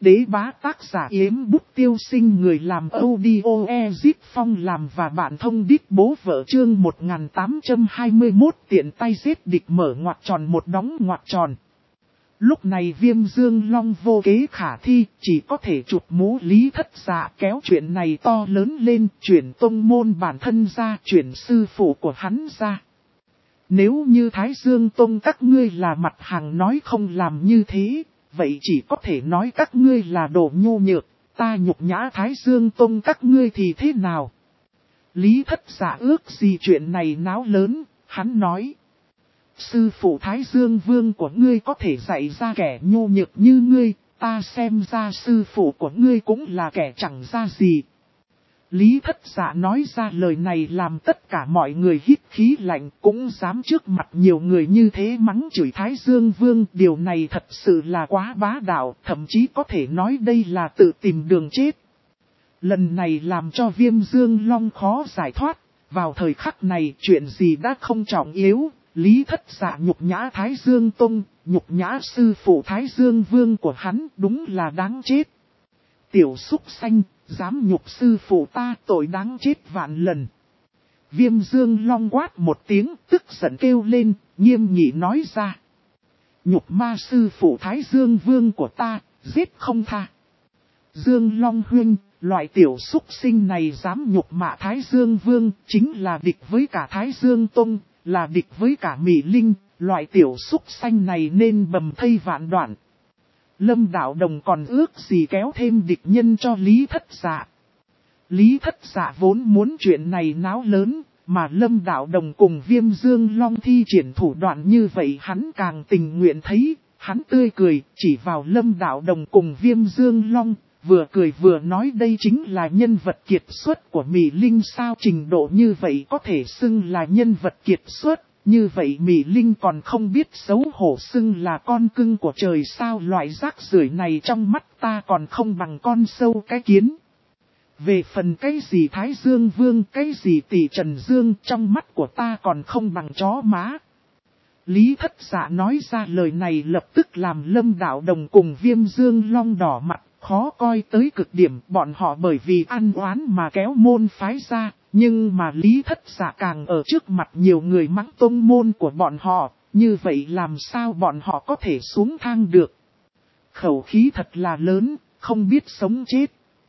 Đế bá tác giả Yếm Bút Tiêu Sinh, người làm audio Ezip Phong làm và bạn thông đít bố vợ chương 1821 tiện tay giết địch mở ngoặc tròn một đóng ngoặc tròn. Lúc này Viêm Dương Long vô kế khả thi, chỉ có thể chụp mũ Lý Thất Dạ kéo chuyện này to lớn lên, chuyển tông môn bản thân ra, chuyển sư phụ của hắn ra. Nếu như Thái Dương Tông các ngươi là mặt hàng nói không làm như thế, vậy chỉ có thể nói các ngươi là đồ nhu nhược, ta nhục nhã Thái Dương Tông các ngươi thì thế nào? Lý Thất Dạ ước gì chuyện này náo lớn, hắn nói. Sư phụ Thái Dương Vương của ngươi có thể dạy ra kẻ nhu nhược như ngươi, ta xem ra sư phụ của ngươi cũng là kẻ chẳng ra gì. Lý Thất Dạ nói ra lời này làm tất cả mọi người hít khí lạnh, cũng dám trước mặt nhiều người như thế mắng chửi Thái Dương Vương. Điều này thật sự là quá bá đạo, thậm chí có thể nói đây là tự tìm đường chết. Lần này làm cho Viêm Dương Long khó giải thoát, vào thời khắc này chuyện gì đã không trọng yếu. Lý Thất Dạ nhục nhã Thái Dương Tông, nhục nhã sư phụ Thái Dương Vương của hắn, đúng là đáng chết. Tiểu súc sanh, dám nhục sư phụ ta, tội đáng chết vạn lần. Viêm Dương Long quát một tiếng, tức giận kêu lên, nghiêm nghị nói ra. Nhục ma sư phụ Thái Dương Vương của ta, giết không tha. Dương Long huynh, loại tiểu súc sinh này dám nhục mạ Thái Dương Vương, chính là địch với cả Thái Dương Tông, là địch với cả Mỹ Linh, loại tiểu súc sanh này nên bầm thây vạn đoạn. Lâm Đạo Đồng còn ước gì kéo thêm địch nhân cho Lý Thất Dạ. Lý Thất Dạ vốn muốn chuyện này náo lớn, mà Lâm Đạo Đồng cùng Viêm Dương Long thi triển thủ đoạn như vậy hắn càng tình nguyện thấy. Hắn tươi cười, chỉ vào Lâm Đạo Đồng cùng Viêm Dương Long, vừa cười vừa nói đây chính là nhân vật kiệt xuất của Mỹ Linh sao, trình độ như vậy có thể xưng là nhân vật kiệt xuất. Như vậy Mỹ Linh còn không biết xấu hổ xưng là con cưng của trời sao, loại rác rưởi này trong mắt ta còn không bằng con sâu cái kiến. Về phần cái gì Thái Dương Vương, cái gì Tỷ Trần Dương, trong mắt của ta còn không bằng chó má. Lý Thất Dạ nói ra lời này lập tức làm Lâm Đạo Đồng cùng Viêm Dương Long đỏ mặt, khó coi tới cực điểm. Bọn họ bởi vì ăn oán mà kéo môn phái ra, nhưng mà Lý Thất Dạ càng ở trước mặt nhiều người mắng tông môn của bọn họ, như vậy làm sao bọn họ có thể xuống thang được. Khẩu khí thật là lớn, không biết sống chết.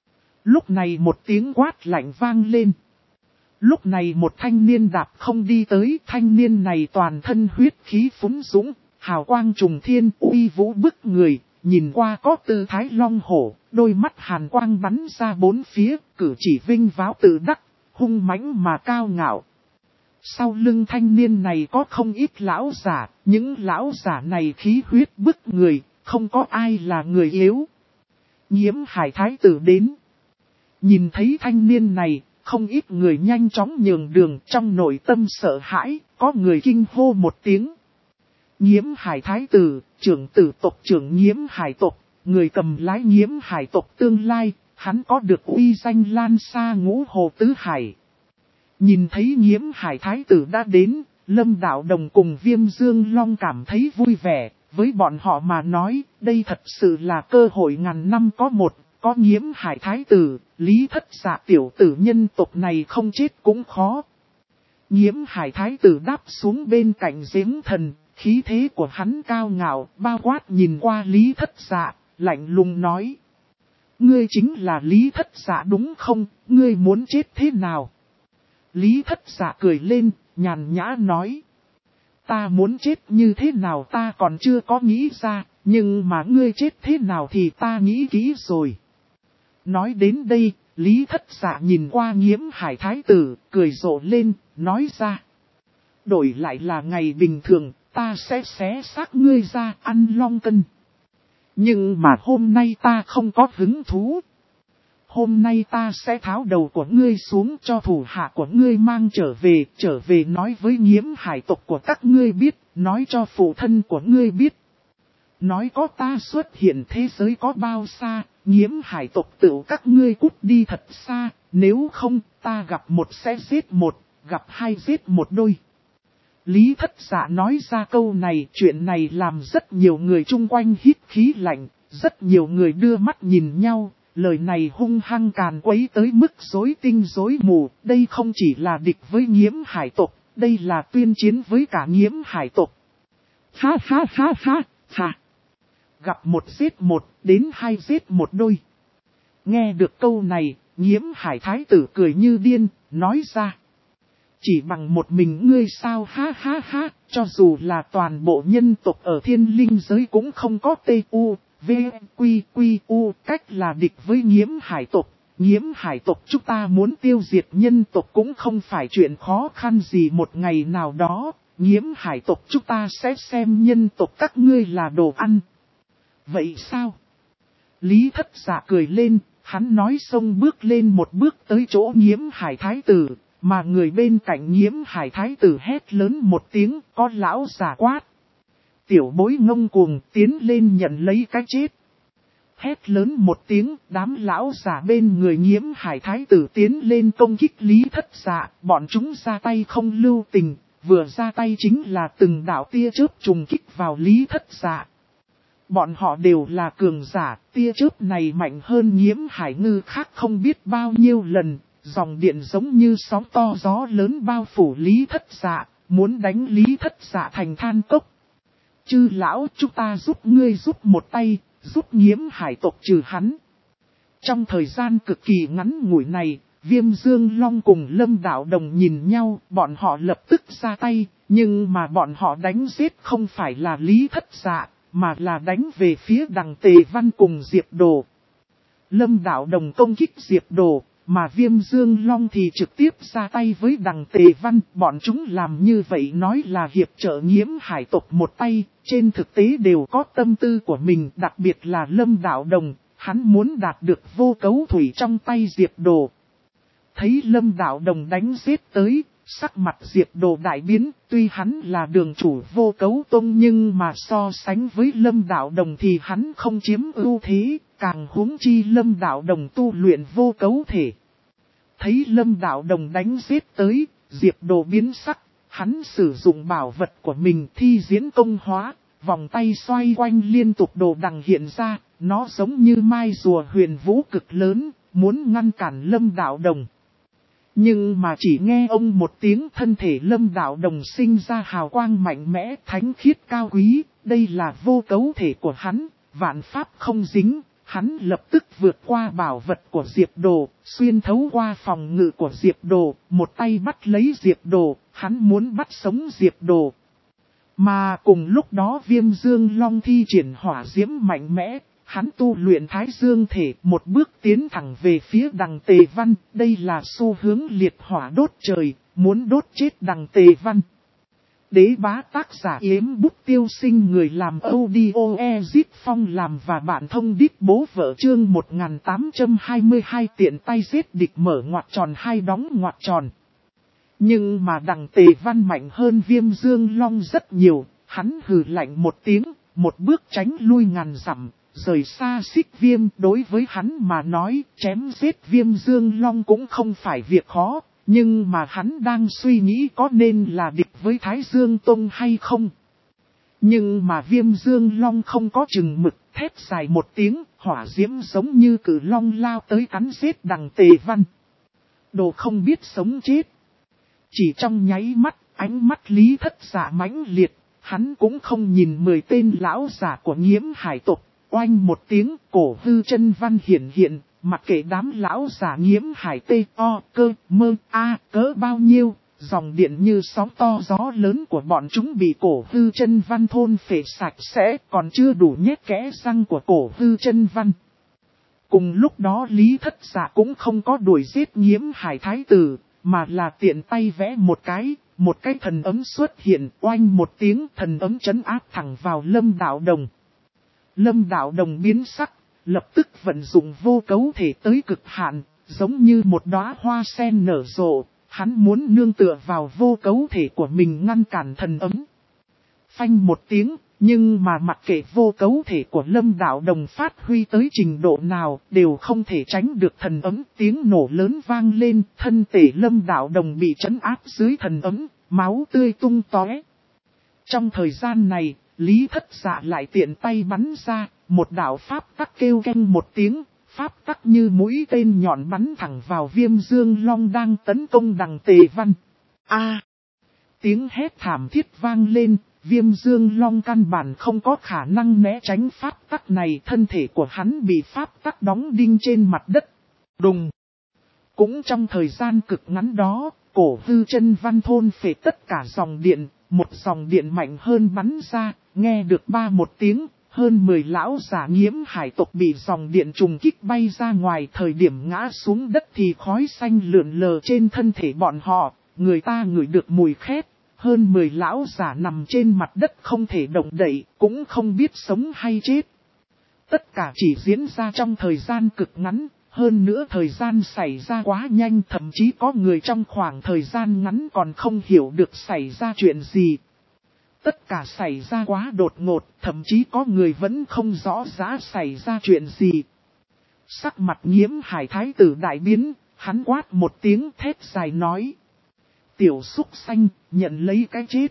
Lúc này một tiếng quát lạnh vang lên. Lúc này một thanh niên đạp không đi tới, thanh niên này toàn thân huyết khí phúng dũng, hào quang trùng thiên, uy vũ bức người, nhìn qua có tư thái long hổ, đôi mắt hàn quang bắn ra bốn phía, cử chỉ vinh váo tự đắc, hung mãnh mà cao ngạo. Sau lưng thanh niên này có không ít lão giả, những lão giả này khí huyết bức người, không có ai là người yếu. Nhiễm Hải Thái tử đến. Nhìn thấy thanh niên này, không ít người nhanh chóng nhường đường, trong nội tâm sợ hãi, có người kinh hô một tiếng. Nhiễm Hải Thái tử, trưởng tử tộc trưởng Nhiễm Hải tộc, người cầm lái Nhiễm Hải tộc tương lai, hắn có được uy danh lan xa ngũ hồ tứ hải. Nhìn thấy Nhiễm Hải Thái tử đã đến, Lâm Đạo Đồng cùng Viêm Dương Long cảm thấy vui vẻ, với bọn họ mà nói, đây thật sự là cơ hội ngàn năm có một. Có Nhiễm Hải Thái tử, Lý Thất Dạ tiểu tử nhân tộc này không chết cũng khó. Nhiễm Hải Thái tử đáp xuống bên cạnh giếng thần, khí thế của hắn cao ngạo, bao quát nhìn qua Lý Thất Dạ, lạnh lùng nói. Ngươi chính là Lý Thất Dạ đúng không, ngươi muốn chết thế nào? Lý Thất Dạ cười lên, nhàn nhã nói. Ta muốn chết như thế nào ta còn chưa có nghĩ ra, nhưng mà ngươi chết thế nào thì ta nghĩ kỹ rồi. Nói đến đây, Lý Thất Dạ nhìn qua Nhiễm Hải Thái tử, cười rộ lên, nói ra. Đổi lại là ngày bình thường, ta sẽ xé xác ngươi ra ăn long cân. Nhưng mà hôm nay ta không có hứng thú. Hôm nay ta sẽ tháo đầu của ngươi xuống cho thủ hạ của ngươi mang trở về nói với Nhiễm Hải tộc của các ngươi biết, nói cho phụ thân của ngươi biết. Nói có ta xuất hiện thế giới có bao xa, Nhiễm Hải tộc tự các ngươi cút đi thật xa, nếu không ta gặp một sẽ giết một, gặp hai giết một đôi. Lý Thất Dạ nói ra câu này, chuyện này làm rất nhiều người chung quanh hít khí lạnh, Rất nhiều người đưa mắt nhìn nhau, lời này hung hăng càn quấy tới mức rối tinh rối mù. Đây không chỉ là địch với Nghiễm hải tộc, đây là tuyên chiến với cả Nghiễm hải tộc. Ha ha ha ha ha. Gặp một giết một, đến hai giết một đôi. Nghe được câu này, Nghiễm hải thái tử cười như điên, nói ra. Chỉ bằng một mình ngươi sao, ha ha ha, cho dù là toàn bộ nhân tộc ở thiên linh giới cũng không có T.U. V, Quy, Quy, U, cách là địch với Nghiễm hải tộc. Nghiễm hải tộc chúng ta muốn tiêu diệt nhân tộc cũng không phải chuyện khó khăn gì, một ngày nào đó, Nghiễm hải tộc chúng ta sẽ xem nhân tộc các ngươi là đồ ăn. Vậy sao? Lý Thất Dạ cười lên, hắn nói xong bước lên một bước tới chỗ Nghiễm hải thái tử, mà người bên cạnh Nghiễm hải thái tử hét lớn một tiếng, có lão giả quát. Tiểu bối ngông cuồng tiến lên nhận lấy cái chết. Hét lớn một tiếng, đám lão giả bên người Nghiễm hải thái tử tiến lên công kích Lý Thất Dạ, bọn chúng ra tay không lưu tình, vừa ra tay chính là từng đạo tia chớp trùng kích vào Lý Thất Dạ. Bọn họ đều là cường giả, tia chớp này mạnh hơn Nghiễm hải ngư khác không biết bao nhiêu lần, dòng điện giống như sóng to gió lớn bao phủ Lý Thất Dạ, muốn đánh Lý Thất Dạ thành than cốc. Chư lão, chúng ta giúp ngươi giúp một tay, giúp Nghiễm hải tộc trừ hắn. Trong thời gian cực kỳ ngắn ngủi này, Viêm Dương Long cùng Lâm Đạo Đồng nhìn nhau, bọn họ lập tức ra tay, nhưng mà bọn họ đánh giết không phải là Lý Thất Dạ, mà là đánh về phía Đằng Tề Văn cùng Diệp Đồ. Lâm Đạo Đồng công kích Diệp Đồ, mà Viêm Dương Long thì trực tiếp ra tay với Đằng Tề Văn. Bọn chúng làm như vậy nói là hiệp trợ Nghiễm hải tộc một tay, trên thực tế đều có tâm tư của mình, đặc biệt là Lâm Đạo Đồng, hắn muốn đạt được vô cấu thủy trong tay Diệp Đồ. Thấy Lâm Đạo Đồng đánh giết tới, sắc mặt Diệp Đồ đại biến, tuy hắn là đường chủ vô cấu tông nhưng mà so sánh với Lâm Đạo Đồng thì hắn không chiếm ưu thế, càng huống chi Lâm Đạo Đồng tu luyện vô cấu thể. Thấy Lâm Đạo Đồng đánh giết tới, Diệp Đồ biến sắc, hắn sử dụng bảo vật của mình thi diễn công hóa, vòng tay xoay quanh liên tục đồ đằng hiện ra, nó giống như mai rùa huyền vũ cực lớn, muốn ngăn cản Lâm Đạo Đồng. Nhưng mà chỉ nghe ông một tiếng, thân thể Lâm Đạo Đồng sinh ra hào quang mạnh mẽ, thánh khiết cao quý, đây là vô cấu thể của hắn, vạn pháp không dính, hắn lập tức vượt qua bảo vật của Diệp Đồ, xuyên thấu qua phòng ngự của Diệp Đồ, một tay bắt lấy Diệp Đồ, hắn muốn bắt sống Diệp Đồ. Mà cùng lúc đó Viêm Dương Long thi triển hỏa diễm mạnh mẽ, hắn tu luyện Thái Dương thể, một bước tiến thẳng về phía Đằng Tề Văn, đây là xu hướng liệt hỏa đốt trời, muốn đốt chết Đằng Tề Văn. Đế bá tác giả Yếm Bút Tiêu Sinh, người làm audio Ezip Phong làm và bạn thông đít bố vợ chương 1822 tiện tay giết địch mở ngoặc tròn hai đóng ngoặc tròn. Nhưng mà Đằng Tề Văn mạnh hơn Viêm Dương Long rất nhiều, hắn hừ lạnh một tiếng, một bước tránh lui ngàn dặm, rời xa Xích Viêm. Đối với hắn mà nói, chém giết Viêm Dương Long cũng không phải việc khó, nhưng mà hắn đang suy nghĩ có nên là địch với Thái Dương Tông hay không. Nhưng mà Viêm Dương Long không có chừng mực, thét dài một tiếng, hỏa diễm giống như cự long lao tới cắn giết Đằng Tề Văn. Đồ không biết sống chết. Chỉ trong nháy mắt, ánh mắt Lý Thất Dạ mãnh liệt, hắn cũng không nhìn 10 tên lão giả của Nghiễm hải tộc, oanh một tiếng, cổ hư chân văn hiển hiện, mặc kệ đám lão giả Nghiễm hải tê o cơ mơ a cỡ bao nhiêu, dòng điện như sóng to gió lớn của bọn chúng bị cổ hư chân văn thôn phệ sạch sẽ, còn chưa đủ nhét kẽ răng của cổ hư chân văn. Cùng lúc đó Lý Thất Dạ cũng không có đuổi giết Nghiễm hải thái tử, mà là tiện tay vẽ một cái thần ấm xuất hiện, oanh một tiếng, thần ấm trấn áp thẳng vào Lâm Đạo Đồng. Lâm Đạo Đồng biến sắc, lập tức vận dụng vô cấu thể tới cực hạn, giống như một đóa hoa sen nở rộ, hắn muốn nương tựa vào vô cấu thể của mình ngăn cản thần ấm. Phanh một tiếng, nhưng mà mặc kệ vô cấu thể của Lâm Đạo Đồng phát huy tới trình độ nào, đều không thể tránh được thần ấm. Tiếng nổ lớn vang lên, thân thể Lâm Đạo Đồng bị trấn áp dưới thần ấm, máu tươi tung tóe. Trong thời gian này, Lý Thất Dạ lại tiện tay bắn ra, một đạo pháp tắc kêu keng một tiếng, pháp tắc như mũi tên nhọn bắn thẳng vào Viêm Dương Long đang tấn công Đằng Tề Văn. Tiếng hét thảm thiết vang lên, Viêm Dương Long căn bản không có khả năng né tránh pháp tắc này, thân thể của hắn bị pháp tắc đóng đinh trên mặt đất. Đùng! Cũng trong thời gian cực ngắn đó, Cổ Hư Chân Văn thôn phệ tất cả dòng điện, một dòng điện mạnh hơn bắn ra, nghe được một tiếng, hơn 10 lão giả Nhiễm Hải tộc bị dòng điện trùng kích bay ra ngoài, thời điểm ngã xuống đất thì khói xanh lượn lờ trên thân thể bọn họ, người ta ngửi được mùi khét. Hơn 10 lão giả nằm trên mặt đất không thể động đậy, cũng không biết sống hay chết. Tất cả chỉ diễn ra trong thời gian cực ngắn, hơn nữa thời gian xảy ra quá nhanh, thậm chí có người trong khoảng thời gian ngắn còn không hiểu được xảy ra chuyện gì. Tất cả xảy ra quá đột ngột, thậm chí có người vẫn không rõ ràng xảy ra chuyện gì. Sắc mặt Nhiễm Hải thái tử đại biến, hắn quát một tiếng thét dài nói. Tiểu súc xanh, nhận lấy cái chết.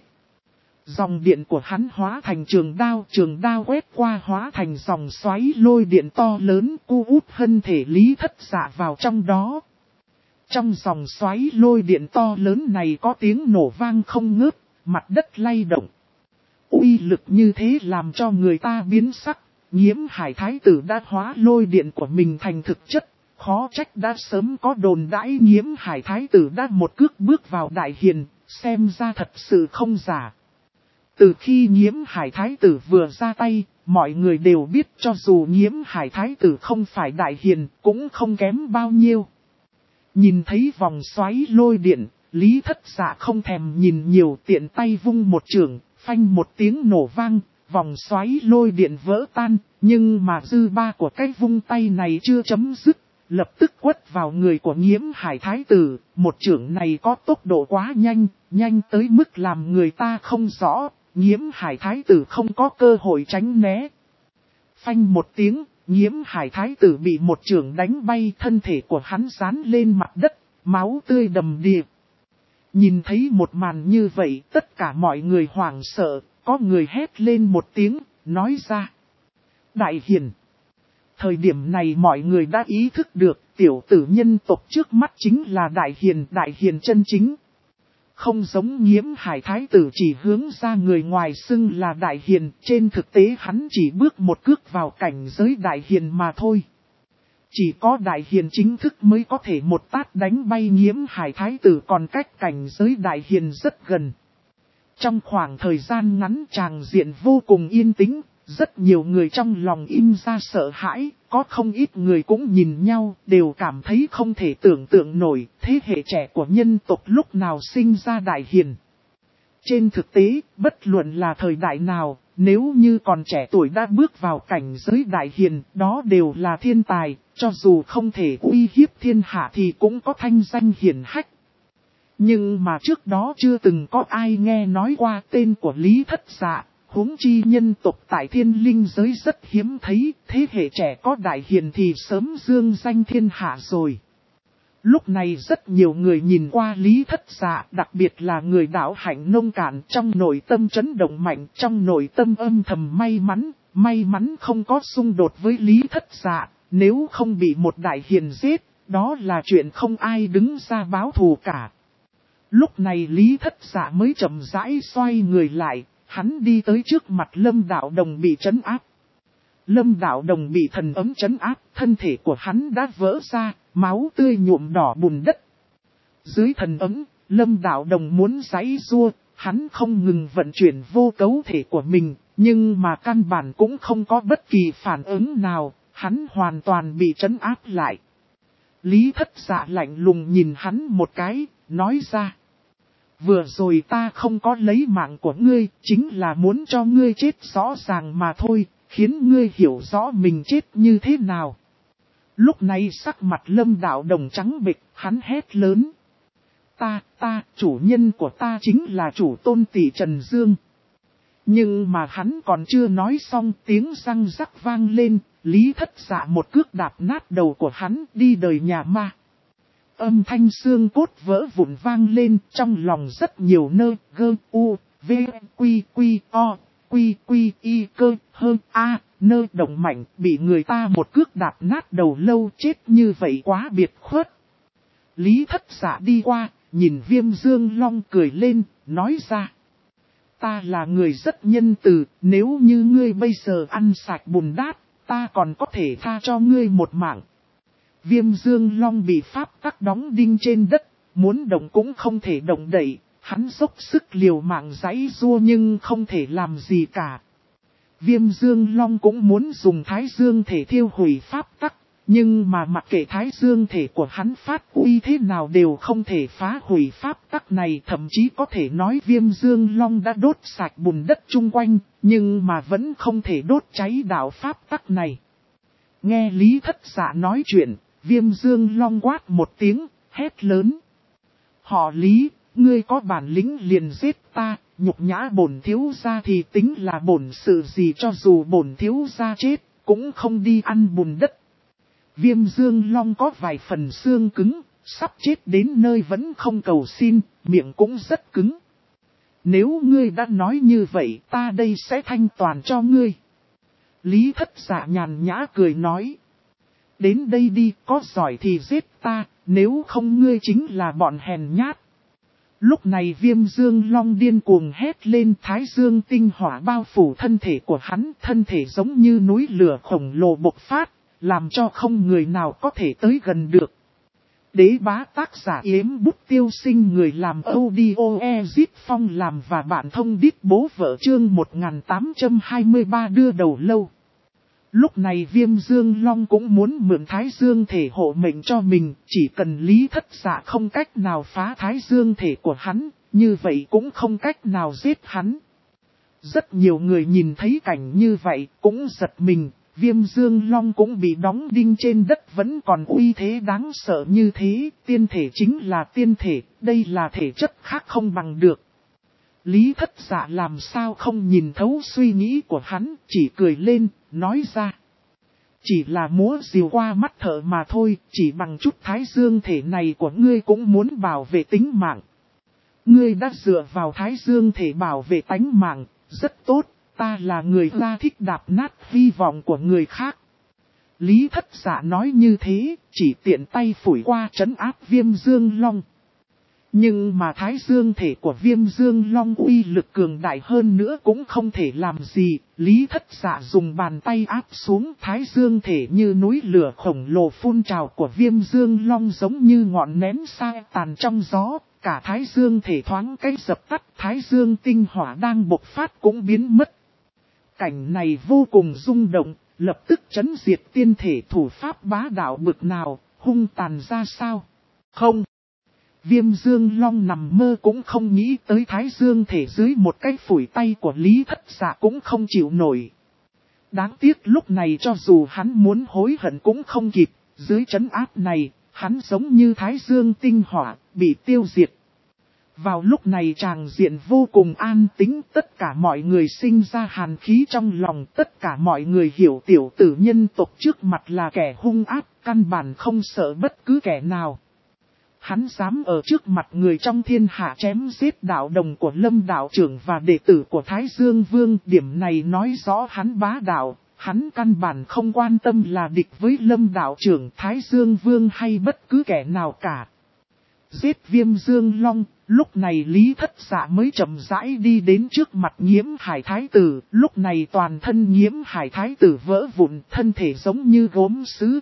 Dòng điện của hắn hóa thành trường đao quét qua hóa thành dòng xoáy lôi điện to lớn, cu út thân thể Lý Thất Dạ vào trong đó. Trong dòng xoáy lôi điện to lớn này có tiếng nổ vang không ngớt, mặt đất lay động. Uy lực như thế làm cho người ta biến sắc, Nhiễm Hải thái tử đã hóa lôi điện của mình thành thực chất. Khó trách đã sớm có đồn đãi Nhiễm Hải thái tử đã một cước bước vào đại hiền, xem ra thật sự không giả. Từ khi Nhiễm Hải thái tử vừa ra tay, mọi người đều biết cho dù Nhiễm Hải thái tử không phải đại hiền, cũng không kém bao nhiêu. Nhìn thấy vòng xoáy lôi điện, Lý Thất Dạ không thèm nhìn nhiều, tiện tay vung một chưởng, phanh một tiếng nổ vang, vòng xoáy lôi điện vỡ tan, nhưng mà dư ba của cái vung tay này chưa chấm dứt. Lập tức quất vào người của Nhiễm Hải thái tử, một chưởng này có tốc độ quá nhanh, nhanh tới mức làm người ta không rõ, Nhiễm Hải thái tử không có cơ hội tránh né. Phanh một tiếng, Nhiễm Hải thái tử bị một chưởng đánh bay, thân thể của hắn dán lên mặt đất, máu tươi đầm đìa. Nhìn thấy một màn như vậy, tất cả mọi người hoảng sợ, có người hét lên một tiếng, nói ra. Đại hiền! Thời điểm này mọi người đã ý thức được tiểu tử nhân tộc trước mắt chính là đại hiền chân chính. Không giống Nhiễm Hải thái tử chỉ hướng ra người ngoài xưng là đại hiền, trên thực tế hắn chỉ bước một cước vào cảnh giới đại hiền mà thôi. Chỉ có đại hiền chính thức mới có thể một tát đánh bay Nhiễm Hải thái tử, còn cách cảnh giới đại hiền rất gần. Trong khoảng thời gian ngắn tràng diện vô cùng yên tĩnh. Rất nhiều người trong lòng in ra sợ hãi, có không ít người cũng nhìn nhau, đều cảm thấy không thể tưởng tượng nổi, thế hệ trẻ của nhân tộc lúc nào sinh ra đại hiền. Trên thực tế, bất luận là thời đại nào, nếu như còn trẻ tuổi đã bước vào cảnh giới đại hiền, đó đều là thiên tài, cho dù không thể uy hiếp thiên hạ thì cũng có thanh danh hiển hách. Nhưng mà trước đó chưa từng có ai nghe nói qua tên của Lý Thất Dạ. Huống chi nhân tộc tại thiên linh giới rất hiếm thấy, thế hệ trẻ có đại hiền thì sớm dương danh thiên hạ rồi. Lúc này rất nhiều người nhìn qua Lý Thất Dạ, đặc biệt là người đạo hạnh nông cạn, trong nội tâm chấn động mạnh, trong nội tâm âm thầm may mắn không có xung đột với Lý Thất Dạ, nếu không bị một đại hiền giết, đó là chuyện không ai đứng ra báo thù cả. Lúc này Lý Thất Dạ mới chậm rãi xoay người lại. Hắn đi tới trước mặt Lâm Đạo Đồng bị trấn áp. Lâm Đạo Đồng bị thần ấm trấn áp, thân thể của hắn đã vỡ ra, máu tươi nhuộm đỏ bùn đất. Dưới thần ấm, Lâm Đạo Đồng muốn giãy giụa, hắn không ngừng vận chuyển vô cấu thể của mình, nhưng mà căn bản cũng không có bất kỳ phản ứng nào, hắn hoàn toàn bị trấn áp lại. Lý Thất Dạ lạnh lùng nhìn hắn một cái, nói ra. Vừa rồi ta không có lấy mạng của ngươi, chính là muốn cho ngươi chết rõ ràng mà thôi, khiến ngươi hiểu rõ mình chết như thế nào. Lúc này sắc mặt Lâm Đạo Đồng trắng bệch, hắn hét lớn. Chủ nhân của ta chính là chủ tôn tỷ Trần Dương. Nhưng mà hắn còn chưa nói xong, tiếng răng rắc vang lên, Lý Thất Dạ một cước đạp nát đầu của hắn, đi đời nhà ma. Âm thanh xương cốt vỡ vụn vang lên, trong lòng rất nhiều nơi, gơ, u, v, quy, o, quy quy y cơ hơn a nơ động mạnh bị người ta một cước đạp nát đầu lâu chết như vậy quá biệt khuất. Lý Thất Dạ đi qua, nhìn Viêm Dương Long cười lên, nói ra. Ta là người rất nhân từ, nếu như ngươi bây giờ ăn sạch bùn đát, ta còn có thể tha cho ngươi một mạng. Viêm Dương Long bị pháp tắc đóng đinh trên đất, muốn động cũng không thể động đậy, hắn dốc sức liều mạng giãy giụa nhưng không thể làm gì cả. Viêm Dương Long cũng muốn dùng Thái Dương thể thiêu hủy pháp tắc, nhưng mà mặc kệ Thái Dương thể của hắn phát uy thế nào đều không thể phá hủy pháp tắc này, thậm chí có thể nói Viêm Dương Long đã đốt sạch bùn đất chung quanh, nhưng mà vẫn không thể đốt cháy đạo pháp tắc này. Nghe Lý Thất Dạ nói chuyện, Viêm Dương Long quát một tiếng, hét lớn. Họ Lý, ngươi có bản lĩnh liền giết ta, nhục nhã bổn thiếu gia thì tính là bổn sự gì, cho dù bổn thiếu gia chết, cũng không đi ăn bùn đất. Viêm Dương Long có vài phần xương cứng, sắp chết đến nơi vẫn không cầu xin, miệng cũng rất cứng. Nếu ngươi đã nói như vậy, ta đây sẽ thanh toàn cho ngươi. Lý Thất Dạ nhàn nhã cười nói. Đến đây đi, có giỏi thì giết ta, nếu không ngươi chính là bọn hèn nhát. Lúc này Viêm Dương Long điên cuồng hét lên, Thái Dương tinh hỏa bao phủ thân thể của hắn, thân thể giống như núi lửa khổng lồ bộc phát, làm cho không người nào có thể tới gần được. Đế bá tác giả Yếm Bút Tiêu Sinh, người làm audio Ezip Phong làm và bạn thông đít bố vợ chương 1823 đưa đầu lâu. Lúc này Viêm Dương Long cũng muốn mượn Thái Dương thể hộ mệnh cho mình, chỉ cần Lý Thất Dạ không cách nào phá Thái Dương thể của hắn, như vậy cũng không cách nào giết hắn. Rất nhiều người nhìn thấy cảnh như vậy cũng giật mình, Viêm Dương Long cũng bị đóng đinh trên đất vẫn còn uy thế đáng sợ như thế, tiên thể chính là tiên thể, đây là thể chất khác không bằng được. Lý Thất Dạ làm sao không nhìn thấu suy nghĩ của hắn, chỉ cười lên, nói ra. Chỉ là múa rìu qua mắt thợ mà thôi, chỉ bằng chút Thái Dương thể này của ngươi cũng muốn bảo vệ tính mạng. Ngươi đã dựa vào Thái Dương thể bảo vệ tánh mạng, rất tốt, ta là người ta thích đạp nát hy vọng của người khác. Lý Thất Dạ nói như thế, chỉ tiện tay phủi qua trấn áp Viêm Dương Long. Nhưng mà Thái Dương thể của Viêm Dương Long uy lực cường đại hơn nữa cũng không thể làm gì, Lý Thất Dạ dùng bàn tay áp xuống Thái Dương thể như núi lửa khổng lồ phun trào của Viêm Dương Long giống như ngọn nến sai tàn trong gió, cả Thái Dương thể thoáng cái dập tắt, Thái Dương tinh hỏa đang bộc phát cũng biến mất. Cảnh này vô cùng rung động, lập tức chấn diệt tiên thể, thủ pháp bá đạo bực nào, hung tàn ra sao? Không! Viêm Dương Long nằm mơ cũng không nghĩ tới Thái Dương thể dưới một cái phủi tay của Lý Thất Dạ cũng không chịu nổi. Đáng tiếc lúc này cho dù hắn muốn hối hận cũng không kịp, dưới trấn áp này, hắn giống như Thái Dương tinh hỏa, bị tiêu diệt. Vào lúc này tràng diện vô cùng an tĩnh, tất cả mọi người sinh ra hàn khí trong lòng, tất cả mọi người hiểu tiểu tử nhân tộc trước mặt là kẻ hung ác, căn bản không sợ bất cứ kẻ nào. Hắn dám ở trước mặt người trong thiên hạ chém giết đạo đồng của Lâm đạo trưởng và đệ tử của Thái Dương Vương, điểm này nói rõ hắn bá đạo, hắn căn bản không quan tâm là địch với Lâm đạo trưởng, Thái Dương Vương hay bất cứ kẻ nào cả. Giết Viêm Dương Long, lúc này Lý Thất Dạ mới chậm rãi đi đến trước mặt Nhiễm Hải Thái Tử, lúc này toàn thân Nhiễm Hải Thái Tử vỡ vụn, thân thể giống như gốm sứ,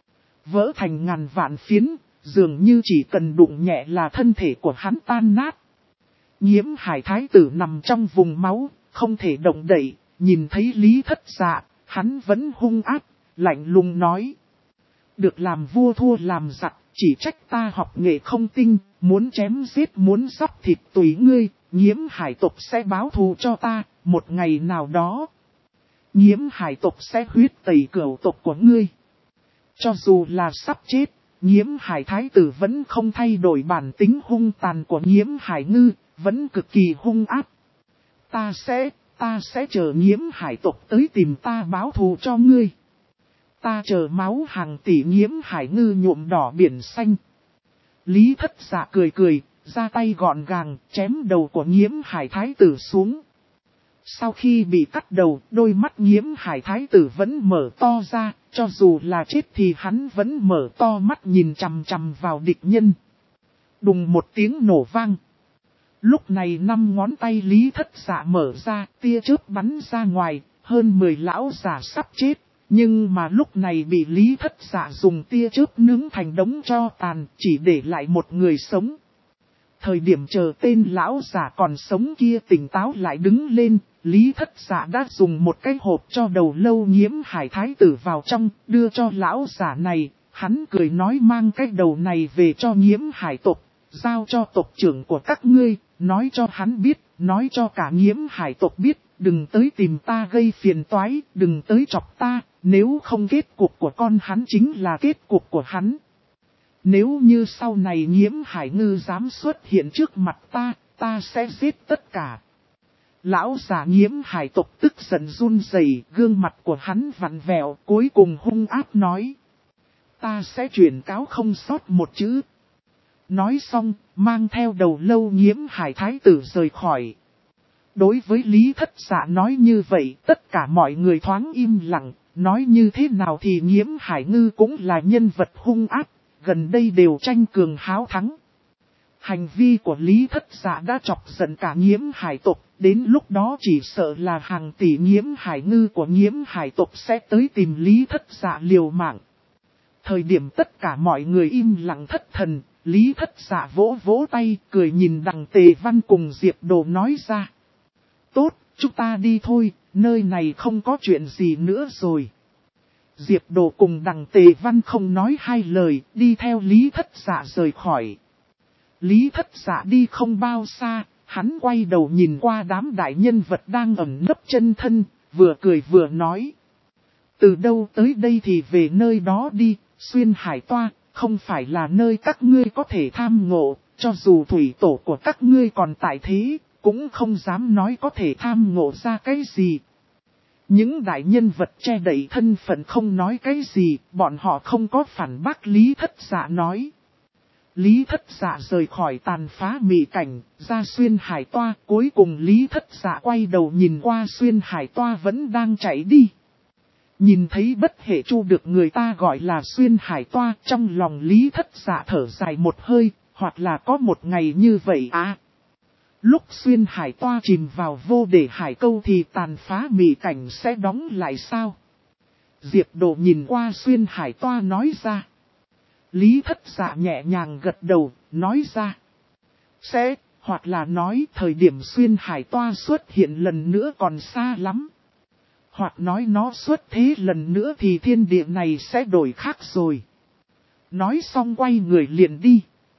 vỡ thành ngàn vạn phiến, dường như chỉ cần đụng nhẹ là thân thể của hắn tan nát. Nhiễm Hải Thái Tử nằm trong vùng máu, không thể động đậy, nhìn thấy Lý Thất Dạ, hắn vẫn hung ác, lạnh lùng nói. Được làm vua thua làm giặc, chỉ trách ta học nghệ không tinh, muốn chém giết muốn sắp thịt tùy ngươi, Nhiễm Hải tộc sẽ báo thù cho ta, một ngày nào đó. Nhiễm Hải tộc sẽ huyết tẩy cửu tộc của ngươi. Cho dù là sắp chết, Nhiễm Hải Thái Tử vẫn không thay đổi bản tính hung tàn của Nhiễm Hải Ngư, vẫn cực kỳ hung ác. Ta sẽ chờ Nhiễm Hải tộc tới tìm ta báo thù cho ngươi. Ta chờ máu hàng tỷ Nhiễm Hải Ngư nhuộm đỏ biển xanh. Lý Thất Dạ cười cười, ra tay gọn gàng, chém đầu của Nhiễm Hải Thái Tử xuống. Sau khi bị cắt đầu, đôi mắt Nghiễm Hải thái tử vẫn mở to ra, cho dù là chết thì hắn vẫn mở to mắt nhìn chằm chằm vào địch nhân. Đùng một tiếng nổ vang. Lúc này 5 ngón tay Lý Thất Dạ mở ra, tia chớp bắn ra ngoài, hơn 10 lão giả sắp chết. Nhưng mà lúc này bị Lý Thất Dạ dùng tia chớp nướng thành đống tro tàn, chỉ để lại một người sống. Thời điểm chờ tên lão giả còn sống kia tỉnh táo lại đứng lên, Lý Thất Dạ đã dùng một cái hộp cho đầu lâu Nghiễm Hải thái tử vào trong, đưa cho lão giả này, hắn cười nói mang cái đầu này về cho Nghiễm Hải tộc, giao cho tộc trưởng của các ngươi, nói cho hắn biết, nói cho cả Nghiễm Hải tộc biết, đừng tới tìm ta gây phiền toái, đừng tới chọc ta, nếu không kết cục của con hắn chính là kết cục của hắn. Nếu như sau này Nghiễm Hải Ngư dám xuất hiện trước mặt ta sẽ giết tất cả. Lão giả Nghiễm Hải tộc tức giận run rẩy, gương mặt của hắn vặn vẹo, cuối cùng hung ác nói. Ta sẽ chuyển cáo không sót một chữ. Nói xong, mang theo đầu lâu Nghiễm Hải thái tử rời khỏi. Đối với Lý Thất Dạ nói như vậy, tất cả mọi người thoáng im lặng, nói như thế nào thì Nghiễm Hải Ngư cũng là nhân vật hung ác, gần đây đều tranh cường háo thắng. Hành vi của Lý Thất Dạ đã chọc giận cả Nghiễm Hải tộc, đến lúc đó chỉ sợ là hàng tỷ Nghiễm Hải Ngư của Nghiễm Hải tộc sẽ tới tìm Lý Thất Dạ liều mạng. Thời điểm tất cả mọi người im lặng thất thần, Lý Thất Dạ vỗ vỗ tay, cười nhìn Đằng Tề Văn cùng Diệp Đồ nói ra. Tốt, chúng ta đi thôi, nơi này không có chuyện gì nữa rồi. Diệp Đồ cùng Đằng Tề Văn không nói hai lời, đi theo Lý Thất Dạ rời khỏi. Lý Thất Dạ đi không bao xa, hắn quay đầu nhìn qua đám đại nhân vật đang ẩn nấp chân thân, vừa cười vừa nói. Từ đâu tới đây thì về nơi đó đi, Xuyên Hải Toa, không phải là nơi các ngươi có thể tham ngộ, cho dù thủy tổ của các ngươi còn tại thế, cũng không dám nói có thể tham ngộ ra cái gì. Những đại nhân vật che đậy thân phận không nói cái gì, bọn họ không có phản bác Lý Thất Dạ nói. Lý Thất Dạ rời khỏi tàn phá mị cảnh, ra Xuyên Hải Toa, cuối cùng Lý Thất Dạ quay đầu nhìn qua Xuyên Hải Toa vẫn đang chạy đi. Nhìn thấy bất hệ chu được người ta gọi là Xuyên Hải Toa, trong lòng Lý Thất Dạ thở dài một hơi, hoặc là có một ngày như vậy à. Lúc Xuyên Hải Toa chìm vào vô để hải câu thì tàn phá mị cảnh sẽ đóng lại sao? Diệp Đồ nhìn qua Xuyên Hải Toa nói ra. Lý Thất Dạ nhẹ nhàng gật đầu, nói ra. Sẽ, hoặc là nói thời điểm Xuyên Hải Toa xuất hiện lần nữa còn xa lắm. Hoặc nói nó xuất thế lần nữa thì thiên địa này sẽ đổi khác rồi. Nói xong quay người liền đi.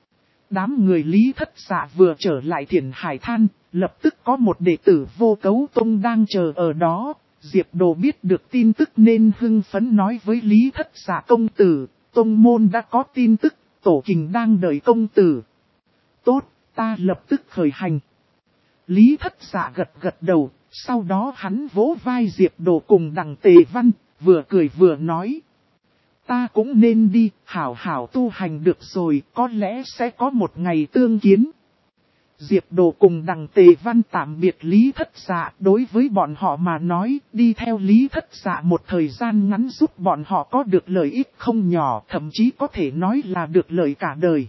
Đám người Lý Thất Dạ vừa trở lại Thiền Hải Than, lập tức có một đệ tử Vô Cấu Tông đang chờ ở đó. Diệp Đồ biết được tin tức nên hưng phấn nói với Lý Thất Dạ công tử, Tông môn đã có tin tức, tổ kình đang đợi công tử. Tốt, ta lập tức khởi hành. Lý Thất Dạ gật gật đầu, sau đó hắn vỗ vai Diệp Đồ cùng Đằng Tề Văn, vừa cười vừa nói. Ta cũng nên đi, hảo hảo tu hành được rồi, có lẽ sẽ có một ngày tương kiến. Diệp Đồ cùng Đằng Tề Văn tạm biệt Lý Thất Dạ, đối với bọn họ mà nói, đi theo Lý Thất Dạ một thời gian ngắn giúp bọn họ có được lợi ích không nhỏ, thậm chí có thể nói là được lợi cả đời.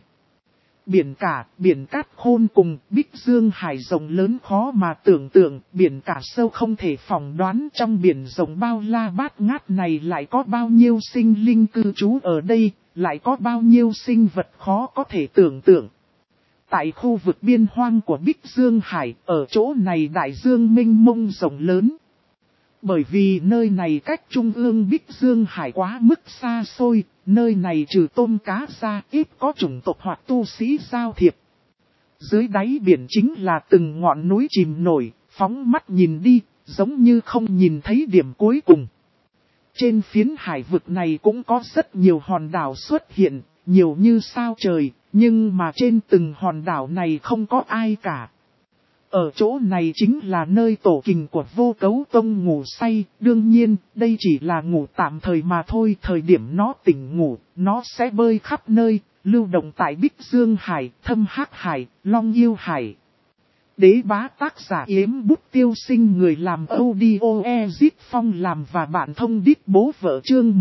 Biển cát khôn cùng, Bích Dương Hải rộng lớn khó mà tưởng tượng, biển cả sâu không thể phỏng đoán, trong biển rộng bao la bát ngát này lại có bao nhiêu sinh linh cư trú ở đây, lại có bao nhiêu sinh vật khó có thể tưởng tượng. Tại khu vực biên hoang của Bích Dương Hải, ở chỗ này đại dương mênh mông rộng lớn. Bởi vì nơi này cách trung ương Bích Dương Hải quá mức xa xôi, nơi này trừ tôm cá ra ít có chủng tộc hoặc tu sĩ giao thiệp. Dưới đáy biển chính là từng ngọn núi chìm nổi, phóng mắt nhìn đi, giống như không nhìn thấy điểm cuối cùng. Trên phiến hải vực này cũng có rất nhiều hòn đảo xuất hiện, nhiều như sao trời, nhưng mà trên từng hòn đảo này không có ai cả. Ở chỗ này chính là nơi tổ kình của Vô Cấu Tông ngủ say, đương nhiên, đây chỉ là ngủ tạm thời mà thôi, thời điểm nó tỉnh ngủ, nó sẽ bơi khắp nơi, lưu động tại Bích Dương Hải, Thâm Hắc Hải, Long Yêu Hải. Đế bá tác giả Yếm Bút Tiêu Sinh, người làm audio Ezit Phong làm và bạn thông đít bố vợ. Chương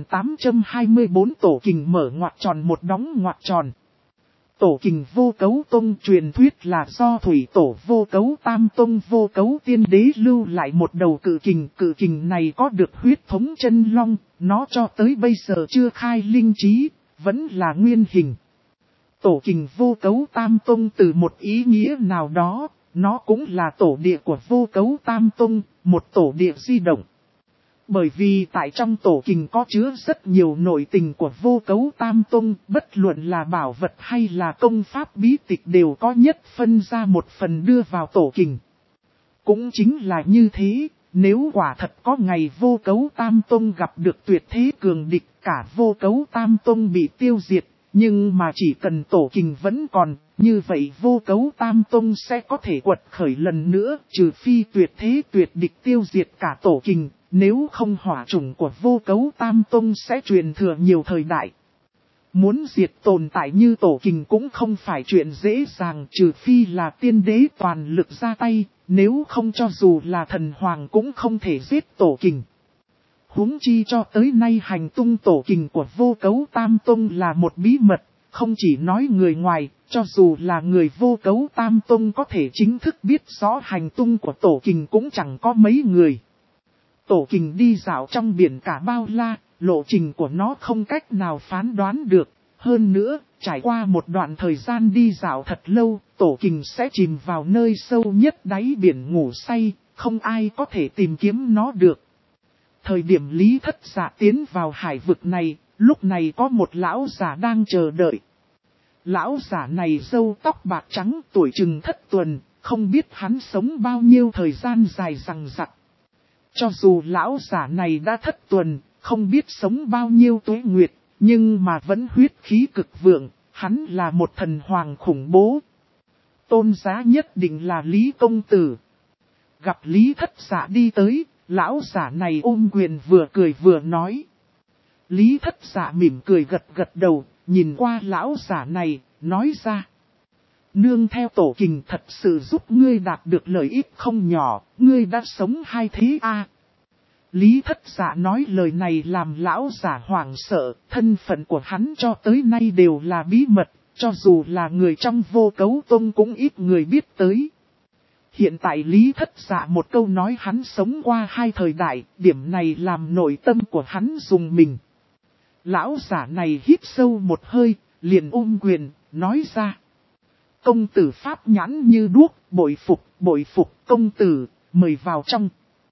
1824 tổ kình mở ngoặc tròn một đóng ngoặc tròn. Tổ kình vô cấu tông truyền thuyết là do thủy tổ vô cấu tam tông vô cấu tiên đế lưu lại một đầu cự kình này có được huyết thống chân long, nó cho tới bây giờ chưa khai linh trí, vẫn là nguyên hình. Tổ kình vô cấu tam tông từ một ý nghĩa nào đó, nó cũng là tổ địa của vô cấu tam tông, một tổ địa di động. Bởi vì tại trong tổ kình có chứa rất nhiều nội tình của vô cấu tam tông, bất luận là bảo vật hay là công pháp bí tịch đều có nhất phân ra một phần đưa vào tổ kình. Cũng chính là như thế, nếu quả thật có ngày vô cấu tam tông gặp được tuyệt thế cường địch, cả vô cấu tam tông bị tiêu diệt, nhưng mà chỉ cần tổ kình vẫn còn, như vậy vô cấu tam tông sẽ có thể quật khởi lần nữa, trừ phi tuyệt thế tuyệt địch tiêu diệt cả tổ kình. Nếu không hỏa chủng của vô cấu tam tông sẽ truyền thừa nhiều thời đại. Muốn diệt tồn tại như tổ kình cũng không phải chuyện dễ dàng, trừ phi là tiên đế toàn lực ra tay, nếu không cho dù là thần hoàng cũng không thể giết tổ kình. Huống chi cho tới nay hành tung tổ kình của vô cấu tam tông là một bí mật, không chỉ nói người ngoài, cho dù là người vô cấu tam tông có thể chính thức biết rõ hành tung của tổ kình cũng chẳng có mấy người. Tổ kình đi dạo trong biển cả bao la, lộ trình của nó không cách nào phán đoán được. Hơn nữa, trải qua một đoạn thời gian đi dạo thật lâu, tổ kình sẽ chìm vào nơi sâu nhất đáy biển ngủ say, không ai có thể tìm kiếm nó được. Thời điểm Lý Thất Dạ tiến vào hải vực này, lúc này có một lão giả đang chờ đợi. Lão giả này râu tóc bạc trắng, tuổi chừng thất tuần, không biết hắn sống bao nhiêu thời gian dài dằng dặc. Cho dù lão giả này đã thất tuần, không biết sống bao nhiêu tuế nguyệt, nhưng mà vẫn huyết khí cực vượng, hắn là một thần hoàng khủng bố. Tôn giá nhất định là Lý Công Tử. Gặp Lý Thất Dạ đi tới, lão giả này ôm quyền vừa cười vừa nói. Lý Thất Dạ mỉm cười gật gật đầu, nhìn qua lão giả này, nói ra. Nương theo tổ kình thật sự giúp ngươi đạt được lợi ích không nhỏ, ngươi đã sống hai thế a. Lý Thất Dạ nói lời này làm lão giả hoảng sợ, thân phận của hắn cho tới nay đều là bí mật, cho dù là người trong vô cấu tông cũng ít người biết tới. Hiện tại Lý Thất Dạ một câu nói hắn sống qua hai thời đại, điểm này làm nội tâm của hắn rùng mình. Lão giả này hít sâu một hơi, liền ôm quyền, nói ra. Công tử pháp nhãn như đuốc, bội phục công tử, mời vào trong.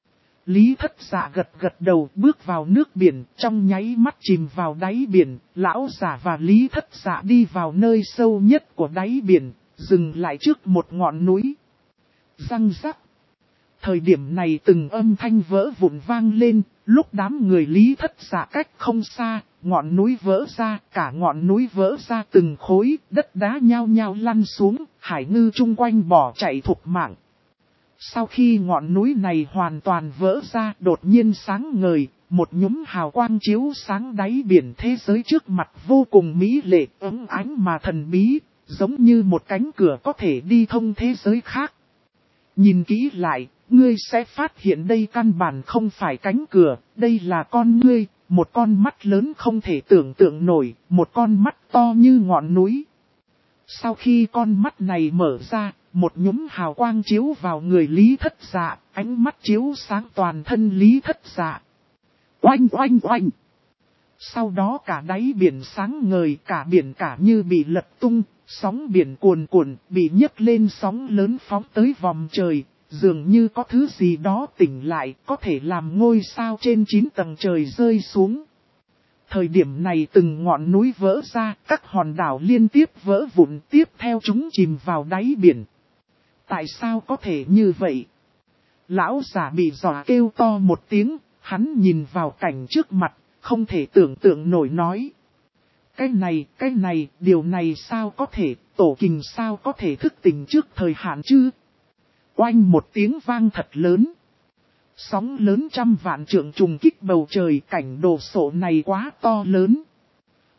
Lý Thất Dạ gật gật đầu bước vào nước biển, trong nháy mắt chìm vào đáy biển, lão giả và Lý Thất Dạ đi vào nơi sâu nhất của đáy biển, dừng lại trước một ngọn núi. Răng rắc. Thời điểm này từng âm thanh vỡ vụn vang lên, lúc đám người Lý Thất Dạ cách không xa, ngọn núi vỡ ra, cả ngọn núi vỡ ra từng khối, đất đá nhao nhao lăn xuống, hải ngư chung quanh bỏ chạy thục mạng. Sau khi ngọn núi này hoàn toàn vỡ ra, đột nhiên sáng ngời, một nhúm hào quang chiếu sáng đáy biển, thế giới trước mặt vô cùng mỹ lệ, ấm ánh mà thần bí, giống như một cánh cửa có thể đi thông thế giới khác. Nhìn kỹ lại, ngươi sẽ phát hiện đây căn bản không phải cánh cửa, đây là con ngươi, một con mắt lớn không thể tưởng tượng nổi, một con mắt to như ngọn núi. Sau khi con mắt này mở ra, một nhúm hào quang chiếu vào người Lý Thất Dạ, ánh mắt chiếu sáng toàn thân Lý Thất Dạ. Oanh oanh oanh! Sau đó cả đáy biển sáng ngời, cả biển cả như bị lật tung, sóng biển cuồn cuộn, bị nhấc lên sóng lớn phóng tới vòng trời, dường như có thứ gì đó tỉnh lại, có thể làm ngôi sao trên 9 tầng trời rơi xuống. Thời điểm này từng ngọn núi vỡ ra, các hòn đảo liên tiếp vỡ vụn, tiếp theo chúng chìm vào đáy biển. Tại sao có thể như vậy? Lão giả bị dọa kêu to một tiếng, hắn nhìn vào cảnh trước mặt, không thể tưởng tượng nổi nói. Cái này, điều này sao có thể, tổ kình sao có thể thức tỉnh trước thời hạn chứ? Oanh một tiếng vang thật lớn. Sóng lớn trăm vạn trượng trùng kích bầu trời, cảnh đồ sộ này quá to lớn.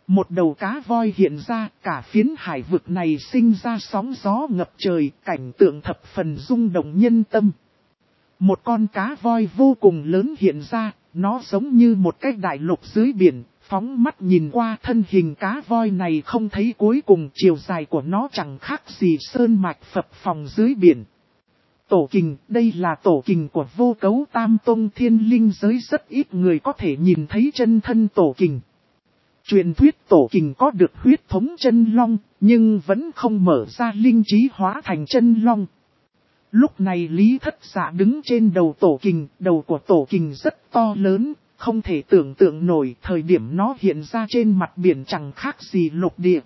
Một đầu cá voi hiện ra, cả phiến hải vực này sinh ra sóng gió ngập trời, cảnh tượng thập phần rung động nhân tâm. Một con cá voi vô cùng lớn hiện ra, nó giống như một cái đại lục dưới biển, phóng mắt nhìn qua thân hình cá voi này không thấy cuối cùng, chiều dài của nó chẳng khác gì sơn mạch phập phồng dưới biển. Tổ kình, đây là tổ kình của Vô Cấu Tam Tông, thiên linh giới rất ít người có thể nhìn thấy chân thân tổ kình. Truyền thuyết tổ kình có được huyết thống chân long, nhưng vẫn không mở ra linh trí hóa thành chân long. Lúc này Lý Thất Dạ đứng trên đầu tổ kình, đầu của tổ kình rất to lớn, không thể tưởng tượng nổi thời điểm nó hiện ra trên mặt biển chẳng khác gì lục địa.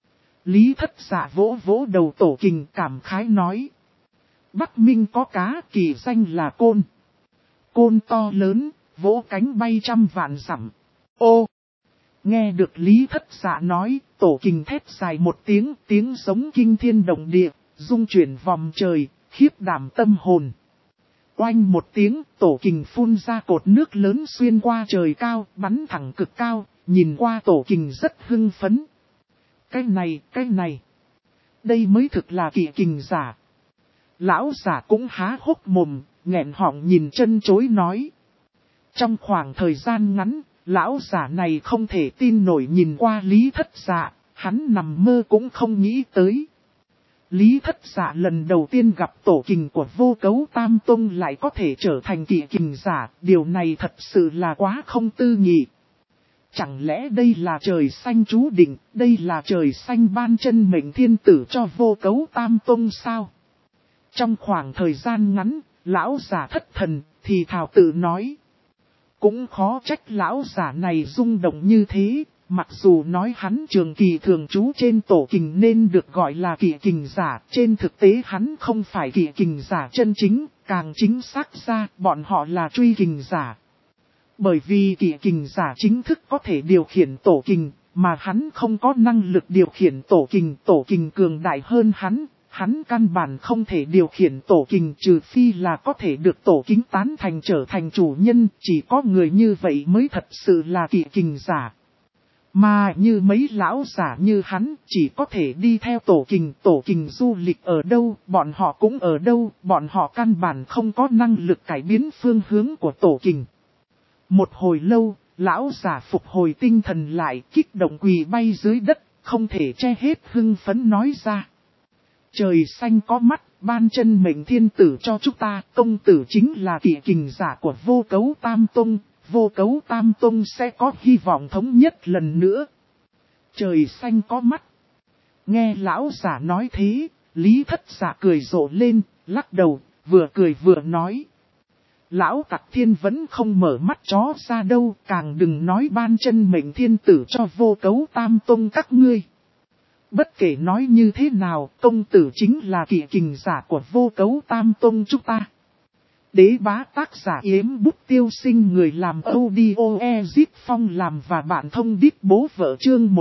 Lý Thất Dạ vỗ vỗ đầu tổ kình cảm khái nói. Bắc Minh có cá, kỳ danh là côn. Côn to lớn, vỗ cánh bay trăm vạn dặm. Ô! Nghe được Lý Thất Dạ nói, tổ kình thét dài một tiếng, tiếng giống kinh thiên động địa, rung chuyển vòng trời, khiếp đảm tâm hồn. Oanh một tiếng, tổ kình phun ra cột nước lớn xuyên qua trời cao, bắn thẳng cực cao, nhìn qua tổ kình rất hưng phấn. Cái này, đây mới thực là kỵ kình giả. Lão giả cũng há hốc mồm, nghẹn họng nhìn chân chối nói. Trong khoảng thời gian ngắn, lão giả này không thể tin nổi nhìn qua Lý Thất Dạ, hắn nằm mơ cũng không nghĩ tới. Lý Thất Dạ lần đầu tiên gặp tổ kình của Vô Cấu Tam Tông lại có thể trở thành kỵ kình giả, điều này thật sự là quá không tư nghị. Chẳng lẽ đây là trời xanh chú định, đây là trời xanh ban chân mệnh thiên tử cho Vô Cấu Tam Tông sao? Trong khoảng thời gian ngắn, lão giả thất thần, thì thào tự nói. Cũng khó trách lão giả này rung động như thế, mặc dù nói hắn trường kỳ thường trú trên tổ kình nên được gọi là kỵ kình giả, trên thực tế hắn không phải kỵ kình giả chân chính, càng chính xác ra bọn họ là truy kình giả. Bởi vì kỵ kình giả chính thức có thể điều khiển tổ kình, mà hắn không có năng lực điều khiển tổ kình cường đại hơn hắn căn bản không thể điều khiển tổ kình trừ phi là có thể được tổ kính tán thành trở thành chủ nhân, chỉ có người như vậy mới thật sự là kỵ kình giả. Mà như mấy lão giả như hắn chỉ có thể đi theo tổ kình du lịch ở đâu, bọn họ cũng ở đâu, bọn họ căn bản không có năng lực cải biến phương hướng của tổ kình. Một hồi lâu, lão giả phục hồi tinh thần lại, kích động quỳ bay dưới đất, không thể che hết hưng phấn nói ra. Trời xanh có mắt, ban chân mệnh thiên tử cho chúng ta, công tử chính là kỵ kình giả của Vô Cấu Tam Tông, Vô Cấu Tam Tông sẽ có hy vọng thống nhất lần nữa. Trời xanh có mắt. Nghe lão giả nói thế, Lý Thất Dạ cười rộ lên, lắc đầu, vừa cười vừa nói. Lão tặc thiên vẫn không mở mắt chó ra đâu, càng đừng nói ban chân mệnh thiên tử cho Vô Cấu Tam Tông các ngươi. Bất kể nói như thế nào, công tử chính là kỵ kình giả của Vô Cấu Tam Tông chúng ta. Đế bá tác giả Yếm Bút Tiêu Sinh, người làm audio Ezip Phong làm và bạn thông điệp bố vợ chương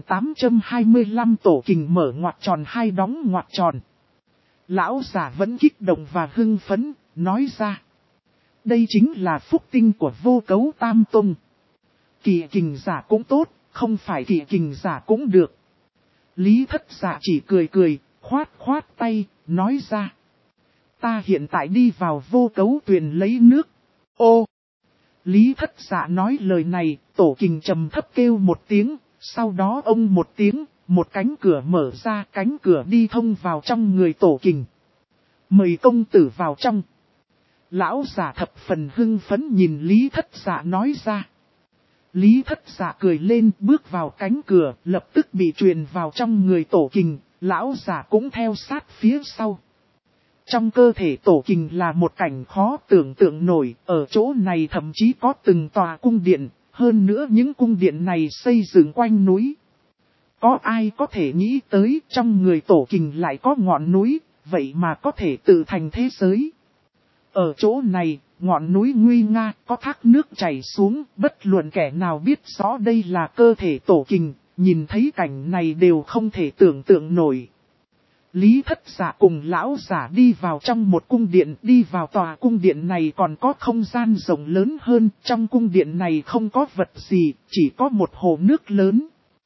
1825 tổ kình mở ngoặc tròn hai đóng ngoặc tròn. Lão giả vẫn kích động và hưng phấn, nói ra. Đây chính là phúc tinh của Vô Cấu Tam Tông. Kỵ kình giả cũng tốt, không phải kỵ kình giả cũng được. Lý Thất Dạ chỉ cười, khoát tay, nói ra. Ta hiện tại đi vào Vô Cấu Tuyền lấy nước. Ô! Lý Thất Dạ nói lời này, tổ kình trầm thấp kêu một tiếng, sau đó ông một tiếng, một cánh cửa mở ra, cánh cửa đi thông vào trong người tổ kình. Mời công tử vào trong. Lão giả thập phần hưng phấn nhìn Lý Thất Dạ nói ra. Lý Thất Dạ cười lên bước vào cánh cửa, lập tức bị truyền vào trong người tổ kình, lão giả cũng theo sát phía sau. Trong cơ thể tổ kình là một cảnh khó tưởng tượng nổi, ở chỗ này thậm chí có từng tòa cung điện, hơn nữa những cung điện này xây dựng quanh núi. Có ai có thể nghĩ tới trong người tổ kình lại có ngọn núi, vậy mà có thể tự thành thế giới. Ở chỗ này, ngọn núi nguy nga, có thác nước chảy xuống, bất luận kẻ nào biết rõ đây là cơ thể tổ kình, nhìn thấy cảnh này đều không thể tưởng tượng nổi. Lý Thất Dạ cùng lão giả đi vào trong một cung điện, đi vào tòa cung điện này còn có không gian rộng lớn hơn, trong cung điện này không có vật gì, chỉ có một hồ nước lớn.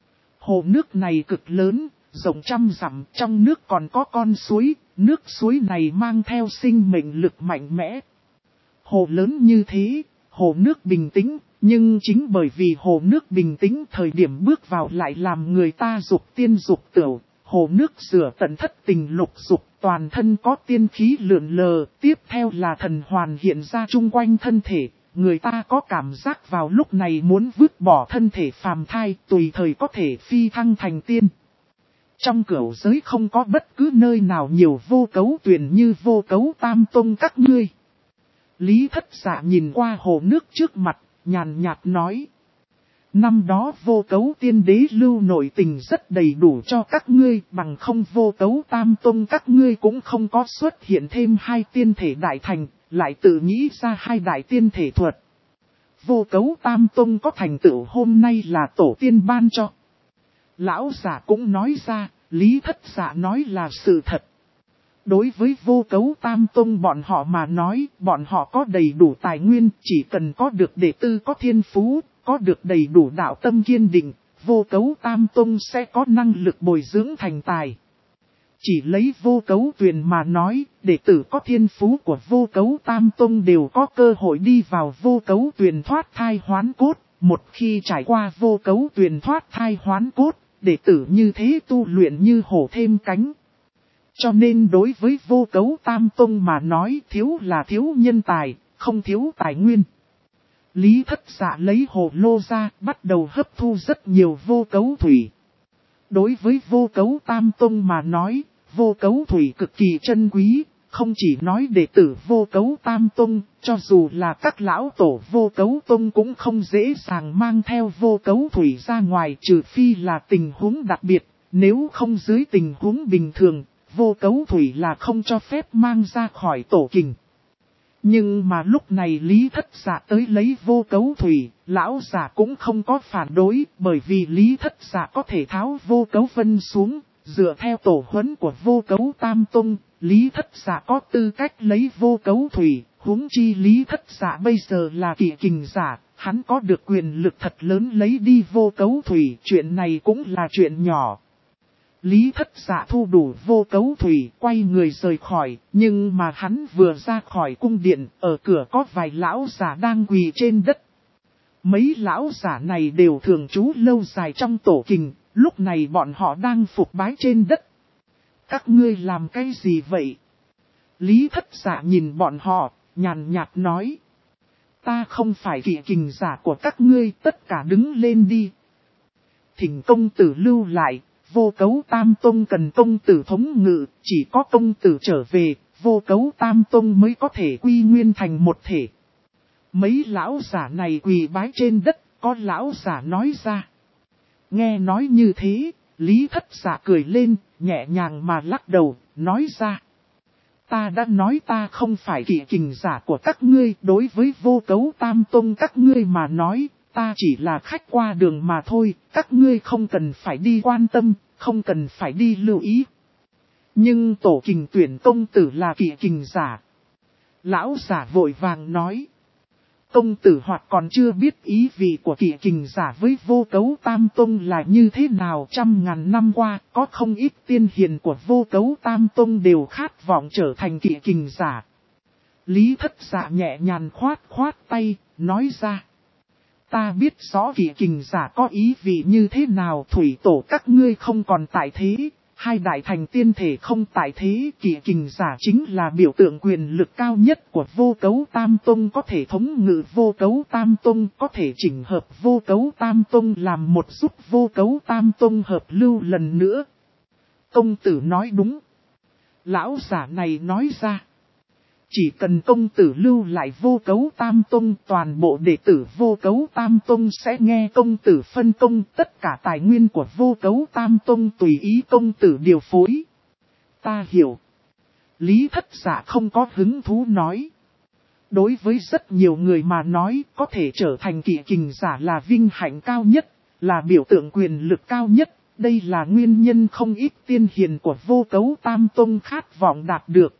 Hồ nước này cực lớn, rộng trăm dặm, trong nước còn có con suối, nước suối này mang theo sinh mệnh lực mạnh mẽ. Hồ lớn như thế, hồ nước bình tĩnh, nhưng chính bởi vì hồ nước bình tĩnh thời điểm bước vào lại làm người ta dục tiên dục tửu, hồ nước rửa tận thất tình lục dục, toàn thân có tiên khí lượn lờ, tiếp theo là thần hoàn hiện ra chung quanh thân thể, người ta có cảm giác vào lúc này muốn vứt bỏ thân thể phàm thai, tùy thời có thể phi thăng thành tiên. Trong cửu giới không có bất cứ nơi nào nhiều vô cấu tuyền như vô cấu tam tông các ngươi. Lý Thất Dạ nhìn qua hồ nước trước mặt, nhàn nhạt nói. Năm đó vô cấu tiên đế lưu nội tình rất đầy đủ cho các ngươi, bằng không vô cấu tam tông các ngươi cũng không có xuất hiện thêm 2 tiên thể đại thành, lại tự nghĩ ra 2 đại tiên thể thuật. Vô cấu tam tông có thành tựu hôm nay là tổ tiên ban cho. Lão giả cũng nói ra, Lý Thất Dạ nói là sự thật. Đối với vô cấu tam tông bọn họ mà nói, bọn họ có đầy đủ tài nguyên, chỉ cần có được đệ tử có thiên phú, có được đầy đủ đạo tâm kiên định, vô cấu tam tông sẽ có năng lực bồi dưỡng thành tài. Chỉ lấy vô cấu tuyền mà nói, đệ tử có thiên phú của vô cấu tam tông đều có cơ hội đi vào vô cấu tuyền thoát thai hoán cốt, một khi trải qua vô cấu tuyền thoát thai hoán cốt, đệ tử như thế tu luyện như hổ thêm cánh. Cho nên đối với vô cấu tam tông mà nói thiếu là thiếu nhân tài, không thiếu tài nguyên. Lý Thất Dạ lấy hồ lô ra, bắt đầu hấp thu rất nhiều vô cấu thủy. Đối với vô cấu tam tông mà nói, vô cấu thủy cực kỳ chân quý, không chỉ nói đệ tử vô cấu tam tông, cho dù là các lão tổ vô cấu tông cũng không dễ dàng mang theo vô cấu thủy ra ngoài, trừ phi là tình huống đặc biệt, nếu không dưới tình huống bình thường, vô cấu thủy là không cho phép mang ra khỏi tổ kình. Nhưng mà lúc này Lý Thất Dạ tới lấy vô cấu thủy, lão giả cũng không có phản đối, bởi vì Lý Thất Dạ có thể tháo vô cấu vân xuống, dựa theo tổ huấn của vô cấu tam tông, Lý Thất Dạ có tư cách lấy vô cấu thủy, huống chi Lý Thất Dạ bây giờ là kỵ kình giả, hắn có được quyền lực thật lớn lấy đi vô cấu thủy, chuyện này cũng là chuyện nhỏ. Lý Thất Dạ thu đủ vô cấu thủy, quay người rời khỏi, nhưng mà hắn vừa ra khỏi cung điện, ở cửa có vài lão giả đang quỳ trên đất. Mấy lão giả này đều thường trú lâu dài trong tổ kình, lúc này bọn họ đang phục bái trên đất. Các ngươi làm cái gì vậy? Lý Thất Dạ nhìn bọn họ, nhàn nhạt nói. Ta không phải kỵ kình giả của các ngươi, tất cả đứng lên đi. Thỉnh công tử lưu lại. Vô cấu tam tông cần công tử thống ngự, chỉ có công tử trở về, vô cấu tam tông mới có thể quy nguyên thành một thể. Mấy lão giả này quỳ bái trên đất, có lão giả nói ra. Nghe nói như thế, Lý Thất Dạ cười lên, nhẹ nhàng mà lắc đầu, nói ra. Ta đã nói ta không phải kỵ kình giả của các ngươi, đối với vô cấu tam tông các ngươi mà nói. Ta chỉ là khách qua đường mà thôi, các ngươi không cần phải đi quan tâm, không cần phải đi lưu ý. Nhưng tổ kình tuyển công tử là kỵ kình giả. Lão giả vội vàng nói. Công tử hoặc còn chưa biết ý vị của kỵ kình giả với vô cấu tam tông là như thế nào. 100.000 năm qua, có không ít tiên hiền của vô cấu tam tông đều khát vọng trở thành kỵ kình giả. Lý Thất Dạ nhẹ nhàng khoát tay, nói ra. Ta biết rõ kỵ kình giả có ý vị như thế nào, thủy tổ các ngươi không còn tại thế, 2 đại thành tiên thể không tại thế, kỵ kình giả chính là biểu tượng quyền lực cao nhất của vô cấu tam tông, có thể thống ngự vô cấu tam tông, có thể chỉnh hợp vô cấu tam tông làm một, giúp vô cấu tam tông hợp lưu lần nữa. Công tử nói đúng. Lão giả này nói ra. Chỉ cần công tử lưu lại vô cấu tam tông, toàn bộ đệ tử vô cấu tam tông sẽ nghe công tử phân công, tất cả tài nguyên của vô cấu tam tông tùy ý công tử điều phối. Ta hiểu. Lý Thất Dạ không có hứng thú nói. Đối với rất nhiều người mà nói, có thể trở thành kỵ kình giả là vinh hạnh cao nhất, là biểu tượng quyền lực cao nhất. Đây là nguyên nhân không ít tiên hiền của vô cấu tam tông khát vọng đạt được.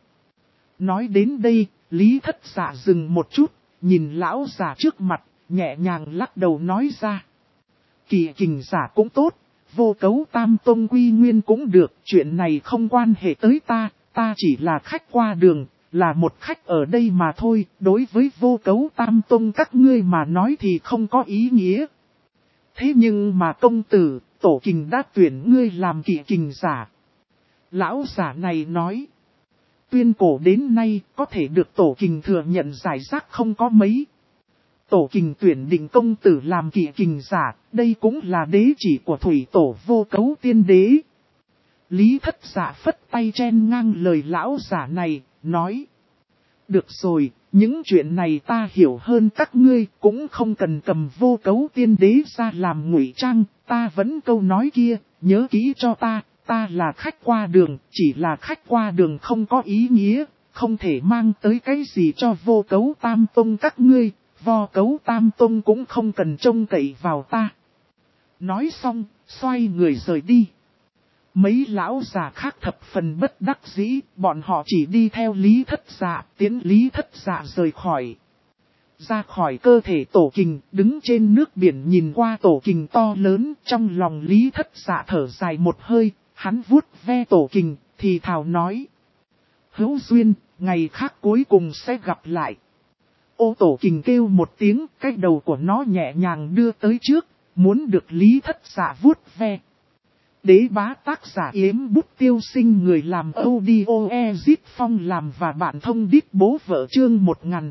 Nói đến đây, Lý Thất Dạ dừng một chút, nhìn lão giả trước mặt, nhẹ nhàng lắc đầu nói ra. Kỵ kình giả cũng tốt, vô cấu tam tông quy nguyên cũng được, chuyện này không quan hệ tới ta, ta chỉ là khách qua đường, là một khách ở đây mà thôi, đối với vô cấu tam tông các ngươi mà nói thì không có ý nghĩa. Thế nhưng mà công tử, tổ kình đã tuyển ngươi làm kỵ kình giả. Lão giả này nói, tuyên cổ đến nay có thể được tổ kình thừa nhận giải rác không có mấy. Tổ kình tuyển định công tử làm kỵ kình giả, đây cũng là đế chỉ của thủy tổ vô cấu tiên đế. Lý Thất Dạ phất tay chen ngang lời lão giả này, nói. Được rồi, những chuyện này ta hiểu hơn các ngươi, cũng không cần cầm vô cấu tiên đế ra làm ngụy trang, ta vẫn câu nói kia, nhớ kỹ cho ta là khách qua đường, chỉ là khách qua đường không có ý nghĩa, không thể mang tới cái gì cho vô cấu tam tông các ngươi, vô cấu tam tông cũng không cần trông cậy vào ta. Nói xong, xoay người rời đi. Mấy lão già khác thập phần bất đắc dĩ, bọn họ chỉ đi theo Lý Thất Dạ, tiến Lý Thất Dạ rời khỏi. Ra khỏi cơ thể tổ kình, đứng trên nước biển nhìn qua tổ kình to lớn, trong lòng Lý Thất Dạ thở dài một hơi, hắn vuốt ve tổ kình, thì thào nói. Hữu duyên, ngày khác cuối cùng sẽ gặp lại. Ô tổ kình kêu một tiếng, cái đầu của nó nhẹ nhàng đưa tới trước, muốn được Lý Thất Dạ vuốt ve. Đế bá tác giả Yếm Bút Tiêu Sinh, người làm audio Ezit Phong làm và bạn thông đít bố vợ, chương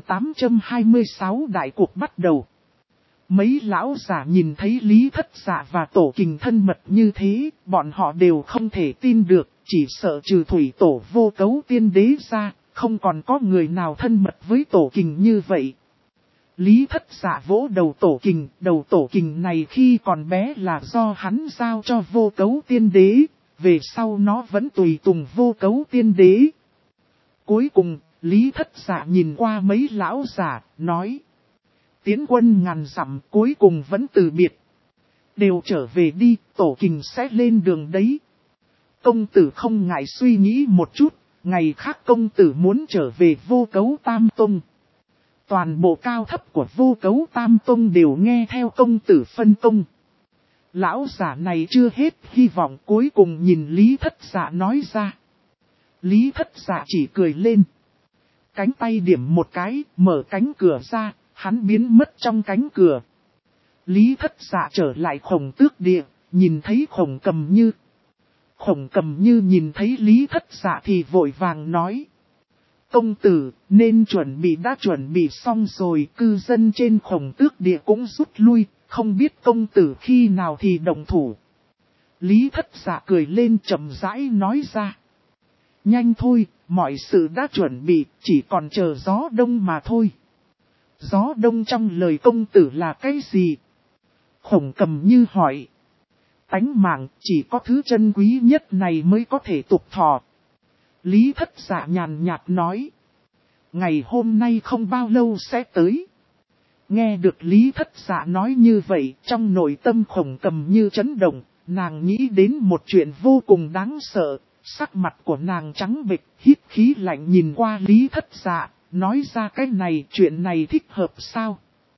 1826 đại cuộc bắt đầu. Mấy lão giả nhìn thấy Lý Thất Dạ và tổ kình thân mật như thế, bọn họ đều không thể tin được, chỉ sợ trừ thủy tổ vô cấu tiên đế ra, không còn có người nào thân mật với tổ kình như vậy. Lý Thất Dạ vỗ đầu tổ kình này khi còn bé là do hắn giao cho vô cấu tiên đế, về sau nó vẫn tùy tùng vô cấu tiên đế. Cuối cùng, Lý Thất Dạ nhìn qua mấy lão giả, nói. Tiến quân ngàn dặm cuối cùng vẫn từ biệt. Đều trở về đi, tổ kình sẽ lên đường đấy. Công tử không ngại suy nghĩ một chút, ngày khác công tử muốn trở về vô cấu tam tông. Toàn bộ cao thấp của vô cấu tam tông đều nghe theo công tử phân công. Lão giả này chưa hết hy vọng, cuối cùng nhìn Lý Thất Dạ nói ra. Lý Thất Dạ chỉ cười lên. Cánh tay điểm một cái, mở cánh cửa ra, hắn biến mất trong cánh cửa. Lý Thất Dạ trở lại Khổng Tước Địa, nhìn thấy Khổng Cầm Như. Khổng Cầm Như nhìn thấy Lý Thất Dạ thì vội vàng nói. Công tử, nên đã chuẩn bị xong rồi, cư dân trên Khổng Tước Địa cũng rút lui, không biết công tử khi nào thì động thủ. Lý Thất Dạ cười lên chậm rãi nói ra. Nhanh thôi, mọi sự đã chuẩn bị, chỉ còn chờ gió đông mà thôi. Gió đông trong lời công tử là cái gì? Khổng Cầm Như hỏi. Tánh mạng chỉ có thứ chân quý nhất này mới có thể tục thọ. Lý Thất Dạ nhàn nhạt nói. Ngày hôm nay không bao lâu sẽ tới. Nghe được Lý Thất Dạ nói như vậy, trong nội tâm Khổng Cầm Như chấn động, nàng nghĩ đến một chuyện vô cùng đáng sợ, sắc mặt của nàng trắng bệch, hít khí lạnh nhìn qua Lý Thất Dạ, nói ra cái này, chuyện này thích hợp sao?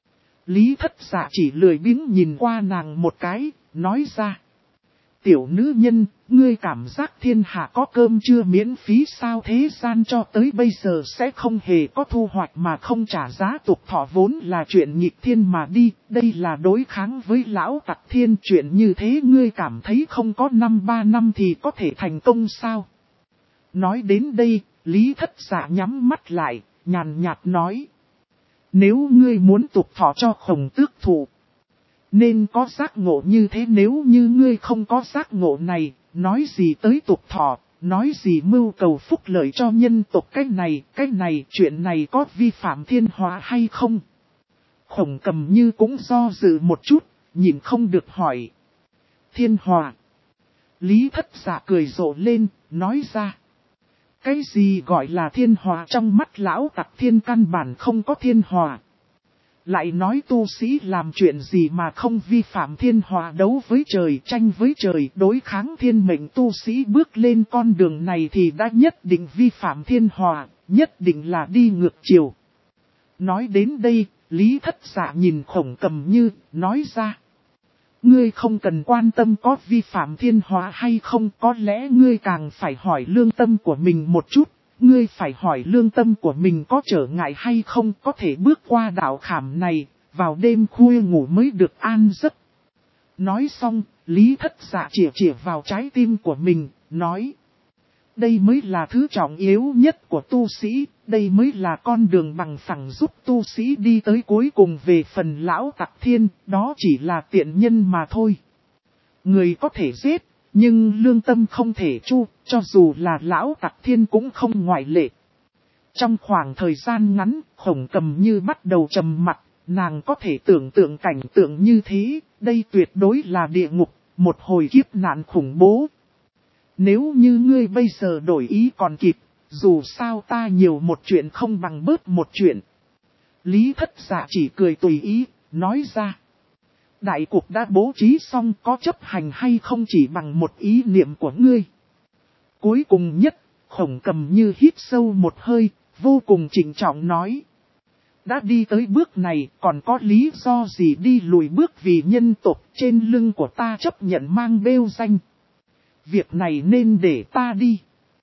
Lý Thất Dạ chỉ lười biếng nhìn qua nàng một cái, nói ra. Tiểu nữ nhân, ngươi cảm giác thiên hạ có cơm chưa miễn phí sao, thế gian cho tới bây giờ sẽ không hề có thu hoạch mà không trả giá, tục thọ vốn là chuyện nghịch thiên mà đi, đây là đối kháng với lão tặc thiên, chuyện như thế ngươi cảm thấy không có 3 năm thì có thể thành công sao? Nói đến đây, Lý Thất Dạ nhắm mắt lại, nhàn nhạt nói. Nếu ngươi muốn tục thọ cho Khổng Tước thụ, nên có giác ngộ như thế, nếu như ngươi không có giác ngộ này, nói gì tới tục thọ, nói gì mưu cầu phúc lợi cho nhân tộc, cái này, chuyện này có vi phạm thiên hóa hay không? Khổng Cầm Như cũng do dự một chút, nhìn không được hỏi. Thiên hòa. Lý Thất Dạ cười rộ lên, nói ra. Cái gì gọi là thiên hòa, trong mắt lão tặc thiên căn bản không có thiên hòa. Lại nói tu sĩ làm chuyện gì mà không vi phạm thiên hòa, đấu với trời, tranh với trời, đối kháng thiên mệnh, tu sĩ bước lên con đường này thì đã nhất định vi phạm thiên hòa, nhất định là đi ngược chiều. Nói đến đây, Lý Thất Dạ nhìn Khổng Cầm Như, nói ra. Ngươi không cần quan tâm có vi phạm thiên hóa hay không, có lẽ ngươi càng phải hỏi lương tâm của mình một chút. Ngươi phải hỏi lương tâm của mình có trở ngại hay không, có thể bước qua đạo khảm này, vào đêm khuya ngủ mới được an giấc. Nói xong, Lý Thất Dạ chĩa vào trái tim của mình, nói. Đây mới là thứ trọng yếu nhất của tu sĩ, đây mới là con đường bằng phẳng giúp tu sĩ đi tới cuối cùng. Về phần lão Tặc Thiên, đó chỉ là tiện nhân mà thôi. Người có thể giết, nhưng lương tâm không thể chu, cho dù là lão Tặc Thiên cũng không ngoại lệ. Trong khoảng thời gian ngắn, Khổng Cầm Như bắt đầu trầm mặc, nàng có thể tưởng tượng cảnh tượng như thế, đây tuyệt đối là địa ngục, một hồi kiếp nạn khủng bố. Nếu như ngươi bây giờ đổi ý còn kịp, dù sao ta nhiều một chuyện không bằng bớt một chuyện. Lý Thất Dạ chỉ cười tùy ý, nói ra. Đại cục đã bố trí xong, có chấp hành hay không chỉ bằng một ý niệm của ngươi. Cuối cùng nhất, Khổng Cầm Như hít sâu một hơi, vô cùng trịnh trọng nói. Đã đi tới bước này, còn có lý do gì đi lùi bước, vì nhân tộc trên lưng của ta chấp nhận mang bêu danh. Việc này nên để ta đi.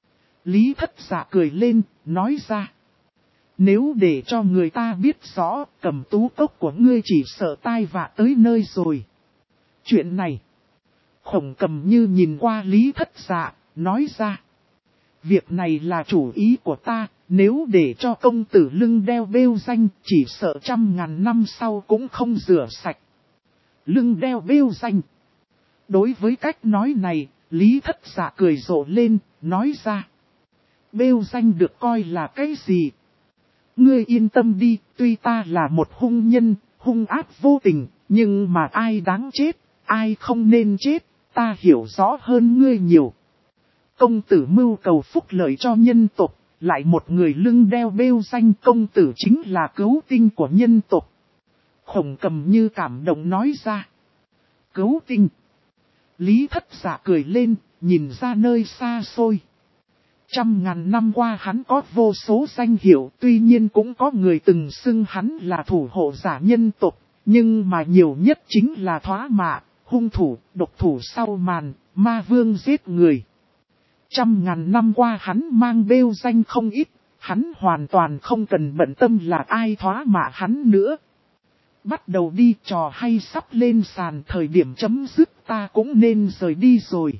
Lý Thất Dạ cười lên, nói ra. Nếu để cho người ta biết rõ, Cầm Tú Cốc của ngươi chỉ sợ tai vạ tới nơi rồi. Chuyện này, Khổng Cầm Như nhìn qua Lý Thất Dạ, nói ra. Việc này là chủ ý của ta, nếu để cho công tử lưng đeo bêu danh, chỉ sợ 100.000 năm sau cũng không rửa sạch. Lưng đeo bêu danh. Đối với cách nói này, Lý Thất Dạ cười rộ lên, nói ra. Bêu danh được coi là cái gì? Ngươi yên tâm đi, tuy ta là một hung nhân, hung ác vô tình, nhưng mà ai đáng chết, ai không nên chết, ta hiểu rõ hơn ngươi nhiều. Công tử mưu cầu phúc lợi cho nhân tộc, lại một người lưng đeo bêu danh, công tử chính là cứu tinh của nhân tộc. Khổng Cầm Như cảm động nói ra. Cứu tinh. Lý Thất Dạ cười lên, nhìn ra nơi xa xôi. 100.000 năm qua hắn có vô số danh hiệu, tuy nhiên cũng có người từng xưng hắn là thủ hộ giả nhân tộc, nhưng mà nhiều nhất chính là thoá mạ, hung thủ, độc thủ sau màn, ma vương giết người. 100.000 năm qua hắn mang bêu danh không ít, hắn hoàn toàn không cần bận tâm là ai thoá mạ hắn nữa. Bắt đầu đi, trò hay sắp lên sàn, thời điểm chấm dứt ta cũng nên rời đi rồi.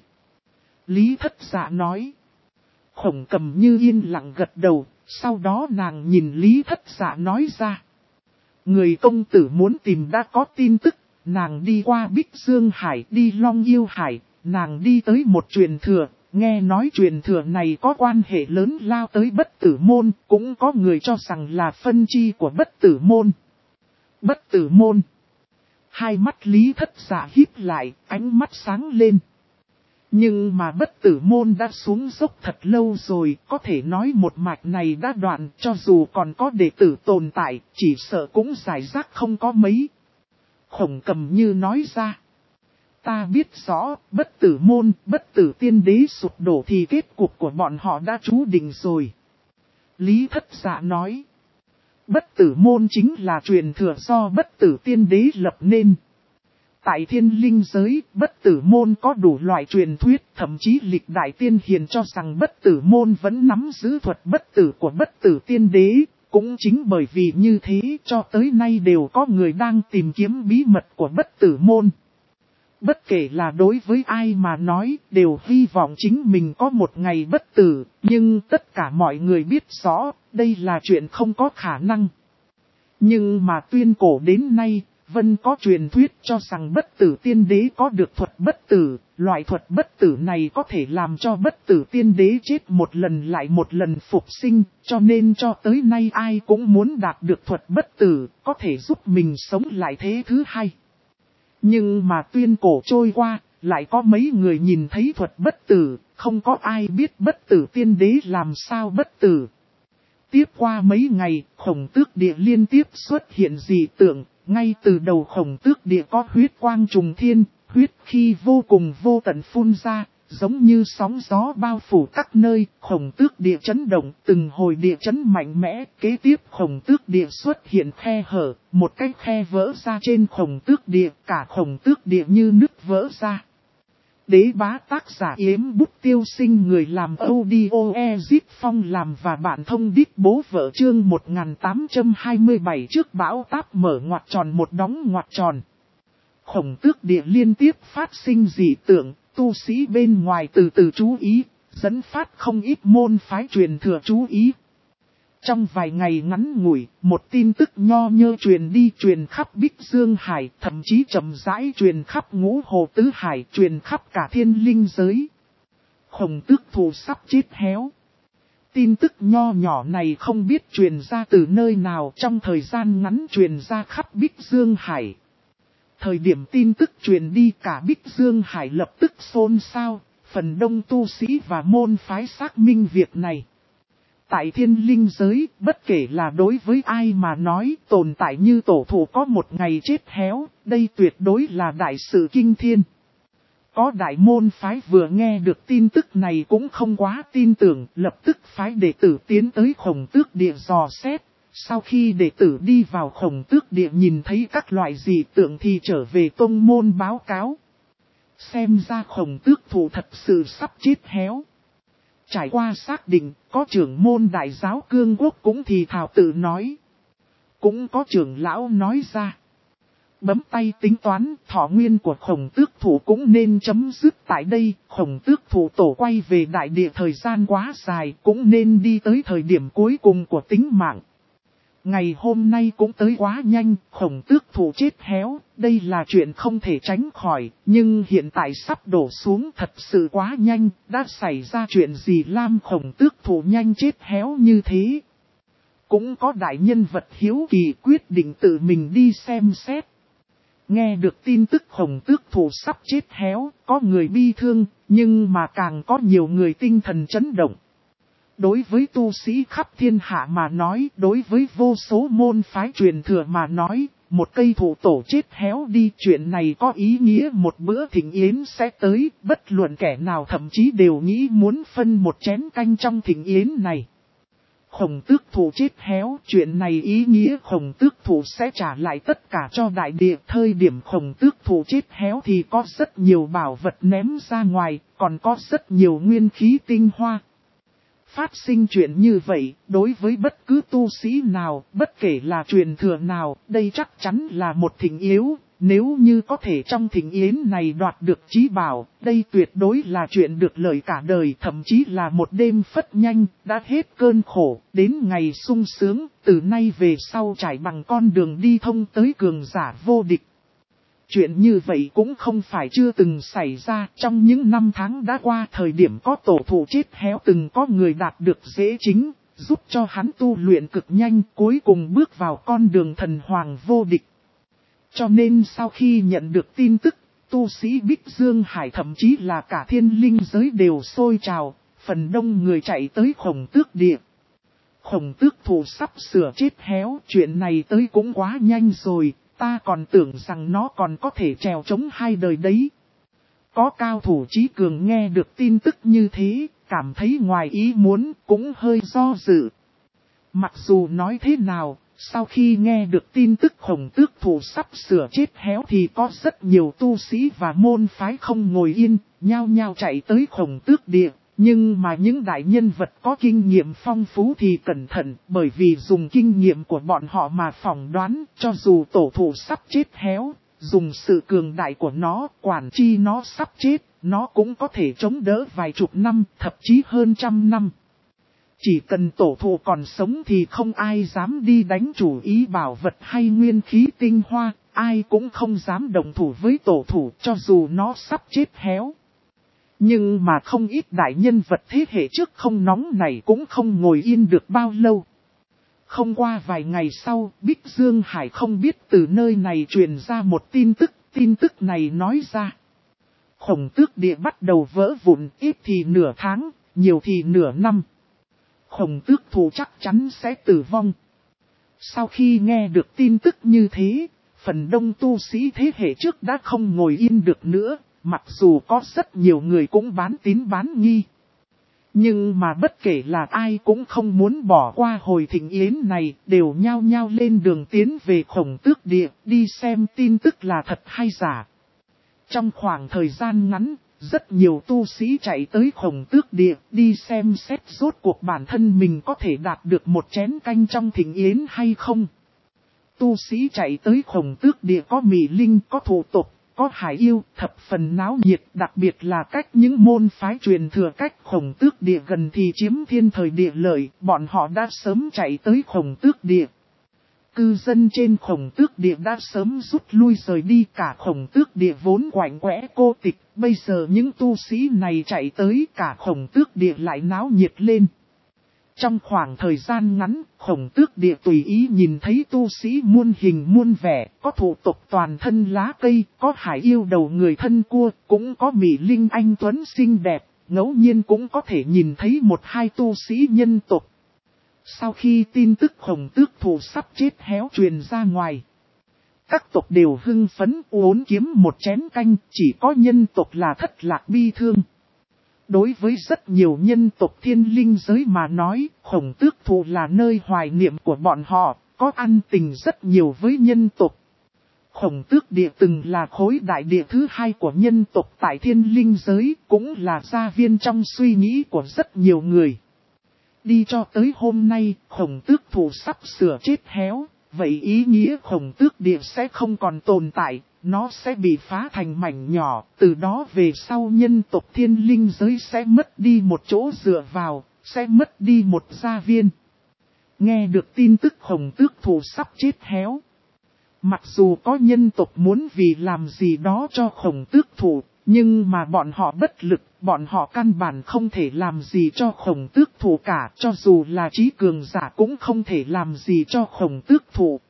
Lý Thất Dạ nói. Khổng Cầm Như yên lặng gật đầu, sau đó nàng nhìn Lý Thất Dạ nói ra. Người công tử muốn tìm đã có tin tức, nàng đi qua Bích Dương Hải, đi Long Yêu Hải, nàng đi tới một truyền thừa, nghe nói truyền thừa này có quan hệ lớn lao tới Bất Tử Môn, cũng có người cho rằng là phân chi của Bất Tử Môn. Bất Tử Môn. Hai mắt Lý Thất Dạ híp lại, ánh mắt sáng lên. Nhưng mà Bất Tử Môn đã xuống dốc thật lâu rồi, có thể nói một mạch này đã đoạn, cho dù còn có đệ tử tồn tại, chỉ sợ cũng giải rác không có mấy. Khổng Cầm Như nói ra. Ta biết rõ, Bất Tử Môn, Bất Tử Tiên Đế sụp đổ thì kết cục của bọn họ đã chú định rồi. Lý Thất Dạ nói. Bất Tử Môn chính là truyền thừa do Bất Tử Tiên Đế lập nên. Tại Thiên Linh giới, Bất Tử Môn có đủ loại truyền thuyết, thậm chí lịch đại tiên hiền cho rằng Bất Tử Môn vẫn nắm giữ thuật bất tử của Bất Tử Tiên Đế. Cũng chính bởi vì như thế cho tới nay đều có người đang tìm kiếm bí mật của Bất Tử Môn. Bất kể là đối với ai mà nói, đều hy vọng chính mình có một ngày bất tử, nhưng tất cả mọi người biết rõ, đây là chuyện không có khả năng. Nhưng mà tuyên cổ đến nay, vẫn có truyền thuyết cho rằng Bất Tử Tiên Đế có được thuật bất tử, loại thuật bất tử này có thể làm cho Bất Tử Tiên Đế chết một lần lại một lần phục sinh, cho nên cho tới nay ai cũng muốn đạt được thuật bất tử, có thể giúp mình sống lại thế thứ hai. Nhưng mà tuyên cổ trôi qua, lại có mấy người nhìn thấy thuật bất tử, không có ai biết Bất Tử Tiên Đế làm sao bất tử. Tiếp qua mấy ngày, Khổng Tước Địa liên tiếp xuất hiện dị tượng, ngay từ đầu Khổng Tước Địa có huyết quang trùng thiên, huyết khi vô cùng vô tận phun ra, giống như sóng gió bao phủ các nơi, Khổng Tước Địa chấn động, từng hồi địa chấn mạnh mẽ, kế tiếp Khổng Tước Địa xuất hiện khe hở, một cái khe vỡ ra trên Khổng Tước Địa, cả Khổng Tước Địa như nứt vỡ ra. Đế bá tác giả Yếm Bút Tiêu Sinh, người làm audio Ezip Phong làm và bản thông đít bố vợ, chương 1827 trước bão táp mở ngoặc tròn một đóng ngoặc tròn. Khổng Tước Địa liên tiếp phát sinh dị tượng, tu sĩ bên ngoài từ từ chú ý, dẫn phát không ít môn phái truyền thừa chú ý. Trong vài ngày ngắn ngủi, một tin tức nho nhơ truyền đi truyền khắp Bích Dương Hải, thậm chí chậm rãi truyền khắp Ngũ Hồ Tứ Hải, truyền khắp cả thiên linh giới. Khổng Tước Thù sắp chết héo. Tin tức nho nhỏ này không biết truyền ra từ nơi nào, trong thời gian ngắn truyền ra khắp Bích Dương Hải. Thời điểm tin tức truyền đi, cả Bích Dương Hải lập tức xôn xao, phần đông tu sĩ và môn phái xác minh việc này. Tại thiên linh giới, bất kể là đối với ai mà nói, tồn tại như tổ thụ có một ngày chết héo, đây tuyệt đối là đại sự kinh thiên. Có đại môn phái vừa nghe được tin tức này cũng không quá tin tưởng, lập tức phái đệ tử tiến tới Khổng Tước Địa dò xét. Sau khi đệ tử đi vào Khổng Tước Địa nhìn thấy các loại dị tượng thì trở về tông môn báo cáo. Xem ra Khổng Tước Thù thật sự sắp chết héo. Trải qua xác định, có trưởng môn đại giáo Cương Quốc cũng thì thảo tự nói. Cũng có trưởng lão nói ra. Bấm tay tính toán, thọ nguyên của Khổng Tước Thù cũng nên chấm dứt tại đây. Khổng Tước Thù tổ quay về đại địa thời gian quá dài, cũng nên đi tới thời điểm cuối cùng của tính mạng. Ngày hôm nay cũng tới quá nhanh, Khổng Tước Thù chết héo, đây là chuyện không thể tránh khỏi, nhưng hiện tại sắp đổ xuống thật sự quá nhanh, đã xảy ra chuyện gì làm Khổng Tước Thù nhanh chết héo như thế. Cũng có đại nhân vật hiếu kỳ quyết định tự mình đi xem xét. Nghe được tin tức Khổng Tước Thù sắp chết héo, có người bi thương, nhưng mà càng có nhiều người tinh thần chấn động. Đối với tu sĩ khắp thiên hạ mà nói, đối với vô số môn phái truyền thừa mà nói, một cây thụ tổ chết héo đi, chuyện này có ý nghĩa một bữa thịnh yến sẽ tới, bất luận kẻ nào thậm chí đều nghĩ muốn phân một chén canh trong thịnh yến này. Khổng Tước Thù chết héo, chuyện này ý nghĩa Khổng Tước Thù sẽ trả lại tất cả cho đại địa. Thời điểm Khổng Tước Thù chết héo thì có rất nhiều bảo vật ném ra ngoài, còn có rất nhiều nguyên khí tinh hoa. Phát sinh chuyện như vậy, đối với bất cứ tu sĩ nào, bất kể là truyền thừa nào, đây chắc chắn là một thịnh yếu. Nếu như có thể trong thịnh yến này đoạt được chí bảo, đây tuyệt đối là chuyện được lợi cả đời, thậm chí là một đêm phất nhanh, đã hết cơn khổ, đến ngày sung sướng, từ nay về sau trải bằng con đường đi thông tới cường giả vô địch. Chuyện như vậy cũng không phải chưa từng xảy ra, trong những năm tháng đã qua thời điểm có tổ thụ chết héo từng có người đạt được dễ chính, giúp cho hắn tu luyện cực nhanh, cuối cùng bước vào con đường thần hoàng vô địch. Cho nên sau khi nhận được tin tức, tu sĩ Bích Dương Hải thậm chí là cả thiên linh giới đều sôi trào, phần đông người chạy tới Khổng Tước Địa. Khổng Tước Thù sắp sửa chết héo, chuyện này tới cũng quá nhanh rồi, ta còn tưởng rằng nó còn có thể trèo chống 2 đời đấy. Có cao thủ trí cường nghe được tin tức như thế, cảm thấy ngoài ý muốn, cũng hơi do dự. Mặc dù nói thế nào, sau khi nghe được tin tức Khổng Tước Thù sắp sửa chết héo thì có rất nhiều tu sĩ và môn phái không ngồi yên, nhao nhao chạy tới Khổng Tước Địa. Nhưng mà những đại nhân vật có kinh nghiệm phong phú thì cẩn thận, bởi vì dùng kinh nghiệm của bọn họ mà phỏng đoán, cho dù tổ thụ sắp chết héo, dùng sự cường đại của nó, quản chi nó sắp chết, nó cũng có thể chống đỡ vài chục năm, thậm chí hơn 100 năm. Chỉ cần tổ thụ còn sống thì không ai dám đi đánh chủ ý bảo vật hay nguyên khí tinh hoa, ai cũng không dám đồng thủ với tổ thụ cho dù nó sắp chết héo. Nhưng mà không ít đại nhân vật thế hệ trước không nóng này cũng không ngồi yên được bao lâu. Không qua vài ngày sau, Bích Dương Hải không biết từ nơi này truyền ra một tin tức này nói ra. Khổng Tước Địa bắt đầu vỡ vụn, ít thì nửa tháng, nhiều thì nửa năm. Khổng Tước Thù chắc chắn sẽ tử vong. Sau khi nghe được tin tức như thế, phần đông tu sĩ thế hệ trước đã không ngồi yên được nữa, mặc dù có rất nhiều người cũng bán tín bán nghi. Nhưng mà bất kể là ai cũng không muốn bỏ qua hồi thịnh yến này, đều nhao nhao lên đường tiến về Khổng Tước Địa, đi xem tin tức là thật hay giả. Trong khoảng thời gian ngắn, rất nhiều tu sĩ chạy tới Khổng Tước Địa, đi xem xét rốt cuộc bản thân mình có thể đạt được một chén canh trong thịnh yến hay không. Tu sĩ chạy tới Khổng Tước Địa có mị linh, có thủ tục, có hải yêu, thập phần náo nhiệt, đặc biệt là cách những môn phái truyền thừa cách Khổng Tước Địa gần thì chiếm thiên thời địa lợi, bọn họ đã sớm chạy tới Khổng Tước Địa. Cư dân trên Khổng Tước Địa đã sớm rút lui rời đi, cả Khổng Tước Địa vốn quạnh quẽ cô tịch, bây giờ những tu sĩ này chạy tới, cả Khổng Tước Địa lại náo nhiệt lên. Trong khoảng thời gian ngắn, Khổng Tước Địa tùy ý nhìn thấy tu sĩ muôn hình muôn vẻ, có thủ tộc toàn thân lá cây, có hải yêu đầu người thân cua, cũng có mỹ linh anh tuấn xinh đẹp, ngẫu nhiên cũng có thể nhìn thấy một hai tu sĩ nhân tộc. Sau khi tin tức Khổng Tước Thủ sắp chết héo truyền ra ngoài, các tộc đều hưng phấn uốn kiếm một chén canh, chỉ có nhân tộc là thất lạc bi thương. Đối với rất nhiều nhân tộc thiên linh giới mà nói, Khổng Tước Thủ là nơi hoài niệm của bọn họ, có ăn tình rất nhiều với nhân tộc. Khổng Tước Địa từng là khối đại địa thứ hai của nhân tộc tại thiên linh giới, cũng là gia viên trong suy nghĩ của rất nhiều người. Đi cho tới hôm nay, Khổng Tước Thủ sắp sửa chết héo, vậy ý nghĩa Khổng Tước Địa sẽ không còn tồn tại, nó sẽ bị phá thành mảnh nhỏ, từ đó về sau nhân tộc thiên linh giới sẽ mất đi một chỗ dựa vào, sẽ mất đi một gia viên. Nghe được tin tức Khổng Tước Thủ sắp chết héo. Mặc dù có nhân tộc muốn vì làm gì đó cho Khổng Tước Thủ, nhưng mà bọn họ bất lực, bọn họ căn bản không thể làm gì cho Khổng Tước Thủ cả, cho dù là trí cường giả cũng không thể làm gì cho Khổng Tước Thủ.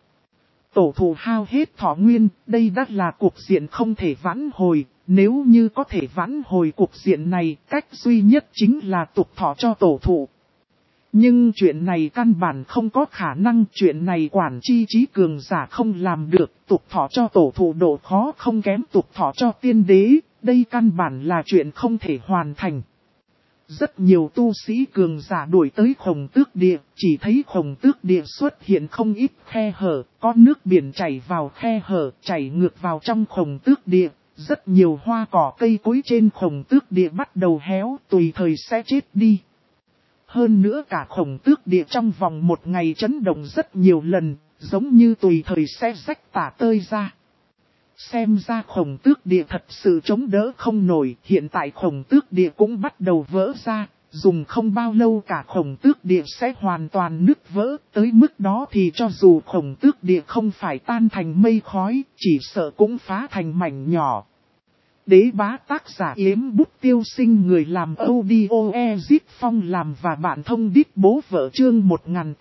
Tổ thủ hao hết thọ nguyên, đây đã là cuộc diện không thể vãn hồi, nếu như có thể vãn hồi cuộc diện này, cách duy nhất chính là tục thọ cho tổ thủ. Nhưng chuyện này căn bản không có khả năng, chuyện này quản chi trí cường giả không làm được, tục thọ cho tổ thủ độ khó không kém tục thọ cho tiên đế, đây căn bản là chuyện không thể hoàn thành. Rất nhiều tu sĩ cường giả đuổi tới Khổng Tước Địa, chỉ thấy Khổng Tước Địa xuất hiện không ít khe hở, có nước biển chảy vào khe hở, chảy ngược vào trong Khổng Tước Địa. Rất nhiều hoa cỏ cây cối trên Khổng Tước Địa bắt đầu héo, tùy thời sẽ chết đi. Hơn nữa cả Khổng Tước Địa trong vòng một ngày chấn động rất nhiều lần, giống như tùy thời sẽ rách tả tơi ra. Xem ra Khổng Tước Địa thật sự chống đỡ không nổi, hiện tại Khổng Tước Địa cũng bắt đầu vỡ ra, dùng không bao lâu cả Khổng Tước Địa sẽ hoàn toàn nứt vỡ, tới mức đó thì cho dù Khổng Tước Địa không phải tan thành mây khói, chỉ sợ cũng phá thành mảnh nhỏ. Đế bá tác giả Yếm Bút Tiêu Sinh, người làm audio Ezip Phong làm và bạn thông đít bố vợ chương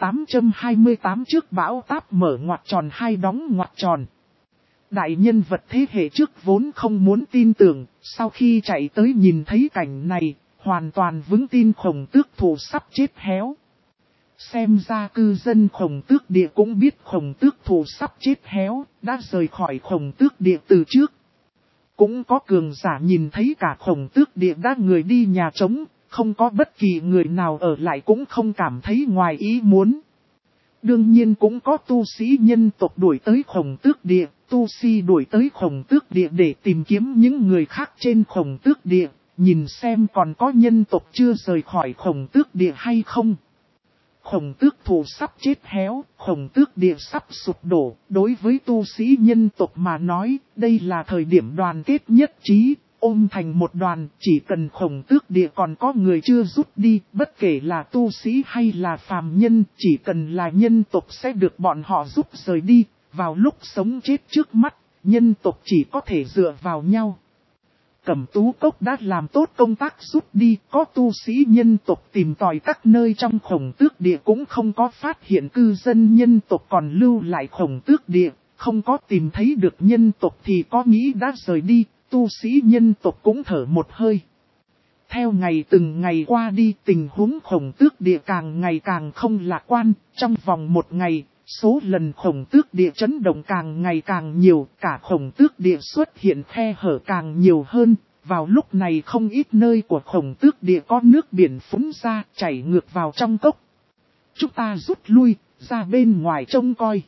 1828 trước bão táp mở ngoặc tròn hai đóng ngoặc tròn. Đại nhân vật thế hệ trước vốn không muốn tin tưởng, sau khi chạy tới nhìn thấy cảnh này, hoàn toàn vững tin Khổng Tước Thủ sắp chết héo. Xem ra cư dân Khổng Tước Địa cũng biết Khổng Tước Thủ sắp chết héo, đã rời khỏi Khổng Tước Địa từ trước. Cũng có cường giả nhìn thấy cả Khổng Tước Địa đã người đi nhà trống, không có bất kỳ người nào ở lại cũng không cảm thấy ngoài ý muốn. Đương nhiên cũng có tu sĩ nhân tộc đuổi tới Khổng Tước Địa, tu sĩ đuổi tới Khổng Tước Địa để tìm kiếm những người khác trên Khổng Tước Địa, nhìn xem còn có nhân tộc chưa rời khỏi Khổng Tước Địa hay không. Khổng Tước Thủ sắp chết héo, Khổng Tước Địa sắp sụp đổ, đối với tu sĩ nhân tộc mà nói, đây là thời điểm đoàn kết nhất trí, ôm thành một đoàn, chỉ cần Khổng Tước Địa còn có người chưa rút đi, bất kể là tu sĩ hay là phàm nhân, chỉ cần là nhân tộc sẽ được bọn họ giúp rời đi, vào lúc sống chết trước mắt, nhân tộc chỉ có thể dựa vào nhau. Cẩm Tú Cốc đã làm tốt công tác rút đi, có tu sĩ nhân tộc tìm tòi các nơi trong Khổng Tước Địa cũng không có phát hiện cư dân nhân tộc còn lưu lại Khổng Tước Địa, không có tìm thấy được nhân tộc thì có nghĩ đã rời đi, tu sĩ nhân tộc cũng thở một hơi. Theo ngày từng ngày qua đi, tình huống Khổng Tước Địa càng ngày càng không lạc quan, trong vòng một ngày, Số lần Khổng Tước Địa chấn động càng ngày càng nhiều, cả Khổng Tước Địa xuất hiện khe hở càng nhiều hơn. Vào lúc này không ít nơi của Khổng Tước Địa có nước biển phúng ra, chảy ngược vào trong cốc. Chúng ta rút lui, ra bên ngoài trông coi.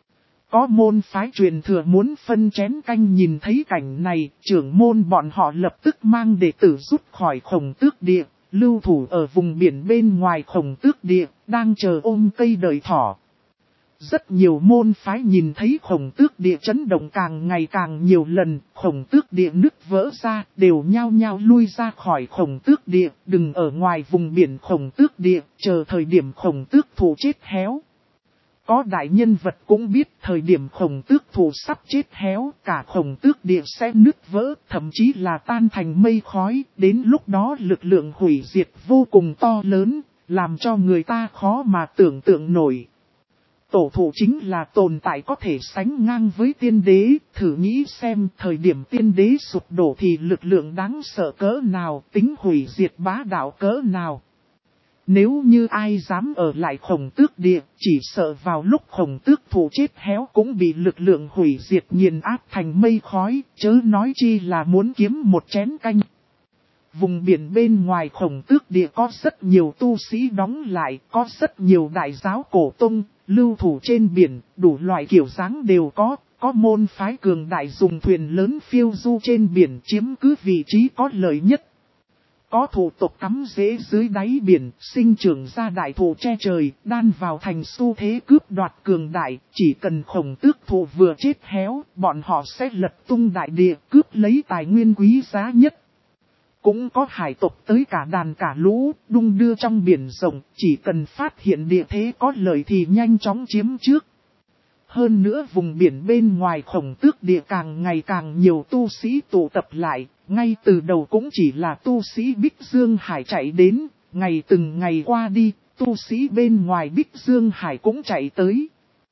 Có môn phái truyền thừa muốn phân chén canh nhìn thấy cảnh này, trưởng môn bọn họ lập tức mang đệ tử rút khỏi Khổng Tước Địa, lưu thủ ở vùng biển bên ngoài Khổng Tước Địa, đang chờ ôm cây đợi thỏ. Rất nhiều môn phái nhìn thấy Khổng Tước Địa chấn động càng ngày càng nhiều lần, Khổng Tước Địa nứt vỡ ra, đều nhao nhao lui ra khỏi Khổng Tước Địa, đừng ở ngoài vùng biển Khổng Tước Địa, chờ thời điểm Khổng Tước Thụ chết héo. Có đại nhân vật cũng biết thời điểm Khổng Tước Thụ sắp chết héo, cả Khổng Tước Địa sẽ nứt vỡ, thậm chí là tan thành mây khói, đến lúc đó lực lượng hủy diệt vô cùng to lớn, làm cho người ta khó mà tưởng tượng nổi. Tổ thụ chính là tồn tại có thể sánh ngang với tiên đế, thử nghĩ xem thời điểm tiên đế sụp đổ thì lực lượng đáng sợ cỡ nào, tính hủy diệt bá đạo cỡ nào. Nếu như ai dám ở lại Khổng Tước Địa, chỉ sợ vào lúc Khổng Tước Thụ chết héo cũng bị lực lượng hủy diệt nghiền áp thành mây khói, chớ nói chi là muốn kiếm một chén canh. Vùng biển bên ngoài Khổng Tước Địa có rất nhiều tu sĩ đóng lại, có rất nhiều đại giáo cổ tông, lưu thủ trên biển, đủ loại kiểu dáng đều có môn phái cường đại dùng thuyền lớn phiêu du trên biển chiếm cứ vị trí có lợi nhất. Có thủ tộc cắm rễ dưới đáy biển, sinh trưởng ra đại thụ che trời, đan vào thành xu thế cướp đoạt cường đại, chỉ cần Khổng Tước Thụ vừa chết héo, bọn họ sẽ lật tung đại địa, cướp lấy tài nguyên quý giá nhất. Cũng có hải tộc tới cả đàn cả lũ, đung đưa trong biển rộng, chỉ cần phát hiện địa thế có lợi thì nhanh chóng chiếm trước. Hơn nữa vùng biển bên ngoài Khổng Tước Địa càng ngày càng nhiều tu sĩ tụ tập lại, ngay từ đầu cũng chỉ là tu sĩ Bích Dương Hải chạy đến, ngày từng ngày qua đi, tu sĩ bên ngoài Bích Dương Hải cũng chạy tới.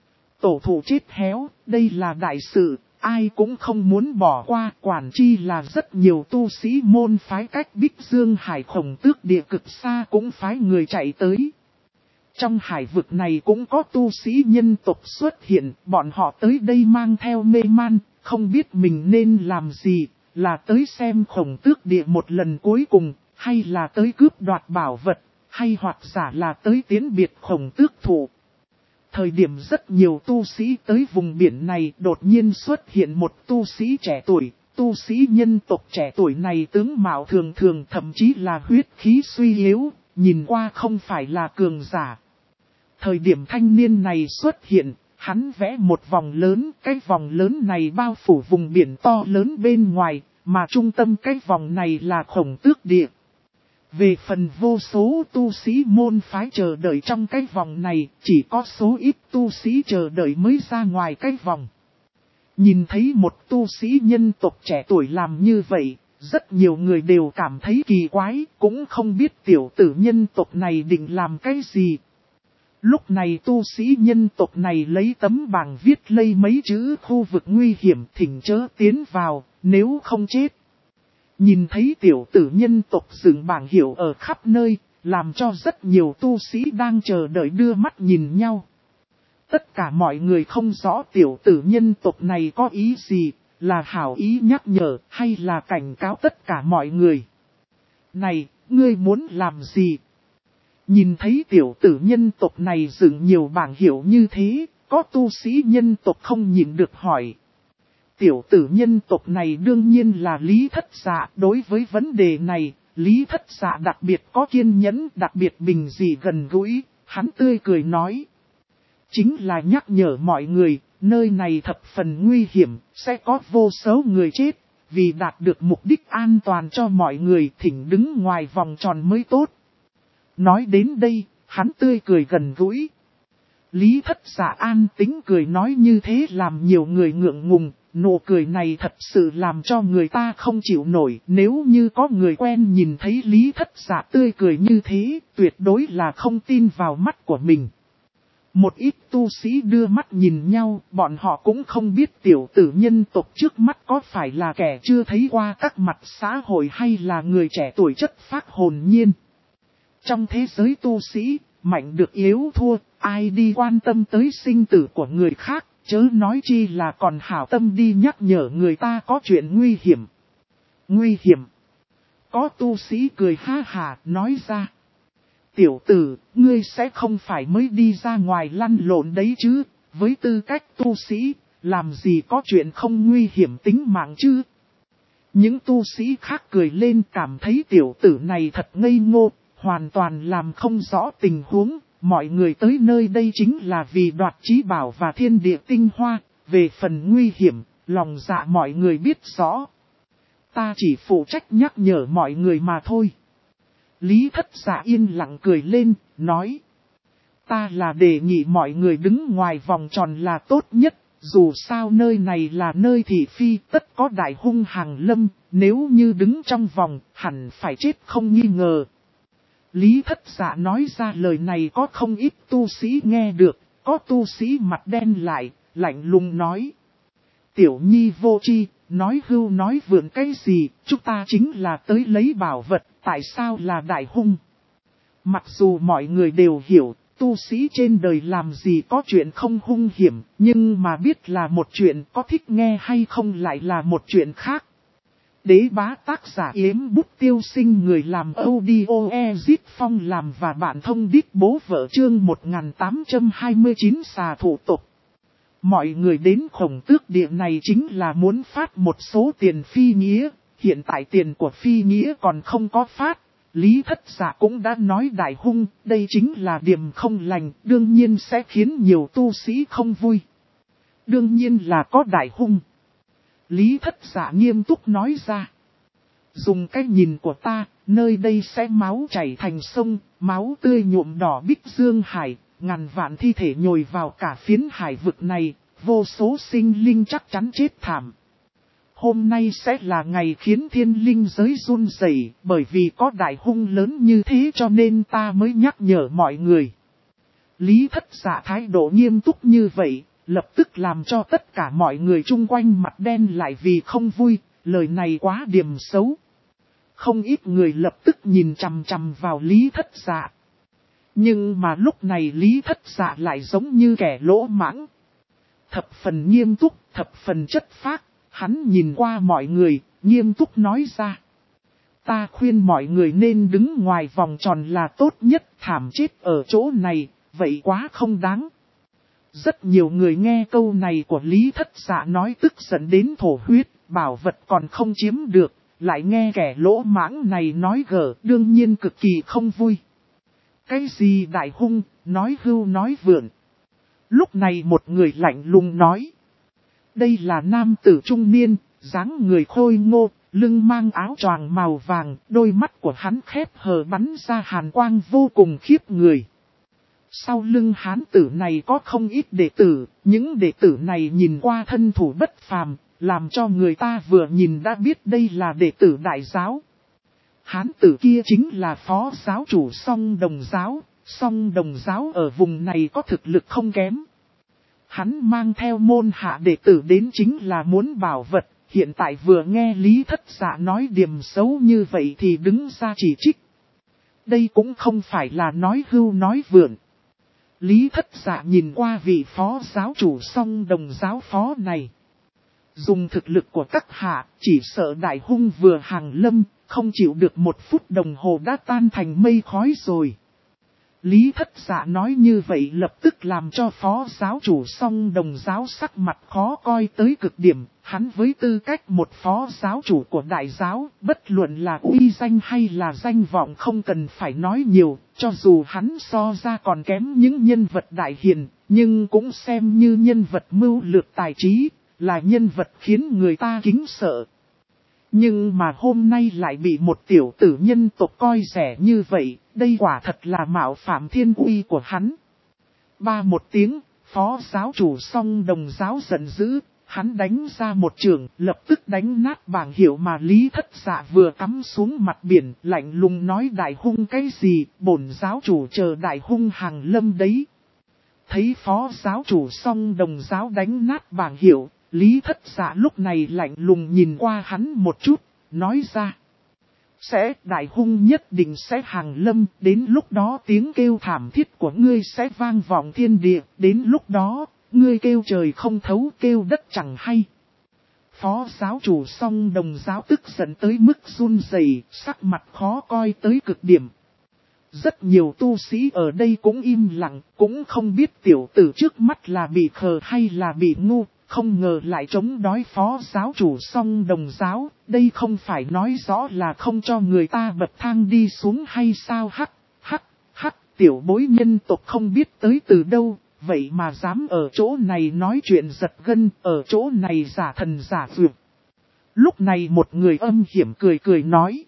Tổ thụ chết héo, đây là đại sự, ai cũng không muốn bỏ qua, quản chi là rất nhiều tu sĩ môn phái cách Bích Dương Hải Khổng Tước Địa cực xa cũng phái người chạy tới. Trong hải vực này cũng có tu sĩ nhân tộc xuất hiện, bọn họ tới đây mang theo mê man, không biết mình nên làm gì, là tới xem Khổng Tước Địa một lần cuối cùng, hay là tới cướp đoạt bảo vật, hay hoặc giả là tới tiến biệt Khổng Tước Thụ. Thời điểm rất nhiều tu sĩ tới vùng biển này đột nhiên xuất hiện một tu sĩ trẻ tuổi, tu sĩ nhân tộc trẻ tuổi này tướng mạo thường thường thậm chí là huyết khí suy yếu, nhìn qua không phải là cường giả. Thời điểm thanh niên này xuất hiện, hắn vẽ một vòng lớn, cái vòng lớn này bao phủ vùng biển to lớn bên ngoài, mà trung tâm cái vòng này là Khổng Tước Địa. Về phần vô số tu sĩ môn phái chờ đợi trong cái vòng này, chỉ có số ít tu sĩ chờ đợi mới ra ngoài cái vòng. Nhìn thấy một tu sĩ nhân tộc trẻ tuổi làm như vậy, rất nhiều người đều cảm thấy kỳ quái, cũng không biết tiểu tử nhân tộc này định làm cái gì. Lúc này tu sĩ nhân tộc này lấy tấm bảng viết lây mấy chữ khu vực nguy hiểm thỉnh chớ tiến vào, nếu không chết. Nhìn thấy tiểu tử nhân tộc dựng bảng hiệu ở khắp nơi, làm cho rất nhiều tu sĩ đang chờ đợi đưa mắt nhìn nhau. Tất cả mọi người không rõ tiểu tử nhân tộc này có ý gì, là hảo ý nhắc nhở hay là cảnh cáo tất cả mọi người. Này, ngươi muốn làm gì? Nhìn thấy tiểu tử nhân tộc này dựng nhiều bảng hiệu như thế, có tu sĩ nhân tộc không nhịn được hỏi. Tiểu tử nhân tộc này đương nhiên là Lý Thất Dạ. Đối với vấn đề này, Lý Thất Dạ đặc biệt có kiên nhẫn, đặc biệt bình dị gần gũi, hắn tươi cười nói. Chính là nhắc nhở mọi người, nơi này thập phần nguy hiểm, sẽ có vô số người chết, vì đạt được mục đích an toàn cho mọi người thỉnh đứng ngoài vòng tròn mới tốt. Nói đến đây, hắn tươi cười gần gũi. Lý Thất Dạ an tính cười nói như thế làm nhiều người ngượng ngùng, nụ cười này thật sự làm cho người ta không chịu nổi. Nếu như có người quen nhìn thấy Lý Thất Dạ tươi cười như thế, tuyệt đối là không tin vào mắt của mình. Một ít tu sĩ đưa mắt nhìn nhau, bọn họ cũng không biết tiểu tử nhân tộc trước mắt có phải là kẻ chưa thấy qua các mặt xã hội hay là người trẻ tuổi chất phác hồn nhiên. Trong thế giới tu sĩ, mạnh được yếu thua, ai đi quan tâm tới sinh tử của người khác, chớ nói chi là còn hảo tâm đi nhắc nhở người ta có chuyện nguy hiểm. Nguy hiểm. Có tu sĩ cười ha hà nói ra. Tiểu tử, ngươi sẽ không phải mới đi ra ngoài lăn lộn đấy chứ, với tư cách tu sĩ, làm gì có chuyện không nguy hiểm tính mạng chứ. Những tu sĩ khác cười lên cảm thấy tiểu tử này thật ngây ngô, hoàn toàn làm không rõ tình huống, mọi người tới nơi đây chính là vì đoạt chí bảo và thiên địa tinh hoa, về phần nguy hiểm, lòng dạ mọi người biết rõ. Ta chỉ phụ trách nhắc nhở mọi người mà thôi. Lý Thất Dạ yên lặng cười lên, nói. Ta là đề nghị mọi người đứng ngoài vòng tròn là tốt nhất, dù sao nơi này là nơi thị phi tất có đại hung hàng lâm, nếu như đứng trong vòng, hẳn phải chết không nghi ngờ. Lý Thất Dạ nói ra lời này có không ít tu sĩ nghe được, có tu sĩ mặt đen lại, lạnh lùng nói. Tiểu nhi vô tri, nói hưu nói vượn cái gì, chúng ta chính là tới lấy bảo vật, tại sao là đại hung? Mặc dù mọi người đều hiểu, tu sĩ trên đời làm gì có chuyện không hung hiểm, nhưng mà biết là một chuyện, có thích nghe hay không lại là một chuyện khác. Đế bá tác giả Yếm Bút Tiêu Sinh, người làm audio Ezit Phong làm và bạn thông đít bố vợ chương 1829 xà thủ tục. Mọi người đến Khổng Tước Địa này chính là muốn phát một số tiền phi nghĩa, hiện tại tiền của phi nghĩa còn không có phát. Lý Thất Dạ cũng đã nói đại hung, đây chính là điểm không lành, đương nhiên sẽ khiến nhiều tu sĩ không vui. Đương nhiên là có đại hung. Lý Thất Dạ nghiêm túc nói ra. Dùng cái nhìn của ta, nơi đây sẽ máu chảy thành sông, máu tươi nhuộm đỏ Bích Dương Hải, ngàn vạn thi thể nhồi vào cả phiến hải vực này, vô số sinh linh chắc chắn chết thảm. Hôm nay sẽ là ngày khiến thiên linh giới run rẩy, bởi vì có đại hung lớn như thế cho nên ta mới nhắc nhở mọi người. Lý Thất Dạ thái độ nghiêm túc như vậy, lập tức làm cho tất cả mọi người chung quanh mặt đen lại vì không vui, lời này quá điểm xấu. Không ít người lập tức nhìn chằm chằm vào Lý Thất Dạ. Nhưng mà lúc này Lý Thất Dạ lại giống như kẻ lỗ mãng. Thập phần nghiêm túc, thập phần chất phác, hắn nhìn qua mọi người, nghiêm túc nói ra. Ta khuyên mọi người nên đứng ngoài vòng tròn là tốt nhất, thảm chết ở chỗ này, vậy quá không đáng. Rất nhiều người nghe câu này của Lý Thất Dạ nói tức giận đến thổ huyết, bảo vật còn không chiếm được, lại nghe kẻ lỗ mãng này nói gở, đương nhiên cực kỳ không vui. Cái gì đại hung, nói hưu nói vượn. Lúc này một người lạnh lùng nói. Đây là nam tử trung niên, dáng người khôi ngô, lưng mang áo choàng màu vàng, đôi mắt của hắn khép hờ bắn ra hàn quang vô cùng khiếp người. Sau lưng hán tử này có không ít đệ tử, những đệ tử này nhìn qua thân thủ bất phàm, làm cho người ta vừa nhìn đã biết đây là đệ tử đại giáo. Hán tử kia chính là phó giáo chủ Song Đồng Giáo, Song Đồng Giáo ở vùng này có thực lực không kém. Hắn mang theo môn hạ đệ tử đến chính là muốn bảo vật, hiện tại vừa nghe Lý Thất Dạ nói điểm xấu như vậy thì đứng ra chỉ trích. Đây cũng không phải là nói hưu nói vượn. Lý Thất Dạ nhìn qua vị phó giáo chủ Song Đồng Giáo phó này. Dùng thực lực của các hạ, chỉ sợ đại hung vừa hàng lâm, không chịu được một phút đồng hồ đã tan thành mây khói rồi. Lý Thất Dạ nói như vậy lập tức làm cho phó giáo chủ Song Đồng Giáo sắc mặt khó coi tới cực điểm. Hắn với tư cách một phó giáo chủ của đại giáo, bất luận là uy danh hay là danh vọng không cần phải nói nhiều, cho dù hắn so ra còn kém những nhân vật đại hiền, nhưng cũng xem như nhân vật mưu lược tài trí, là nhân vật khiến người ta kính sợ. Nhưng mà hôm nay lại bị một tiểu tử nhân tộc coi rẻ như vậy, đây quả thật là mạo phạm thiên uy của hắn. Ba một tiếng, phó giáo chủ Song Đồng Giáo giận dữ, hắn đánh ra một trường, lập tức đánh nát bảng hiệu mà Lý Thất Dạ vừa cắm xuống mặt biển, lạnh lùng nói đại hung cái gì, bổn giáo chủ chờ đại hung hàng lâm đấy. Thấy phó giáo chủ Song Đồng Giáo đánh nát bảng hiệu, Lý Thất Dạ lúc này lạnh lùng nhìn qua hắn một chút, nói ra. đại hung nhất định sẽ hàng lâm, đến lúc đó tiếng kêu thảm thiết của ngươi sẽ vang vọng thiên địa, đến lúc đó, ngươi kêu trời không thấu kêu đất chẳng hay. Phó giáo chủ Song Đồng giáo tức giận tới mức run rẩy, sắc mặt khó coi tới cực điểm. Rất nhiều tu sĩ ở đây cũng im lặng, cũng không biết tiểu tử trước mắt là bị khờ hay là bị ngu, không ngờ lại chống đối phó giáo chủ Song Đồng giáo, đây không phải nói rõ là không cho người ta bậc thang đi xuống hay sao. Hắc, tiểu bối nhân tộc không biết tới từ đâu, vậy mà dám ở chỗ này nói chuyện giật gân, ở chỗ này giả thần giả vượt. Lúc này một người âm hiểm cười nói.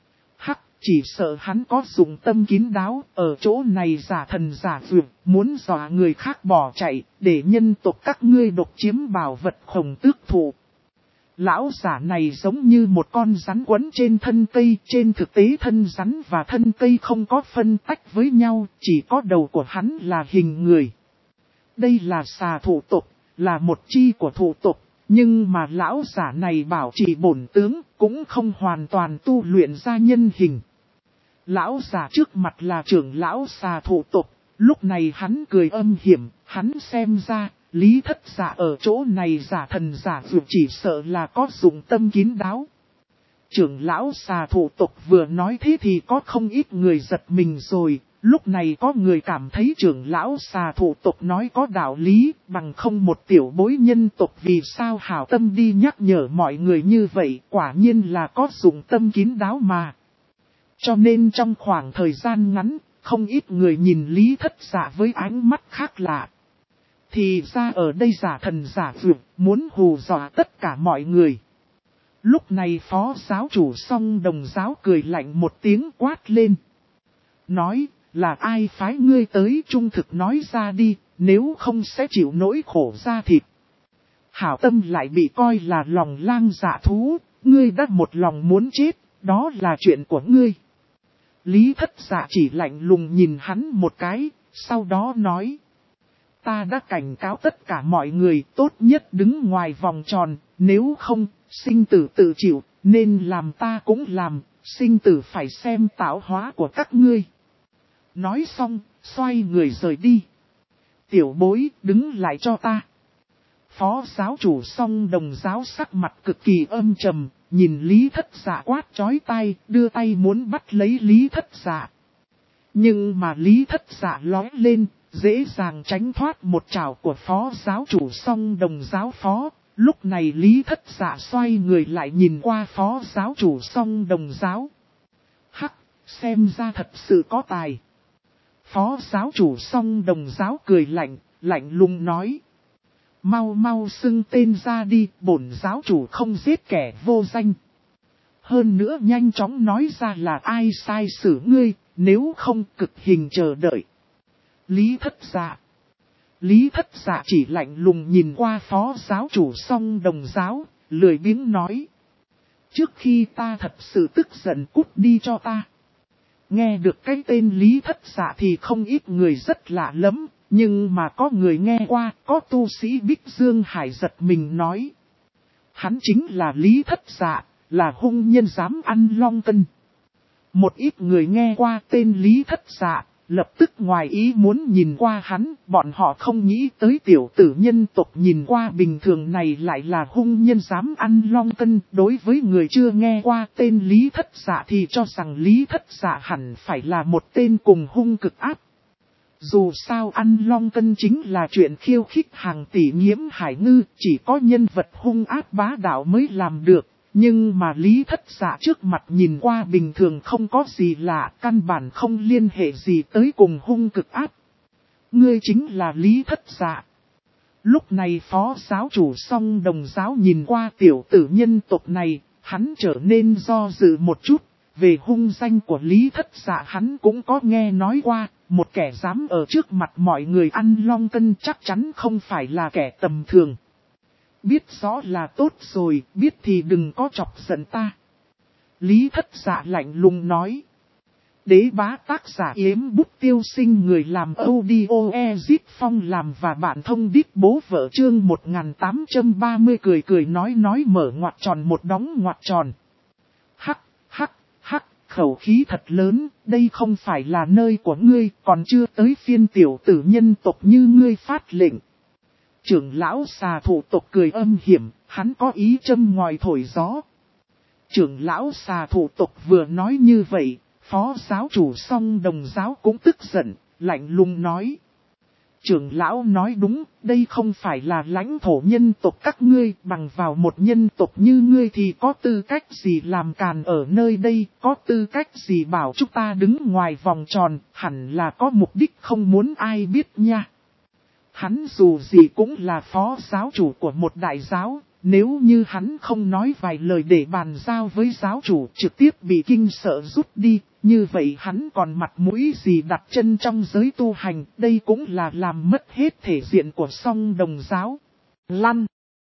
Chỉ sợ hắn có dụng tâm kín đáo, ở chỗ này giả thần giả vượt, muốn dọa người khác bỏ chạy, để nhân tộc các ngươi độc chiếm bảo vật khổng tước thụ. Lão giả này giống như một con rắn quấn trên thân cây, trên thực tế thân rắn và thân cây không có phân tách với nhau, chỉ có đầu của hắn là hình người. Đây là xà thụ tộc, là một chi của thụ tộc, nhưng mà lão giả này bảo trì bổn tướng, cũng không hoàn toàn tu luyện ra nhân hình. Lão giả trước mặt là trưởng lão xà thụ tộc, lúc này hắn cười âm hiểm, hắn xem ra, Lý Thất Dạ ở chỗ này giả thần giả vượt chỉ sợ là có dụng tâm kín đáo. Trưởng lão xà thụ tộc vừa nói thế thì có không ít người giật mình rồi, lúc này có người cảm thấy trưởng lão xà thụ tộc nói có đạo lý, bằng không một tiểu bối nhân tộc vì sao hảo tâm đi nhắc nhở mọi người như vậy, quả nhiên là có dụng tâm kín đáo mà. Cho nên trong khoảng thời gian ngắn, không ít người nhìn Lý Thất Dạ với ánh mắt khác lạ. Thì ra ở đây giả thần giả vượt, muốn hù dọa tất cả mọi người. Lúc này phó giáo chủ Song Đồng giáo cười lạnh một tiếng quát lên. Nói, là ai phái ngươi tới trung thực nói ra đi, nếu không sẽ chịu nỗi khổ da thịt. Hảo tâm lại bị coi là lòng lang dạ thú, ngươi đã một lòng muốn chết, đó là chuyện của ngươi. Lý Thất Dạ chỉ lạnh lùng nhìn hắn một cái, sau đó nói. Ta đã cảnh cáo tất cả mọi người tốt nhất đứng ngoài vòng tròn, nếu không, sinh tử tự chịu, nên làm ta cũng làm, sinh tử phải xem tạo hóa của các ngươi. Nói xong, xoay người rời đi. Tiểu bối, đứng lại cho ta. Phó giáo chủ Song Đồng giáo sắc mặt cực kỳ âm trầm, nhìn Lý Thất Dạ quát chói tai, đưa tay muốn bắt lấy Lý Thất Dạ. Nhưng mà Lý Thất Dạ lói lên, dễ dàng tránh thoát một trảo của phó giáo chủ Song Đồng giáo phó. Lúc này Lý Thất Dạ xoay người lại nhìn qua phó giáo chủ Song Đồng giáo. Hắc, xem ra thật sự có tài. Phó giáo chủ Song Đồng giáo cười lạnh lùng nói. Mau xưng tên ra đi, bổn giáo chủ không giết kẻ vô danh. Hơn nữa nhanh chóng nói ra là ai sai xử ngươi, nếu không cực hình chờ đợi. Lý Thất Dạ chỉ lạnh lùng nhìn qua phó giáo chủ Song Đồng giáo, lười biếng nói. Trước khi ta thật sự tức giận cút đi cho ta. Nghe được cái tên Lý Thất Dạ thì không ít người rất lạ lắm, nhưng mà có người nghe qua, có tu sĩ Bích Dương Hải giật mình nói. Hắn chính là Lý Thất Dạ, là hung nhân dám ăn long cân. Một ít người nghe qua tên Lý Thất Dạ, lập tức ngoài ý muốn nhìn qua hắn, bọn họ không nghĩ tới tiểu tử nhân tộc nhìn qua bình thường này lại là hung nhân dám ăn long cân. Đối với người chưa nghe qua tên Lý Thất Dạ thì cho rằng Lý Thất Dạ hẳn phải là một tên cùng hung cực áp. Dù sao ăn long cân chính là chuyện khiêu khích hàng tỷ nghiễm hải ngư, chỉ có nhân vật hung ác bá đạo mới làm được. Nhưng mà Lý Thất Dạ trước mặt nhìn qua bình thường không có gì lạ, căn bản không liên hệ gì tới cùng hung cực ác. Ngươi chính là Lý Thất Dạ. Lúc này phó giáo chủ Song Đồng giáo nhìn qua tiểu tử nhân tộc này, hắn trở nên do dự một chút. Về hung danh của Lý Thất Dạ hắn cũng có nghe nói qua, một kẻ dám ở trước mặt mọi người ăn long cân chắc chắn không phải là kẻ tầm thường. Biết rõ là tốt rồi, biết thì đừng có chọc giận ta. Lý Thất Dạ lạnh lùng nói. Đế bá tác giả Yếm Bút Tiêu Sinh, người làm audio Ezit Phong làm và bạn thông đít bố vợ chương 1830 cười nói mở ngoặc tròn một đóng ngoặc tròn. Hắc, khẩu khí thật lớn, đây không phải là nơi của ngươi, còn chưa tới phiên tiểu tử nhân tộc như ngươi phát lệnh. Trưởng lão xà thủ tộc cười âm hiểm, hắn có ý châm ngòi thổi gió. Trưởng lão xà thủ tộc vừa nói như vậy, phó giáo chủ Song Đồng giáo cũng tức giận, lạnh lùng nói. Trưởng lão nói đúng, đây không phải là lãnh thổ nhân tộc các ngươi, bằng vào một nhân tộc như ngươi thì có tư cách gì làm càn ở nơi đây, có tư cách gì bảo chúng ta đứng ngoài vòng tròn, hẳn là có mục đích không muốn ai biết nha. Hắn dù gì cũng là phó giáo chủ của một đại giáo, nếu như hắn không nói vài lời để bàn giao với giáo chủ trực tiếp bị kinh sợ rút đi, như vậy hắn còn mặt mũi gì đặt chân trong giới tu hành, đây cũng là làm mất hết thể diện của Song Đồng giáo. Lăn!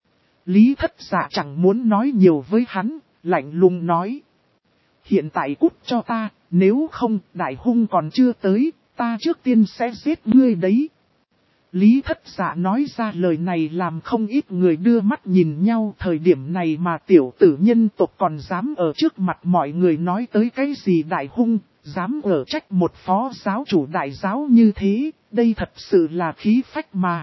Lý Thất Dạ chẳng muốn nói nhiều với hắn, lạnh lùng nói. Hiện tại cút cho ta, nếu không đại hung còn chưa tới, ta trước tiên sẽ giết ngươi đấy. Lý Thất Dạ nói ra lời này làm không ít người đưa mắt nhìn nhau, thời điểm này mà tiểu tử nhân tộc còn dám ở trước mặt mọi người nói tới cái gì đại hung, dám ở trách một phó giáo chủ đại giáo như thế, đây thật sự là khí phách mà.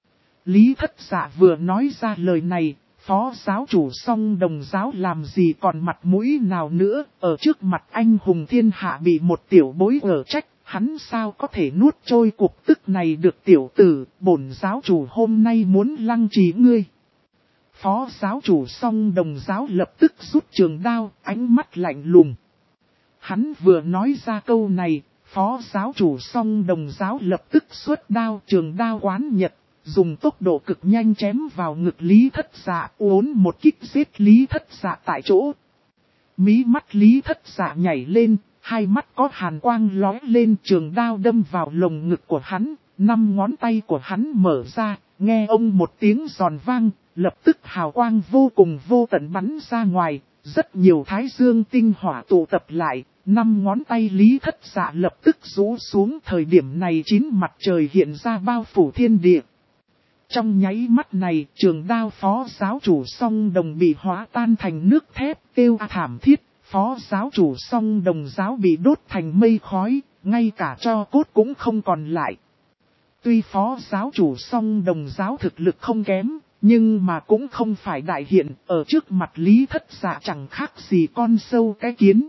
Lý Thất Dạ vừa nói ra lời này, phó giáo chủ Song Đồng giáo làm gì còn mặt mũi nào nữa, ở trước mặt anh hùng thiên hạ bị một tiểu bối ở trách. Hắn sao có thể nuốt trôi cuộc tức này được tiểu tử, bổn giáo chủ hôm nay muốn lăng trì ngươi. Phó giáo chủ Song Đồng giáo lập tức rút trường đao, ánh mắt lạnh lùng. Hắn vừa nói ra câu này, phó giáo chủ Song Đồng giáo lập tức xuất đao, trường đao quán nhật, dùng tốc độ cực nhanh chém vào ngực Lý Thất Dạ, uốn một kích giết Lý Thất Dạ tại chỗ. Mí mắt Lý Thất Dạ nhảy lên. Hai mắt có hàn quang lóe lên, trường đao đâm vào lồng ngực của hắn, 5 ngón tay của hắn mở ra, nghe ông một tiếng giòn vang, lập tức hào quang vô cùng vô tận bắn ra ngoài, rất nhiều thái dương tinh hỏa tụ tập lại, 5 ngón tay Lý Thất Dạ lập tức rũ xuống, thời điểm này 9 mặt trời hiện ra bao phủ thiên địa. Trong nháy mắt này, trường đao phó giáo chủ Song Đồng bị hóa tan thành nước thép, kêu thảm thiết. Phó giáo chủ Song Đồng giáo bị đốt thành mây khói, ngay cả tro cốt cũng không còn lại. Tuy phó giáo chủ Song Đồng giáo thực lực không kém, nhưng mà cũng không phải đại hiện, ở trước mặt Lý Thất Dạ chẳng khác gì con sâu cái kiến.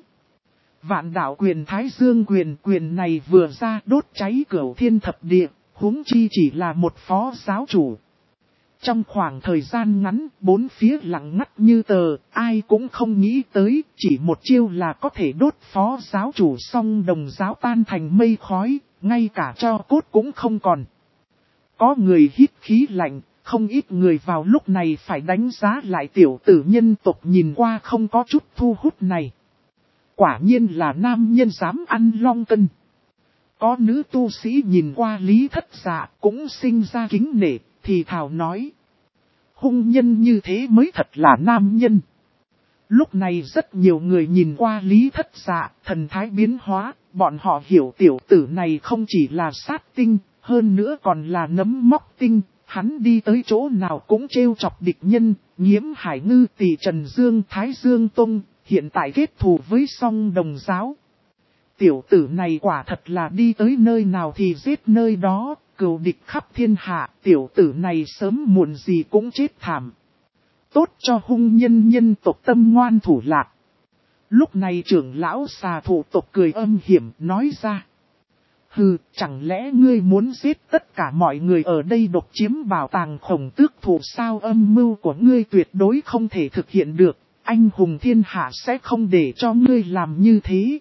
Vạn đạo quyền Thái Dương quyền này vừa ra đốt cháy cửu thiên thập địa, huống chi chỉ là một phó giáo chủ. Trong khoảng thời gian ngắn, bốn phía lặng ngắt như tờ, ai cũng không nghĩ tới, chỉ một chiêu là có thể đốt phó giáo chủ Song Đồng giáo tan thành mây khói, ngay cả tro cốt cũng không còn. Có người hít khí lạnh, không ít người vào lúc này phải đánh giá lại tiểu tử nhân tộc nhìn qua không có chút thu hút này. Quả nhiên là nam nhân dám ăn long cân. Có nữ tu sĩ nhìn qua Lý Thất Dạ cũng sinh ra kính nể. Thì thảo nói, hung nhân như thế mới thật là nam nhân. Lúc này rất nhiều người nhìn qua Lý Thất Dạ, thần thái biến hóa, bọn họ hiểu tiểu tử này không chỉ là sát tinh, hơn nữa còn là nấm móc tinh, hắn đi tới chỗ nào cũng trêu chọc địch nhân, Nhiễm Hải Ngư Tỷ Trần Dương Thái Dương Tông, hiện tại kết thù với Song Đồng giáo. Tiểu tử này quả thật là đi tới nơi nào thì giết nơi đó. Cừu địch khắp thiên hạ, tiểu tử này sớm muộn gì cũng chết thảm. Tốt cho hung nhân nhân tộc tâm ngoan thủ lạc. Lúc này trưởng lão xà thủ tộc cười âm hiểm nói ra. Hừ, chẳng lẽ ngươi muốn giết tất cả mọi người ở đây độc chiếm bảo tàng Khổng Tước Thủ sao? Âm mưu của ngươi tuyệt đối không thể thực hiện được, anh hùng thiên hạ sẽ không để cho ngươi làm như thế.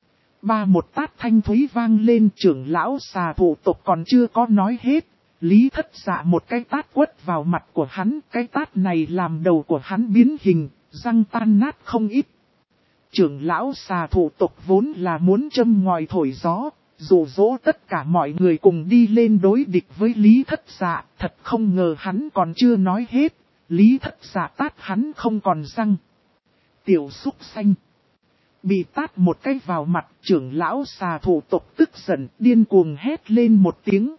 Ba một tát thanh thúy vang lên, trưởng lão xà thủ tộc còn chưa có nói hết. Lý Thất Dạ một cái tát quất vào mặt của hắn, cái tát này làm đầu của hắn biến hình, răng tan nát không ít. Trưởng lão xà thủ tộc vốn là muốn châm ngòi thổi gió, dụ dỗ tất cả mọi người cùng đi lên đối địch với Lý Thất Dạ, thật không ngờ hắn còn chưa nói hết, Lý Thất Dạ tát hắn không còn răng. Tiểu súc xanh. Bị tát một cái vào mặt, trưởng lão xà thủ tộc tức giận, điên cuồng hét lên một tiếng.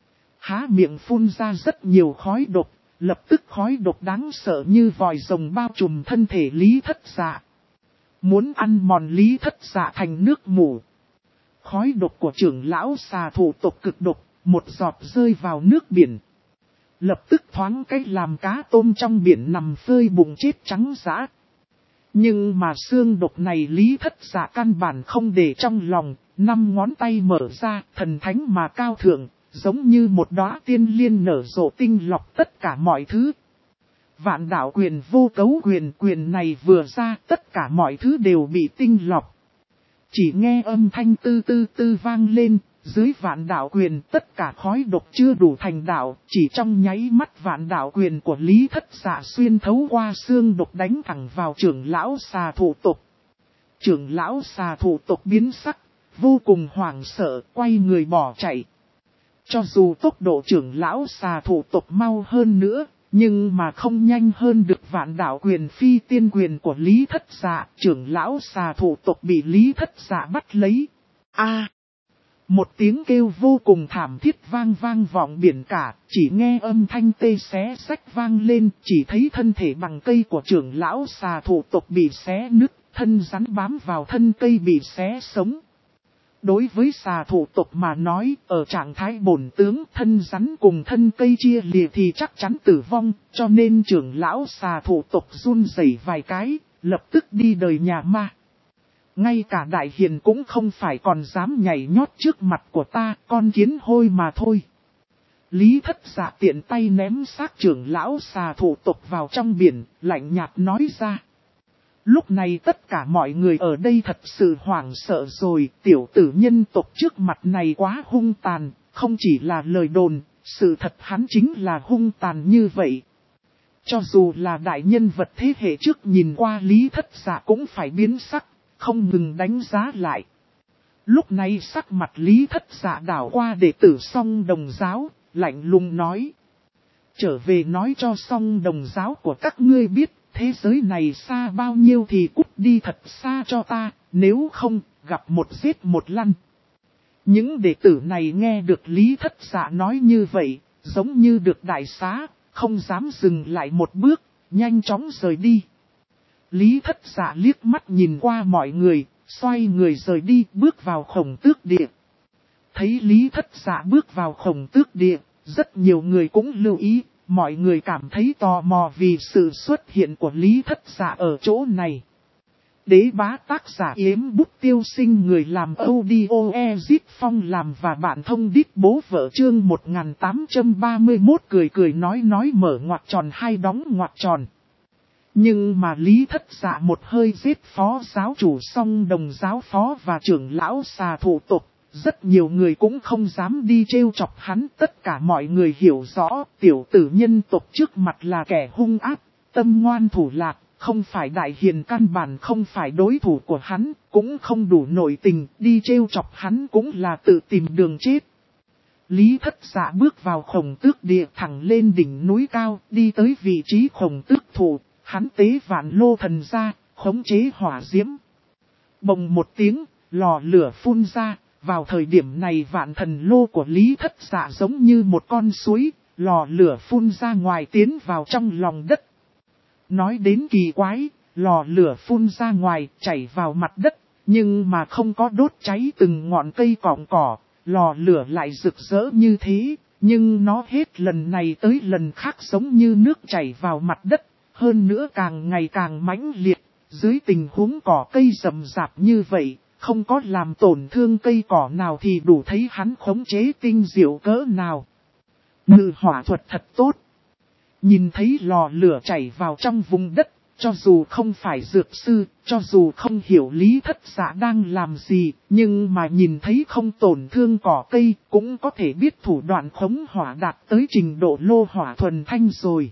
Há miệng phun ra rất nhiều khói độc, lập tức khói độc đáng sợ như vòi rồng bao trùm thân thể Lý Thất Dạ. Muốn ăn mòn Lý Thất Dạ thành nước mủ. Khói độc của trưởng lão xà thủ tộc cực độc, một giọt rơi vào nước biển. Lập tức thoáng cách làm cá tôm trong biển nằm phơi bụng chết trắng dã. Nhưng mà xương độc này Lý Thất Dạ căn bản không để trong lòng, 5 ngón tay mở ra, thần thánh mà cao thượng, giống như một đóa tiên liên nở rộ tinh lọc tất cả mọi thứ. Vạn đạo quyền vô cấu quyền này vừa ra, tất cả mọi thứ đều bị tinh lọc. Chỉ nghe âm thanh tư tư tư vang lên, dưới vạn đạo quyền tất cả khói độc chưa đủ thành đạo, chỉ trong nháy mắt vạn đạo quyền của Lý Thất Dạ xuyên thấu qua xương độc đánh thẳng vào trưởng lão xà thủ tộc. Trưởng lão xà thủ tộc biến sắc, vô cùng hoảng sợ, quay người bỏ chạy. Cho dù tốc độ trưởng lão xà thủ tộc mau hơn nữa, nhưng mà không nhanh hơn được vạn đạo quyền phi tiên quyền của Lý Thất Dạ, trưởng lão xà thủ tộc bị Lý Thất Dạ bắt lấy. Một tiếng kêu vô cùng thảm thiết vang vọng biển cả, chỉ nghe âm thanh tê xé rách vang lên, chỉ thấy thân thể bằng cây của trưởng lão xà thủ tộc bị xé nứt, thân rắn bám vào thân cây bị xé sống. Đối với xà thủ tộc mà nói, ở trạng thái bổn tướng thân rắn cùng thân cây chia lìa thì chắc chắn tử vong, cho nên trưởng lão xà thủ tộc run rẩy vài cái, lập tức đi đời nhà ma. Ngay cả đại hiền cũng không phải còn dám nhảy nhót trước mặt của ta, con kiến hôi mà thôi. Lý Thất Dạ tiện tay ném xác trưởng lão xà thủ tộc vào trong biển, lạnh nhạt nói ra. Lúc này tất cả mọi người ở đây thật sự hoảng sợ rồi, tiểu tử nhân tộc trước mặt này quá hung tàn, không chỉ là lời đồn, sự thật hắn chính là hung tàn như vậy. Cho dù là đại nhân vật thế hệ trước nhìn qua Lý Thất Dạ cũng phải biến sắc, không ngừng đánh giá lại. Lúc này sắc mặt Lý Thất Dạ đảo qua đệ tử Song Đồng giáo, lạnh lùng nói. Trở về nói cho Song Đồng giáo của các ngươi biết, thế giới này xa bao nhiêu thì cút đi thật xa cho ta, nếu không, gặp một giết một lăn. Những đệ tử này nghe được Lý Thất Dạ nói như vậy, giống như được đại xá, không dám dừng lại một bước, nhanh chóng rời đi. Lý Thất Dạ liếc mắt nhìn qua mọi người, xoay người rời đi, bước vào Khổng Tước Địa. Thấy Lý Thất Dạ bước vào Khổng Tước Địa, rất nhiều người cũng lưu ý, mọi người cảm thấy tò mò vì sự xuất hiện của Lý Thất Dạ ở chỗ này. Đế bá tác giả Yếm Bút Tiêu Sinh, người làm audio Ezit Phong làm và bạn thông đít bố vợ chương 1831 cười nói mở ngoặc tròn hay đóng ngoặc tròn. Nhưng mà Lý Thất Dạ một hơi giết phó giáo chủ Song Đồng giáo phó và trưởng lão xà thủ tộc, rất nhiều người cũng không dám đi trêu chọc hắn. Tất cả mọi người hiểu rõ tiểu tử nhân tộc trước mặt là kẻ hung ác, tâm ngoan thủ lạc, không phải đại hiền căn bản không phải đối thủ của hắn, cũng không đủ nội tình, đi trêu chọc hắn cũng là tự tìm đường chết. Lý Thất Dạ bước vào Khổng Tước Địa, thẳng lên đỉnh núi cao, đi tới vị trí Khổng Tước Thủ. Hắn tế vạn lô thần ra, khống chế hỏa diễm. Bồng một tiếng, lò lửa phun ra, vào thời điểm này vạn thần lô của Lý Thất Dạ giống như một con suối, lò lửa phun ra ngoài tiến vào trong lòng đất. Nói đến kỳ quái, lò lửa phun ra ngoài chảy vào mặt đất, nhưng mà không có đốt cháy từng ngọn cây cọng cỏ, lò lửa lại rực rỡ như thế, nhưng nó hết lần này tới lần khác giống như nước chảy vào mặt đất. Hơn nữa càng ngày càng mãnh liệt, dưới tình huống cỏ cây rậm rạp như vậy, không có làm tổn thương cây cỏ nào thì đủ thấy hắn khống chế tinh diệu cỡ nào. Ngự hỏa thuật thật tốt. Nhìn thấy lò lửa chảy vào trong vùng đất, cho dù không phải dược sư, cho dù không hiểu Lý Thất Dạ đang làm gì, nhưng mà nhìn thấy không tổn thương cỏ cây, cũng có thể biết thủ đoạn khống hỏa đạt tới trình độ lô hỏa thuần thanh rồi.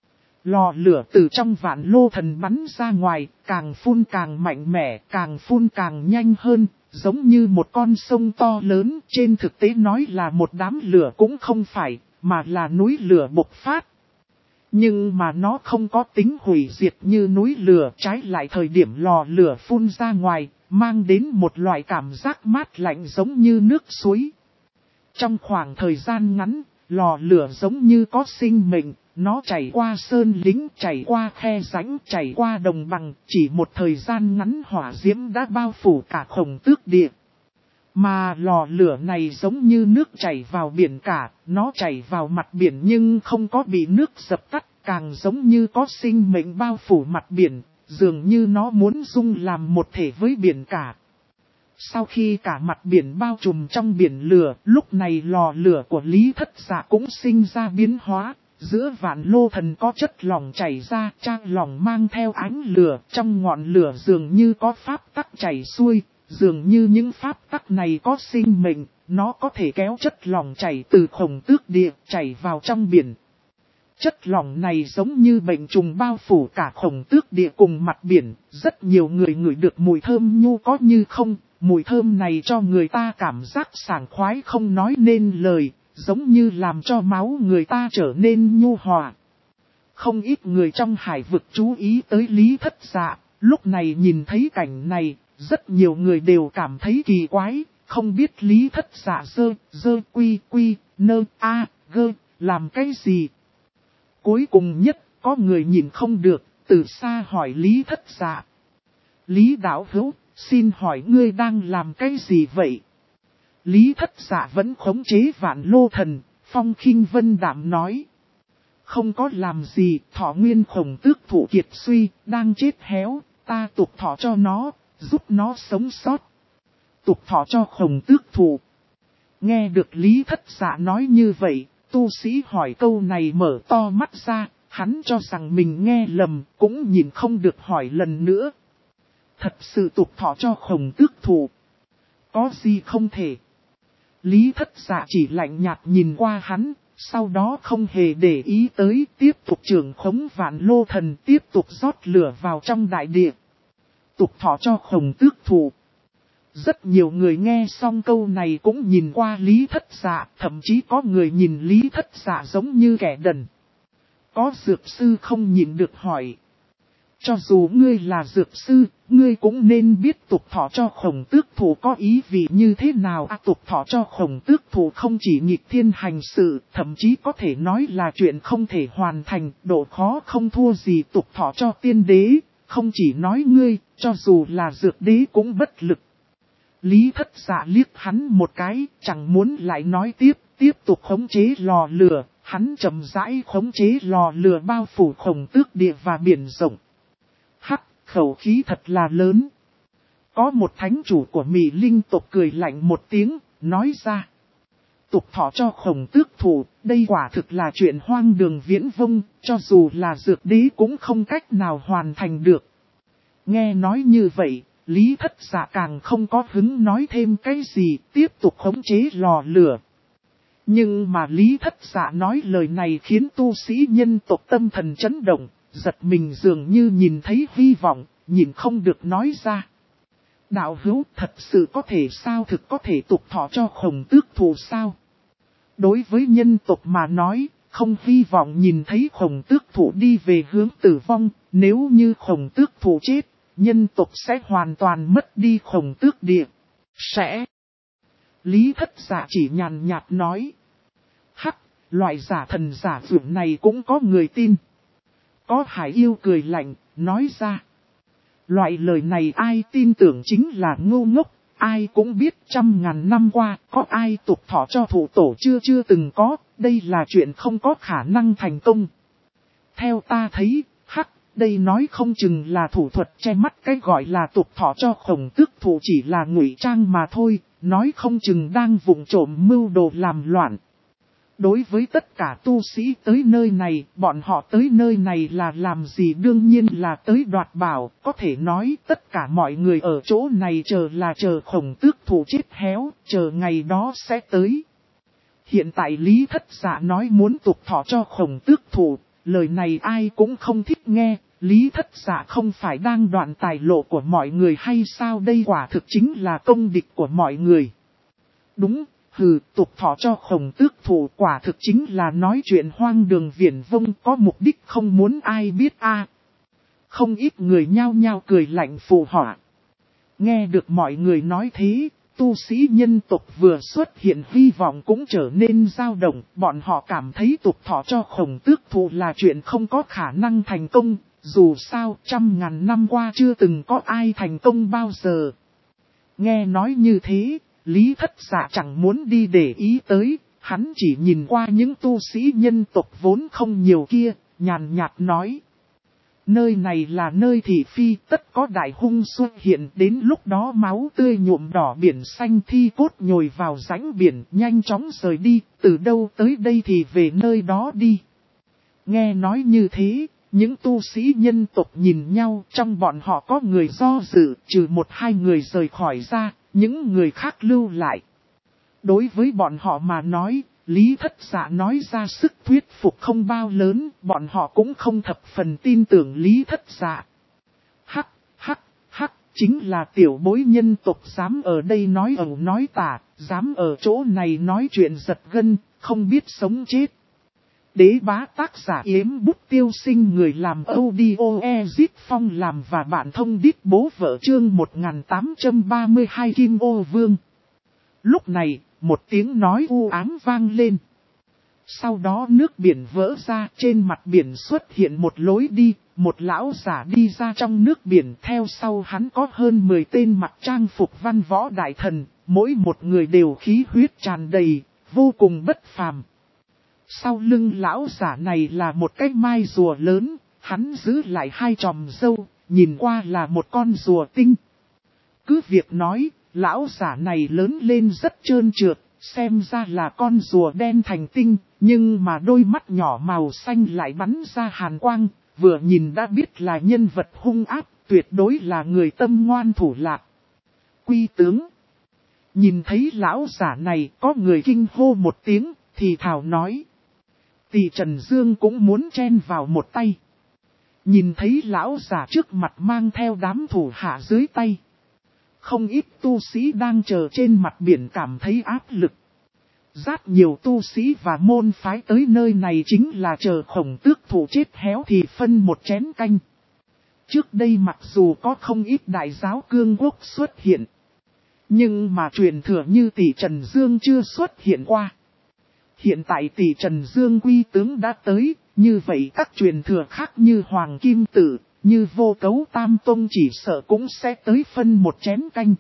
Lò lửa từ trong vạn lô thần bắn ra ngoài, càng phun càng mạnh mẽ, càng phun càng nhanh hơn, giống như một con sông to lớn. Trên thực tế nói là một đám lửa cũng không phải, mà là núi lửa bộc phát. Nhưng mà nó không có tính hủy diệt như núi lửa, trái lại thời điểm lò lửa phun ra ngoài, mang đến một loại cảm giác mát lạnh giống như nước suối. Trong khoảng thời gian ngắn, lò lửa giống như có sinh mệnh, nó chảy qua sơn lính, chảy qua khe rãnh, chảy qua đồng bằng, chỉ một thời gian ngắn hỏa diễm đã bao phủ cả Khổng Tước Địa. Mà lò lửa này giống như nước chảy vào biển cả, nó chảy vào mặt biển nhưng không có bị nước dập tắt, càng giống như có sinh mệnh bao phủ mặt biển, dường như nó muốn dung làm một thể với biển cả. Sau khi cả mặt biển bao trùm trong biển lửa, lúc này lò lửa của Lý Thất Dạ cũng sinh ra biến hóa. Giữa vạn lô thần có chất lỏng chảy ra, trang lỏng mang theo ánh lửa, trong ngọn lửa dường như có pháp tắc chảy xuôi, dường như những pháp tắc này có sinh mệnh, nó có thể kéo chất lỏng chảy từ Khổng Tước Địa, chảy vào trong biển. Chất lỏng này giống như bệnh trùng bao phủ cả Khổng Tước Địa cùng mặt biển, rất nhiều người ngửi được mùi thơm nhu có như không, mùi thơm này cho người ta cảm giác sảng khoái không nói nên lời. Giống như làm cho máu người ta trở nên nhu hòa. Không ít người trong hải vực chú ý tới Lý Thất Dạ, lúc này nhìn thấy cảnh này, rất nhiều người đều cảm thấy kỳ quái, không biết Lý Thất Dạ làm cái gì. Cuối cùng nhất, có người nhìn không được, từ xa hỏi Lý Thất Dạ. Lý đạo hữu, xin hỏi ngươi đang làm cái gì vậy? Lý Thất Dạ vẫn khống chế vạn lô thần, phong khinh vân đạm nói. Không có làm gì, thọ nguyên Khổng Tước thụ kiệt suy, đang chết héo, ta tục thọ cho nó, giúp nó sống sót. Tục thọ cho Khổng Tước thụ. Nghe được Lý Thất Dạ nói như vậy, tu sĩ hỏi câu này mở to mắt ra, hắn cho rằng mình nghe lầm, cũng nhìn không được hỏi lần nữa. Thật sự tục thọ cho Khổng Tước thụ. Có gì không thể. Lý Thất Dạ chỉ lạnh nhạt nhìn qua hắn, sau đó không hề để ý tới, tiếp tục trưởng khống vạn lô thần, tiếp tục rót lửa vào trong đại địa. Tục thọ cho Khổng Tước thụ. Rất nhiều người nghe xong câu này cũng nhìn qua Lý Thất Dạ, thậm chí có người nhìn Lý Thất Dạ giống như kẻ đần. Có dược sư không nhìn được hỏi. Cho dù ngươi là dược sư, ngươi cũng nên biết tục thọ cho Khổng Tước thụ có ý vị như thế nào. Tục thọ cho Khổng Tước thụ không chỉ nghịch thiên hành sự, thậm chí có thể nói là chuyện không thể hoàn thành, độ khó không thua gì tục thọ cho tiên đế, không chỉ nói ngươi, cho dù là dược đế cũng bất lực. Lý Thất Dạ liếc hắn một cái, chẳng muốn lại nói tiếp tục khống chế lò lửa, hắn chậm rãi khống chế lò lửa bao phủ Khổng Tước Địa và biển rộng. Hắc, khẩu khí thật là lớn. Có một thánh chủ của Mị Linh tộc cười lạnh một tiếng, nói ra. Tục thọ cho Khổng Tước thụ, đây quả thực là chuyện hoang đường viễn vông, cho dù là dược đế cũng không cách nào hoàn thành được. Nghe nói như vậy, Lý Thất Dạ càng không có hứng nói thêm cái gì, tiếp tục khống chế lò lửa. Nhưng mà Lý Thất Dạ nói lời này khiến tu sĩ nhân tộc tâm thần chấn động, giật mình dường như nhìn thấy hy vọng, nhìn không được nói ra. Đạo hữu thật sự có thể sao, thực có thể tục thọ cho Khổng Tước thụ sao? Đối với nhân tộc mà nói, không hy vọng nhìn thấy Khổng Tước thụ đi về hướng tử vong, nếu như Khổng Tước thụ chết, nhân tộc sẽ hoàn toàn mất đi Khổng Tước Địa. Sẽ. Lý Thất Dạ chỉ nhàn nhạt nói. Hắc, loại giả thần giả dược này cũng có người tin. Có hải yêu cười lạnh, nói ra. Loại lời này ai tin tưởng chính là ngu ngốc, ai cũng biết 100.000 năm qua có ai tục thọ cho thụ tổ chưa từng có, đây là chuyện không có khả năng thành công. Theo ta thấy, đây nói không chừng là thủ thuật che mắt, cái gọi là tục thọ cho Khổng Tước thụ chỉ là ngụy trang mà thôi, nói không chừng đang vụng trộm mưu đồ làm loạn. Đối với tất cả tu sĩ tới nơi này, bọn họ tới nơi này là làm gì? Đương nhiên là tới đoạt bảo, có thể nói tất cả mọi người ở chỗ này chờ Khổng Tước thụ chết héo, chờ ngày đó sẽ tới. Hiện tại Lý Thất Dạ nói muốn tục thọ cho Khổng Tước thụ, lời này ai cũng không thích nghe. Lý Thất Dạ không phải đang đoạn tài lộ của mọi người hay sao? Đây quả thực chính là công địch của mọi người. Đúng, tục thọ cho Khổng Tước thụ quả thực chính là nói chuyện hoang đường viển vông, có mục đích không muốn ai biết a. Không ít người nhao nhao cười lạnh phù họa. Nghe được mọi người nói thế, tu sĩ nhân tộc vừa xuất hiện hy vọng cũng trở nên dao động, bọn họ cảm thấy tục thọ cho Khổng Tước Thụ là chuyện không có khả năng thành công, dù sao 100.000 năm qua chưa từng có ai thành công bao giờ. Nghe nói như thế, Lý Thất Dạ chẳng muốn đi để ý tới, hắn chỉ nhìn qua những tu sĩ nhân tộc vốn không nhiều kia, nhàn nhạt nói. Nơi này là nơi thị phi, tất có đại hung xuất hiện, đến lúc đó máu tươi nhuộm đỏ biển xanh, thi cốt nhồi vào rãnh biển, nhanh chóng rời đi, từ đâu tới đây thì về nơi đó đi. Nghe nói như thế, những tu sĩ nhân tộc nhìn nhau, trong bọn họ có người do dự, trừ 1-2 người rời khỏi ra, những người khác lưu lại. Đối với bọn họ mà nói, Lý Thất Dạ nói ra sức thuyết phục không bao lớn, bọn họ cũng không thập phần tin tưởng Lý Thất Dạ. Hắc, chính là tiểu bối nhân tộc dám ở đây nói ẩu nói tả, dám ở chỗ này nói chuyện giật gân, không biết sống chết. Đế bá tác giả Yếm Bút Tiêu Sinh, người làm audio Ezit Phong làm và bạn thông đít bố vợ chương 1832 Kim Ô Vương. Lúc này, một tiếng nói u ám vang lên. Sau đó nước biển vỡ ra, trên mặt biển xuất hiện một lối đi, một lão giả đi ra trong nước biển, theo sau hắn có hơn 10 tên mặc trang phục văn võ đại thần, mỗi một người đều khí huyết tràn đầy, vô cùng bất phàm. Sau lưng lão giả này là một cái mai rùa lớn, hắn giữ lại 2 chòm râu, nhìn qua là một con rùa tinh. Cứ việc nói, lão giả này lớn lên rất trơn trượt, xem ra là con rùa đen thành tinh, nhưng mà đôi mắt nhỏ màu xanh lại bắn ra hàn quang, vừa nhìn đã biết là nhân vật hung ác, tuyệt đối là người tâm ngoan thủ lạc. Quy tướng. Nhìn thấy lão giả này, có người kinh hô một tiếng, thì thảo nói. Tỷ Trần Dương cũng muốn chen vào một tay. Nhìn thấy lão giả trước mặt mang theo đám thủ hạ dưới tay. Không ít tu sĩ đang chờ trên mặt biển cảm thấy áp lực. Rất nhiều tu sĩ và môn phái tới nơi này chính là chờ Khổng Tước Thụ chết héo thì phân một chén canh. Trước đây mặc dù có không ít đại giáo cương quốc xuất hiện. Nhưng mà truyền thừa như tỷ Trần Dương chưa xuất hiện qua. Hiện tại tỷ Trần Dương quy tướng đã tới, như vậy các truyền thừa khác như Hoàng Kim Tử, như Vô Cấu Tam Tông chỉ sợ cũng sẽ tới phân một chén canh.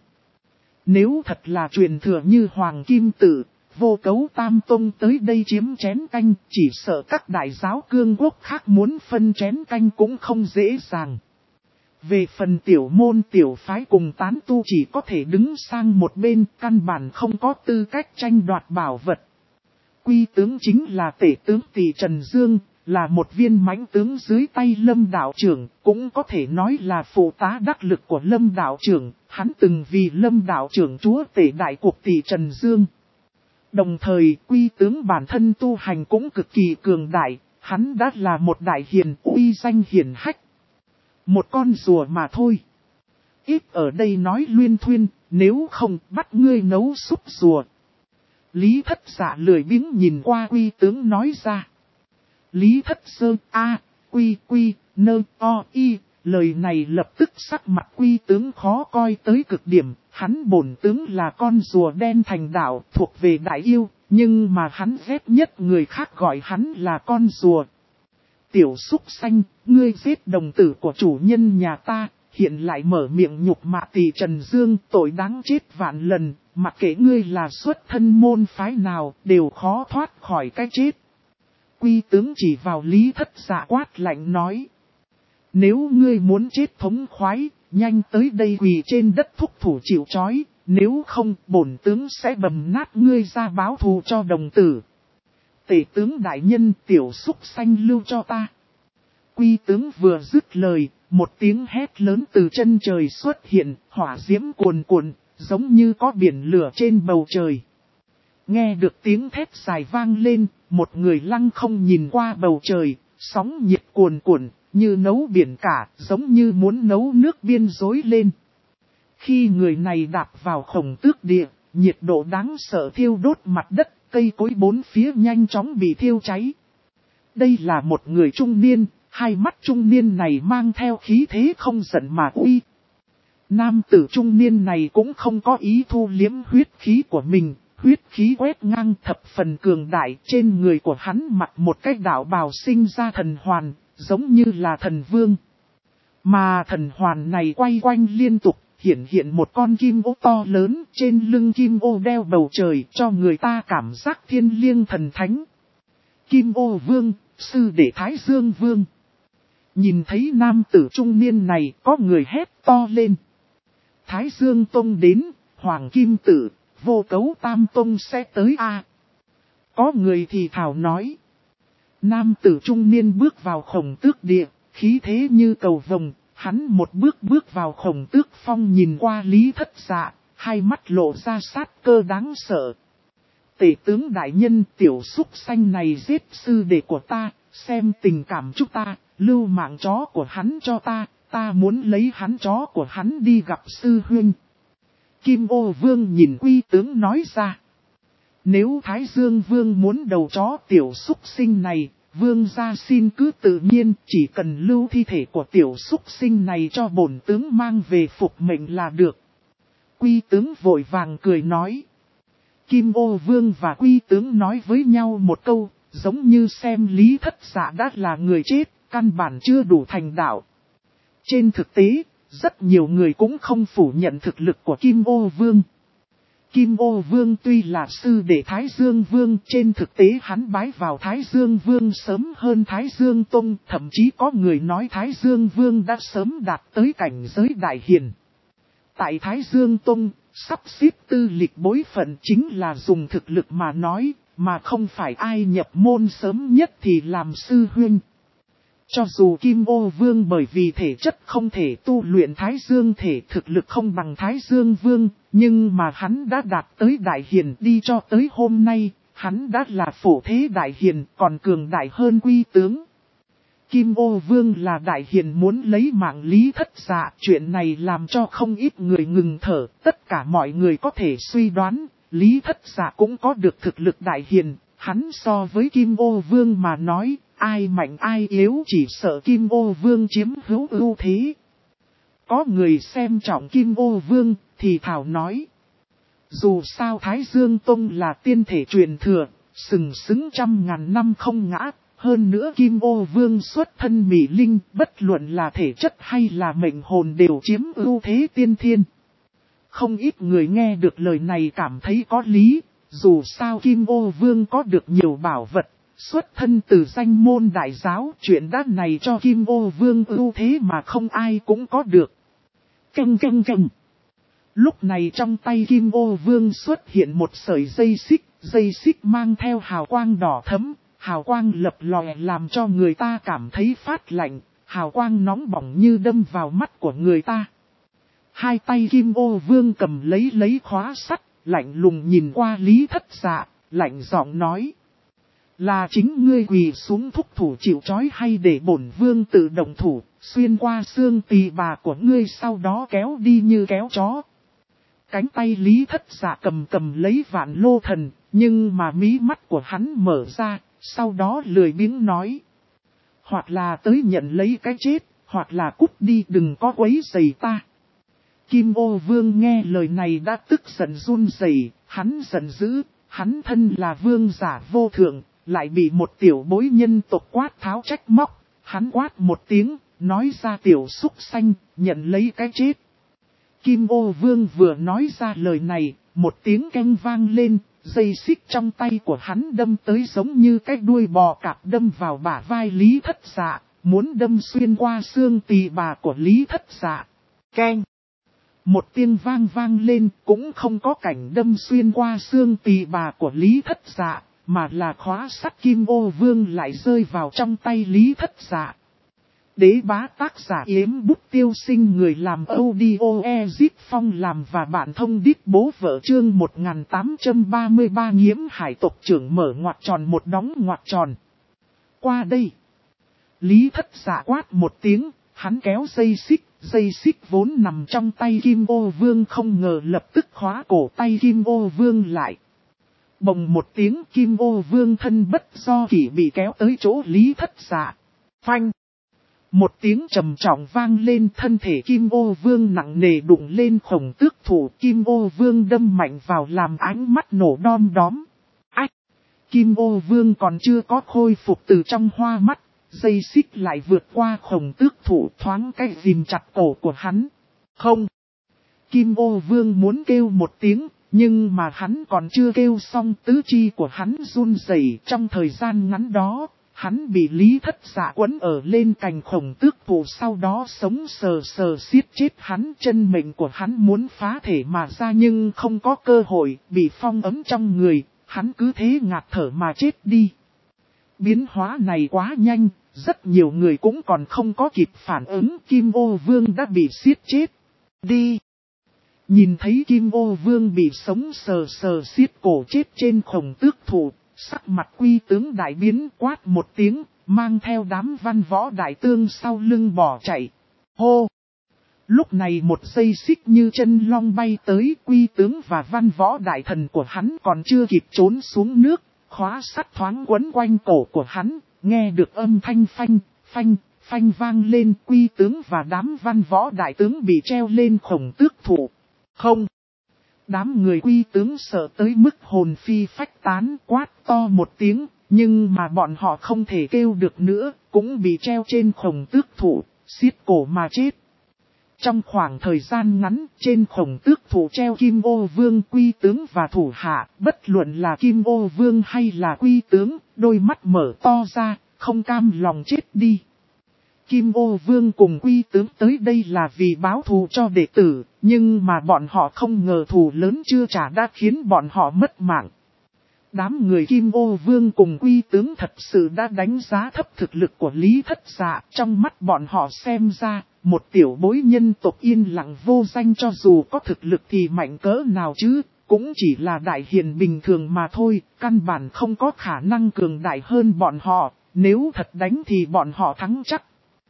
Nếu thật là truyền thừa như Hoàng Kim Tử, Vô Cấu Tam Tông tới đây chiếm chén canh, chỉ sợ các đại giáo cương quốc khác muốn phân chén canh cũng không dễ dàng. Về phần tiểu môn tiểu phái cùng tán tu chỉ có thể đứng sang một bên, căn bản không có tư cách tranh đoạt bảo vật. Quy tướng chính là tể tướng tỷ Trần Dương, là một viên mãnh tướng dưới tay Lâm đạo trưởng, cũng có thể nói là phụ tá đắc lực của Lâm đạo trưởng, hắn từng vì Lâm đạo trưởng chúa tể đại cuộc tỷ Trần Dương. Đồng thời, quy tướng bản thân tu hành cũng cực kỳ cường đại, hắn đã là một đại hiền uy danh hiển hách. Một con rùa mà thôi. Ít ở đây nói luyên thuyên, nếu không bắt ngươi nấu súp rùa. Lý Thất Dạ lười biếng nhìn qua quy tướng nói ra. Lý Thất Sơ quy nơ o y, lời này lập tức sắc mặt quy tướng khó coi tới cực điểm. Hắn bổn tướng là con rùa đen thành đạo thuộc về đại yêu, nhưng mà hắn ghét nhất người khác gọi hắn là con rùa. Tiểu súc xanh, ngươi giết đồng tử của chủ nhân nhà ta, hiện lại mở miệng nhục mạ tỷ Trần Dương, tội đáng chết vạn lần, mặc kệ ngươi là xuất thân môn phái nào, đều khó thoát khỏi cái chết. Quy tướng chỉ vào Lý Thất Dạ quát lạnh nói. Nếu ngươi muốn chết thống khoái, nhanh tới đây quỳ trên đất thúc thủ chịu trói, nếu không bổn tướng sẽ bầm nát ngươi ra báo thù cho đồng tử. Tể tướng đại nhân tiểu súc xanh lưu cho ta. Quy tướng vừa dứt lời, một tiếng hét lớn từ chân trời xuất hiện, hỏa diễm cuồn cuộn, giống như có biển lửa trên bầu trời. Nghe được tiếng thét dài vang lên, một người lăng không nhìn qua bầu trời, sóng nhiệt cuồn cuộn, như nấu biển cả, giống như muốn nấu nước biên rối lên. Khi người này đạp vào Khổng Tước địa, nhiệt độ đáng sợ thiêu đốt mặt đất, cây cối bốn phía nhanh chóng bị thiêu cháy. Đây là một người trung niên, hai mắt trung niên này mang theo khí thế không giận mà uy. Nam tử trung niên này cũng không có ý thu liếm huyết khí của mình, huyết khí quét ngang thập phần cường đại, trên người của hắn mặc một cái đạo bào sinh ra thần hoàn, giống như là thần vương. Mà thần hoàn này quay quanh liên tục, hiển hiện một con kim ô to lớn, trên lưng kim ô đeo bầu trời cho người ta cảm giác thiên liêng thần thánh. Kim ô vương, sư đệ Thái Dương vương. Nhìn thấy nam tử trung niên này có người hét to lên. Thái Dương Tông đến, Hoàng Kim Tử, Vô Cấu Tam Tông sẽ tới a. Có người thì thảo nói. Nam tử trung niên bước vào Khổng Tước Địa, khí thế như cầu vồng, hắn một bước vào Khổng Tước Phong nhìn qua Lý Thất Dạ, hai mắt lộ ra sát cơ đáng sợ. Tể tướng đại nhân tiểu súc xanh này giết sư đệ của ta, xem tình cảm chúng ta, lưu mạng chó của hắn cho ta muốn lấy hắn chó của hắn đi gặp sư huynh. Kim ô vương nhìn Quy tướng nói ra. Nếu Thái Dương vương muốn đầu chó tiểu súc sinh này, vương gia xin cứ tự nhiên, chỉ cần lưu thi thể của tiểu súc sinh này cho bổn tướng mang về phục mệnh là được. Quy tướng vội vàng cười nói. Kim ô vương và Quy tướng nói với nhau một câu, giống như xem Lý Thất Dạ đã là người chết, căn bản chưa đủ thành đạo. Trên thực tế, rất nhiều người cũng không phủ nhận thực lực của Kim ô vương. Kim ô vương tuy là sư đệ Thái Dương vương, trên thực tế hắn bái vào Thái Dương vương sớm hơn Thái Dương Tông, thậm chí có người nói Thái Dương vương đã sớm đạt tới cảnh giới đại hiền. Tại Thái Dương Tông, sắp xếp tư lịch bối phận chính là dùng thực lực mà nói, mà không phải ai nhập môn sớm nhất thì làm sư huynh. Cho dù Kim ô vương bởi vì thể chất không thể tu luyện Thái Dương thể thực lực không bằng Thái Dương vương, nhưng mà hắn đã đạt tới đại hiền đi cho tới hôm nay, hắn đã là phổ thế đại hiền còn cường đại hơn Quy tướng. Kim ô vương là đại hiền muốn lấy mạng Lý Thất Dạ, chuyện này làm cho không ít người ngừng thở, tất cả mọi người có thể suy đoán, Lý Thất Dạ cũng có được thực lực đại hiền, hắn so với Kim ô vương mà nói, ai mạnh ai yếu chỉ sợ Kim ô vương chiếm hữu ưu thế. Có người xem trọng Kim ô vương, thì thảo nói. Dù sao Thái Dương Tông là tiên thể truyền thừa, sừng sững 100.000 năm không ngã. Hơn nữa Kim ô vương xuất thân mỹ linh, bất luận là thể chất hay là mệnh hồn đều chiếm ưu thế tiên thiên. Không ít người nghe được lời này cảm thấy có lý, dù sao Kim ô vương có được nhiều bảo vật, xuất thân từ danh môn đại giáo, chuyện đắt này cho Kim ô vương ưu thế mà không ai cũng có được. Căng. Lúc này trong tay Kim ô vương xuất hiện một sợi dây xích mang theo hào quang đỏ thẫm. Hào quang lập lòe làm cho người ta cảm thấy phát lạnh, hào quang nóng bỏng như đâm vào mắt của người ta. Hai tay Kim ô vương cầm lấy khóa sắt, lạnh lùng nhìn qua Lý Thất Dạ, lạnh giọng nói. Là chính ngươi quỳ xuống thúc thủ chịu trói hay để bổn vương tự động thủ, xuyên qua xương tỳ bà của ngươi sau đó kéo đi như kéo chó. Cánh tay Lý Thất Dạ cầm lấy Vạn Lô Thần, nhưng mà mí mắt của hắn mở ra. Sau đó lười biếng nói. Hoặc là tới nhận lấy cái chết, hoặc là cút đi đừng có quấy rầy ta. Kim ô vương nghe lời này đã tức giận run rẩy, hắn giận dữ, hắn thân là vương giả vô thượng, lại bị một tiểu bối nhân tộc quát tháo trách móc. Hắn quát một tiếng, nói ra tiểu súc xanh, nhận lấy cái chết. Kim ô vương vừa nói ra lời này, một tiếng keng vang lên. Dây xích trong tay của hắn đâm tới giống như cái đuôi bò cạp đâm vào bả vai Lý Thất Dạ, muốn đâm xuyên qua xương tỳ bà của Lý Thất Dạ. Keng! Một tiếng vang lên cũng không có cảnh đâm xuyên qua xương tỳ bà của Lý Thất Dạ, mà là khóa sắt Kim ô vương lại rơi vào trong tay Lý Thất Dạ. Đế bá tác giả Yếm Bút Tiêu Sinh, người làm audio Ezip Phong làm và bạn thông đít bố vợ chương 1833 Nghiễm Hải tộc trưởng mở ngoặc tròn một đóng ngoặc tròn. Qua đây. Lý Thất Dạ quát một tiếng, hắn kéo dây xích vốn nằm trong tay Kim ô vương không ngờ lập tức khóa cổ tay Kim ô vương lại. Bồng một tiếng Kim ô vương thân bất do kỷ bị kéo tới chỗ Lý Thất Dạ. Phanh. Một tiếng trầm trọng vang lên, thân thể Kim Ô Vương nặng nề đụng lên Khổng Tước Thủ. Kim Ô Vương đâm mạnh vào làm ánh mắt nổ đom đóm. Ách! Kim Ô Vương còn chưa có khôi phục từ trong hoa mắt, dây xích lại vượt qua Khổng Tước Thủ, thoáng cái ghim chặt cổ của hắn. Không! Kim Ô Vương muốn kêu một tiếng, nhưng mà hắn còn chưa kêu xong, tứ chi của hắn run rẩy. Trong thời gian ngắn đó, hắn bị Lý Thất Dạ quấn ở lên cành Khổng Tước Thủ, sau đó sống sờ sờ siết chết hắn. Chân mệnh của hắn muốn phá thể mà ra nhưng không có cơ hội, bị phong ấm trong người, hắn cứ thế ngạt thở mà chết đi. Biến hóa này quá nhanh, rất nhiều người cũng còn không có kịp phản ứng, Kim Ô Vương đã bị siết chết. Đi! Nhìn thấy Kim Ô Vương bị sống sờ sờ siết cổ chết trên Khổng Tước Thủ, sắc mặt Quy Tướng đại biến, quát một tiếng, mang theo đám văn võ đại tướng sau lưng bỏ chạy. Hô! Lúc này một dây xích như chân long bay tới, Quy Tướng và văn võ đại thần của hắn còn chưa kịp trốn xuống nước, khóa sắt thoáng quấn quanh cổ của hắn, nghe được âm thanh phanh, phanh, phanh vang lên. Quy Tướng và đám văn võ đại tướng bị treo lên Khổng Tước Thủ. Không! Đám người Quy Tướng sợ tới mức hồn phi phách tán, quát to một tiếng, nhưng mà bọn họ không thể kêu được nữa, cũng bị treo trên Khổng Tước Thủ, xiết cổ mà chết. Trong khoảng thời gian ngắn, trên Khổng Tước Thủ treo Kim Ô Vương, Quy Tướng và thủ hạ, bất luận là Kim Ô Vương hay là Quy Tướng, đôi mắt mở to ra, không cam lòng chết đi. Kim Ô Vương cùng Quy Tướng tới đây là vì báo thù cho đệ tử, nhưng mà bọn họ không ngờ thù lớn chưa trả đã khiến bọn họ mất mạng. Đám người Kim Ô Vương cùng Quy Tướng thật sự đã đánh giá thấp thực lực của Lý Thất Dạ. Trong mắt bọn họ xem ra, một tiểu bối nhân tộc yên lặng vô danh cho dù có thực lực thì mạnh cỡ nào chứ, cũng chỉ là đại hiền bình thường mà thôi, căn bản không có khả năng cường đại hơn bọn họ, nếu thật đánh thì bọn họ thắng chắc.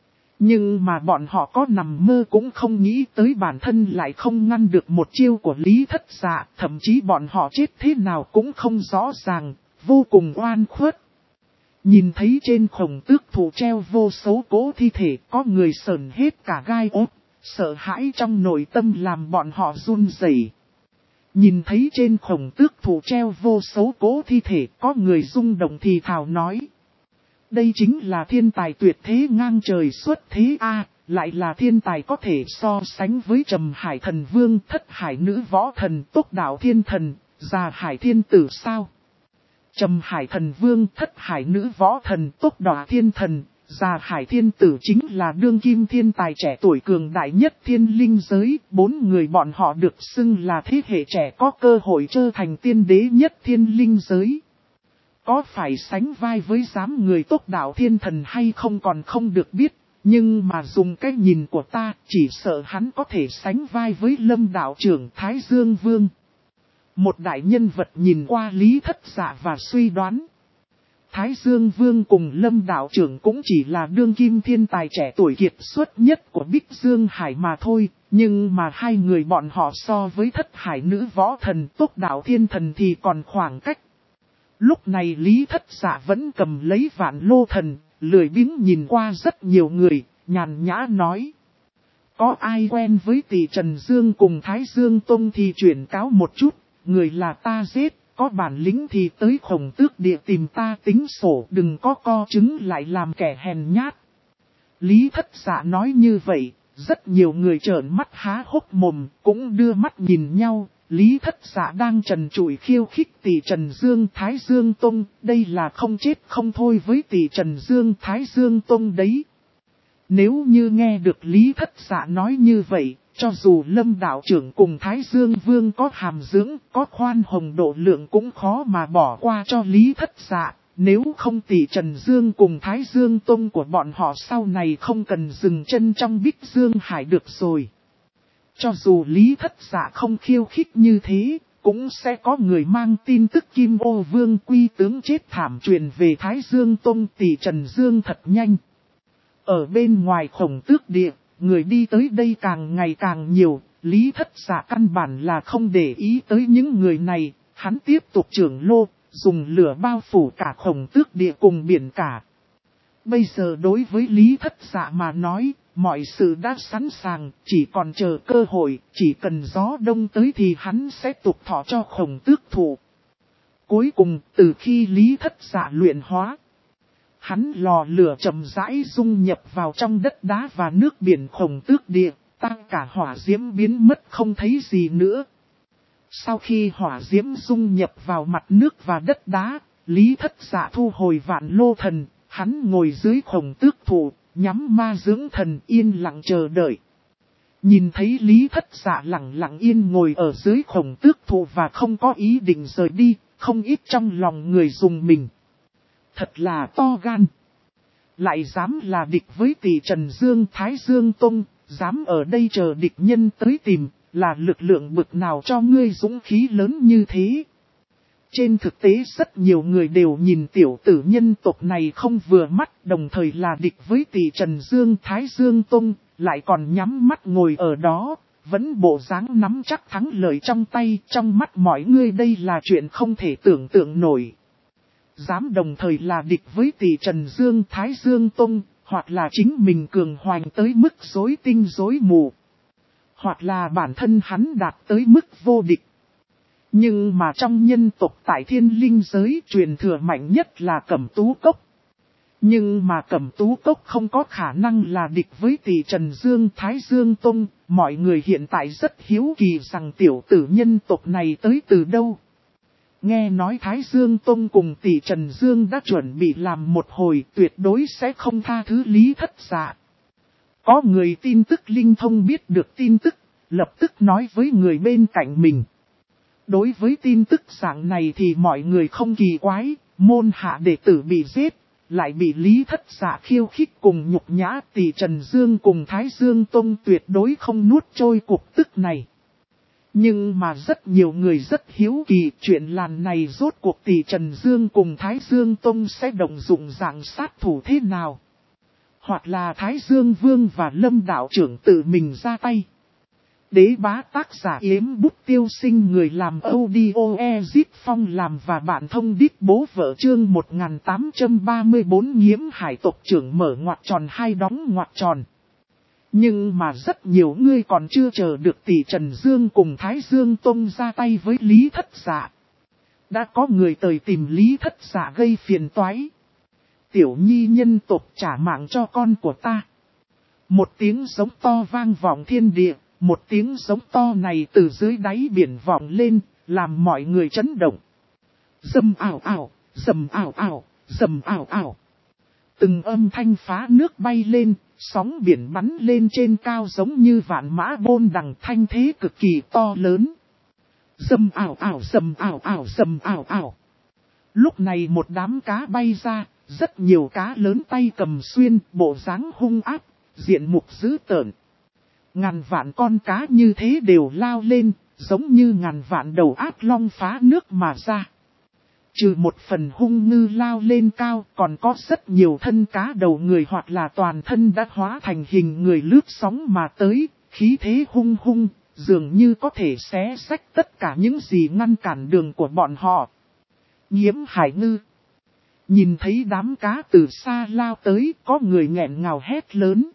Nhưng mà bọn họ có nằm mơ cũng không nghĩ tới bản thân lại không ngăn được một chiêu của Lý Thất Dạ, thậm chí bọn họ chết thế nào cũng không rõ ràng, vô cùng oan khuất. Nhìn thấy trên Khổng Tước Thủ treo vô số cỗ thi thể, có người sởn hết cả gai ốt, sợ hãi trong nội tâm làm bọn họ run rẩy. Nhìn thấy trên Khổng Tước Thủ treo vô số cỗ thi thể, có người rung động thì thào nói. Đây chính là thiên tài tuyệt thế ngang trời xuất thế a, lại là thiên tài có thể so sánh với Trầm Hải Thần Vương, Thất Hải Nữ Võ Thần, Tốc Đạo Thiên Thần, Già Hải Thiên Tử sao? Trầm Hải Thần Vương, Thất Hải Nữ Võ Thần, Tốc Đạo Thiên Thần, Già Hải Thiên Tử chính là đương kim thiên tài trẻ tuổi cường đại nhất thiên linh giới, bốn người bọn họ được xưng là thế hệ trẻ có cơ hội trở thành tiên đế nhất thiên linh giới. Có phải sánh vai với giám người Tốc Đạo Thiên Thần hay không còn không được biết, nhưng mà dùng cái nhìn của ta, chỉ sợ hắn có thể sánh vai với Lâm đạo trưởng Thái Dương Vương. Một đại nhân vật nhìn qua Lý Thất Dạ và suy đoán. Thái Dương Vương cùng Lâm đạo trưởng cũng chỉ là đương kim thiên tài trẻ tuổi kiệt xuất nhất của Bích Dương Hải mà thôi, nhưng mà hai người bọn họ so với Thất Hải Nữ Võ Thần, Tốc Đạo Thiên Thần thì còn khoảng cách. Lúc này Lý Thất Dạ vẫn cầm lấy Vạn Lô Thần, lười biếng nhìn qua rất nhiều người, nhàn nhã nói. Có ai quen với Tỷ Trần Dương cùng Thái Dương Tông thì chuyển cáo một chút, người là ta giết, có bản lĩnh thì tới Khổng Tước Địa tìm ta tính sổ, đừng có co chứng lại làm kẻ hèn nhát. Lý Thất Dạ nói như vậy, rất nhiều người trợn mắt há hốc mồm, cũng đưa mắt nhìn nhau. Lý Thất Dạ đang trần trụi khiêu khích Tỷ Trần Dương Thái Dương Tông, đây là không chết không thôi với Tỷ Trần Dương Thái Dương Tông đấy. Nếu như nghe được Lý Thất Dạ nói như vậy, cho dù Lâm đạo trưởng cùng Thái Dương Vương có hàm dưỡng, có khoan hồng độ lượng cũng khó mà bỏ qua cho Lý Thất Dạ, nếu không Tỷ Trần Dương cùng Thái Dương Tông của bọn họ sau này không cần dừng chân trong Bích Dương Hải được rồi. Cho dù Lý Thất Dạ không khiêu khích như thế, cũng sẽ có người mang tin tức Kim Ô Vương Quy Tướng chết thảm truyền về Thái Dương Tông Tỷ Trần Dương thật nhanh. Ở bên ngoài Khổng Tước Địa, người đi tới đây càng ngày càng nhiều, Lý Thất Dạ căn bản là không để ý tới những người này, hắn tiếp tục trưởng lô, dùng lửa bao phủ cả Khổng Tước Địa cùng biển cả. Bây giờ đối với Lý Thất Dạ mà nói, mọi sự đã sẵn sàng, chỉ còn chờ cơ hội, chỉ cần gió đông tới thì hắn sẽ tục thọ cho Khổng Tước Thụ. Cuối cùng, từ khi Lý Thất Dạ luyện hóa, hắn lò lửa chậm rãi dung nhập vào trong đất đá và nước biển Khổng Tước Địa, tăng cả hỏa diễm biến mất không thấy gì nữa. Sau khi hỏa diễm dung nhập vào mặt nước và đất đá, Lý Thất Dạ thu hồi Vạn Lô Thần, hắn ngồi dưới Khổng Tước Thụ, nhắm ma dưỡng thần yên lặng chờ đợi. Nhìn thấy Lý Thất Dạ lặng lặng yên ngồi ở dưới Khổng Tước Thụ và không có ý định rời đi, không ít trong lòng người dùng mình. Thật là to gan. Lại dám là địch với Tỷ Trần Dương Thái Dương Tông, dám ở đây chờ địch nhân tới tìm, là lực lượng bực nào cho ngươi dũng khí lớn như thế. Trên thực tế rất nhiều người đều nhìn tiểu tử nhân tộc này không vừa mắt, đồng thời là địch với Tỷ Trần Dương Thái Dương Tông, lại còn nhắm mắt ngồi ở đó, vẫn bộ dáng nắm chắc thắng lợi trong tay. Trong mắt mọi người đây là chuyện không thể tưởng tượng nổi. Dám đồng thời là địch với Tỷ Trần Dương Thái Dương Tông, hoặc là chính mình cường hoành tới mức rối tinh rối mù, hoặc là bản thân hắn đạt tới mức vô địch. Nhưng mà trong nhân tộc tại Thiên Linh giới truyền thừa mạnh nhất là Cẩm Tú Cốc. Nhưng mà Cẩm Tú Cốc không có khả năng là địch với Tỷ Trần Dương Thái Dương Tông. Mọi người hiện tại rất hiếu kỳ rằng tiểu tử nhân tộc này tới từ đâu. Nghe nói Thái Dương Tông cùng Tỷ Trần Dương đã chuẩn bị làm một hồi, tuyệt đối sẽ không tha thứ Lý Thất Dạ. Có người tin tức linh thông biết được tin tức, lập tức nói với người bên cạnh mình. Đối với tin tức dạng này thì mọi người không kỳ quái, môn hạ đệ tử bị giết, lại bị Lý Thất Dạ khiêu khích cùng nhục nhã. Tỷ Trần Dương cùng Thái Dương Tông tuyệt đối không nuốt trôi cục tức này. Nhưng mà rất nhiều người rất hiếu kỳ chuyện làn này rốt cuộc Tỷ Trần Dương cùng Thái Dương Tông sẽ động dụng dạng sát thủ thế nào. Hoặc là Thái Dương Vương và Lâm Đạo Trưởng tự mình ra tay. Đế bá tác giả Yếm Bút Tiêu Sinh, người làm audio Ezip Phong làm và bạn thông đít bố vợ chương 1834 Nghiễm Hải tộc trưởng mở ngoặc tròn hai đóng ngoặc tròn. Nhưng mà rất nhiều người còn chưa chờ được Tỷ Trần Dương cùng Thái Dương Tông ra tay với Lý Thất Dạ. Đã có người tới tìm Lý Thất Dạ gây phiền toái. Tiểu nhi nhân tộc trả mạng cho con của ta. Một tiếng giống to vang vọng thiên địa. Một tiếng giống to này từ dưới đáy biển vọng lên, làm mọi người chấn động. Dầm ảo ảo, dầm ảo ảo, dầm ảo ảo. Từng âm thanh phá nước bay lên, sóng biển bắn lên trên cao giống như vạn mã bôn đằng, thanh thế cực kỳ to lớn. Dầm ảo ảo, dầm ảo ảo, dầm ảo ảo. Lúc này một đám cá bay ra, rất nhiều cá lớn tay cầm xuyên, bộ dáng hung ác, diện mục dữ tợn. Ngàn vạn con cá như thế đều lao lên, giống như ngàn vạn đầu ác long phá nước mà ra. Trừ một phần hung ngư lao lên cao, còn có rất nhiều thân cá đầu người hoặc là toàn thân đã hóa thành hình người lướt sóng mà tới, khí thế hung hung, dường như có thể xé xách tất cả những gì ngăn cản đường của bọn họ. Nghiễm Hải ngư. Nhìn thấy đám cá từ xa lao tới, có người nghẹn ngào hét lớn.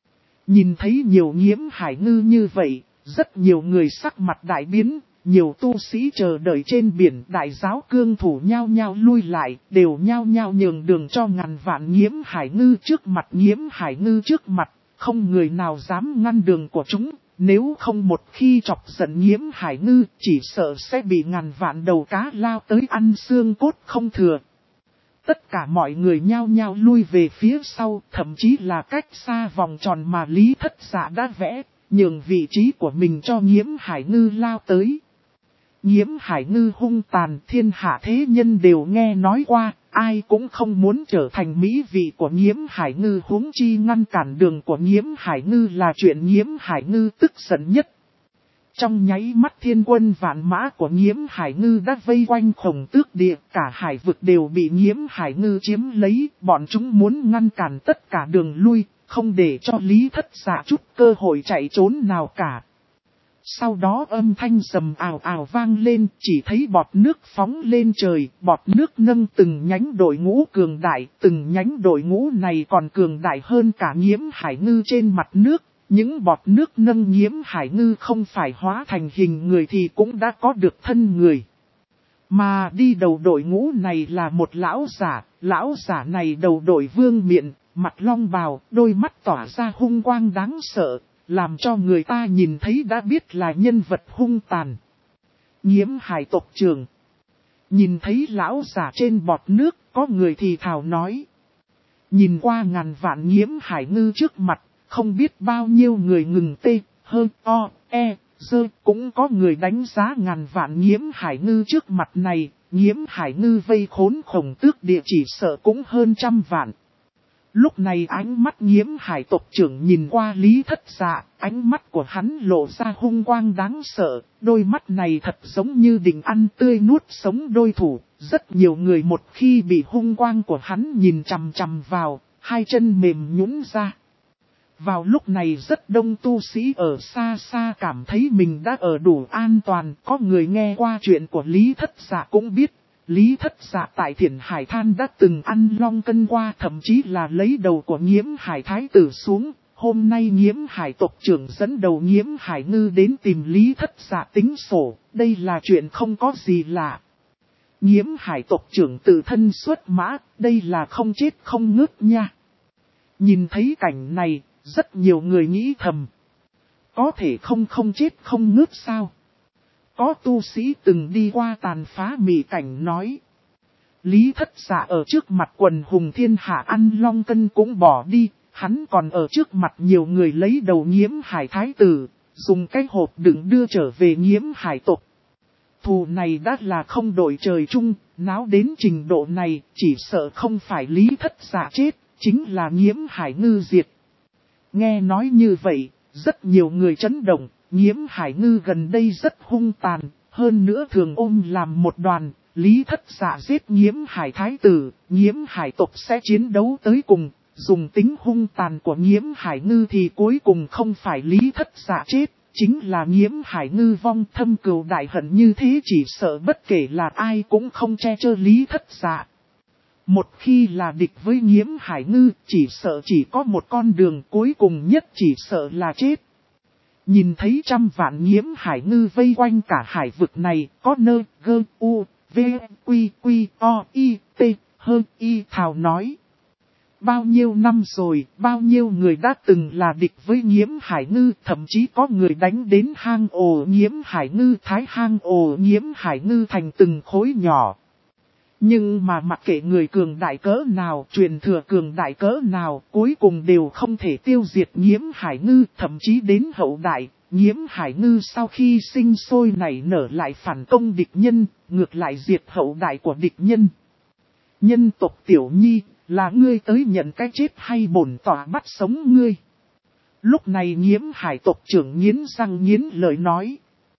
Nhìn thấy nhiều Nghiễm Hải ngư như vậy, rất nhiều người sắc mặt đại biến, nhiều tu sĩ chờ đợi trên biển. Đại giáo cương thủ nhao nhao lui lại, đều nhao nhao nhường đường cho ngàn vạn Nghiễm Hải ngư trước mặt. Nghiễm Hải ngư trước mặt, không người nào dám ngăn đường của chúng, nếu không một khi chọc giận Nghiễm Hải ngư, chỉ sợ sẽ bị ngàn vạn đầu cá lao tới ăn xương cốt không thừa. Tất cả mọi người nhao nhao lui về phía sau, thậm chí là cách xa vòng tròn mà Lý Thất Dạ đã vẽ, nhường vị trí của mình cho Nghiễm Hải ngư lao tới. Nghiễm Hải ngư hung tàn, thiên hạ thế nhân đều nghe nói qua, ai cũng không muốn trở thành mỹ vị của Nghiễm Hải ngư, huống chi ngăn cản đường của Nghiễm Hải ngư là chuyện Nghiễm Hải ngư tức giận nhất. Trong nháy mắt thiên quân vạn mã của Nghiễm Hải ngư đã vây quanh Khổng Tước Địa, cả hải vực đều bị Nghiễm Hải ngư chiếm lấy, bọn chúng muốn ngăn cản tất cả đường lui, không để cho Lý Thất Dạ chút cơ hội chạy trốn nào cả. Sau đó âm thanh rầm ào ào vang lên, chỉ thấy bọt nước phóng lên trời, bọt nước nâng từng nhánh đội ngũ cường đại, từng nhánh đội ngũ này còn cường đại hơn cả Nghiễm Hải Ngư trên mặt nước. Những bọt nước nâng Nghiễm Hải Ngư không phải hóa thành hình người thì cũng đã có được thân người. Mà đi đầu đội ngũ này là một lão giả này đầu đội vương miện, mặt long bào, đôi mắt tỏa ra hung quang đáng sợ, làm cho người ta nhìn thấy đã biết là nhân vật hung tàn. Nghiễm Hải tộc trưởng. Nhìn thấy lão giả trên bọt nước, có người thì thào nói. Nhìn qua ngàn vạn Nghiễm Hải Ngư trước mặt, không biết bao nhiêu người ngừng tê, hơn, o, e, dơ, cũng có người đánh giá ngàn vạn Nghiễm Hải Ngư trước mặt này, Nghiễm Hải Ngư vây khốn Khổng Tước địa chỉ sợ cũng hơn 100 vạn. Lúc này ánh mắt Nghiễm Hải tộc trưởng nhìn qua Lý Thất Dạ, ánh mắt của hắn lộ ra hung quang đáng sợ, đôi mắt này thật giống như định ăn tươi nuốt sống đối thủ. Rất nhiều người một khi bị hung quang của hắn nhìn chằm chằm vào, hai chân mềm nhũn ra. Vào lúc này rất đông tu sĩ ở xa xa cảm thấy mình đã ở đủ an toàn, có người nghe qua chuyện của Lý Thất Dạ cũng biết. Lý Thất Dạ tại Thiển Hải Than đã từng ăn long cân qua, thậm chí là lấy đầu của Nghiễm Hải Thái tử xuống. Hôm nay Nghiễm Hải tộc trưởng dẫn đầu Nghiễm Hải Ngư đến tìm Lý Thất Dạ tính sổ, đây là chuyện không có gì lạ. Nghiễm Hải tộc trưởng tự thân xuất mã, đây là không chết không ngớt nha. Nhìn thấy cảnh này, rất nhiều người nghĩ thầm. Có thể không chết không ngớt sao? Có tu sĩ từng đi qua tàn phá mị cảnh nói. Lý Thất Dạ ở trước mặt quần hùng thiên hạ ăn long cân cũng bỏ đi, hắn còn ở trước mặt nhiều người lấy đầu Nghiễm Hải Thái tử, dùng cái hộp đựng đưa trở về Nghiễm Hải tộc. Thù này đã là không đội trời chung, náo đến trình độ này, chỉ sợ không phải Lý Thất Dạ chết, chính là Nghiễm Hải Ngư diệt. Nghe nói như vậy, rất nhiều người chấn động, Nghiễm Hải Ngư gần đây rất hung tàn, hơn nữa thường ôm làm một đoàn, Lý Thất Dạ giết Nghiễm Hải Thái tử, Nghiễm Hải tộc sẽ chiến đấu tới cùng, dùng tính hung tàn của Nghiễm Hải Ngư thì cuối cùng không phải Lý Thất Dạ chết, chính là Nghiễm Hải Ngư vong. Thâm cừu đại hận như thế chỉ sợ bất kể là ai cũng không che chở Lý Thất Dạ. Một khi là địch với Nghiễm Hải Ngư, chỉ sợ chỉ có một con đường, cuối cùng nhất chỉ sợ là chết. Nhìn thấy 100 vạn Nghiễm Hải Ngư vây quanh cả hải vực này, có nơ, gơ, u, v, quy, quy, o, i, t, hơ, y thào nói. Bao nhiêu năm rồi, bao nhiêu người đã từng là địch với Nghiễm Hải Ngư, thậm chí có người đánh đến hang ổ Nghiễm Hải Ngư, thái hang ổ Nghiễm Hải Ngư thành từng khối nhỏ. Nhưng mà mặc kệ người cường đại cỡ nào, truyền thừa cường đại cỡ nào, cuối cùng đều không thể tiêu diệt Nghiễm Hải Ngư, thậm chí đến hậu đại, Nghiễm Hải Ngư sau khi sinh sôi nảy nở lại phản công địch nhân, ngược lại diệt hậu đại của địch nhân. Nhân tộc Tiểu Nhi, là ngươi tới nhận cái chết hay bổn tỏa bắt sống ngươi? Lúc này Nghiễm Hải tộc trưởng nghiến răng nghiến lời nói.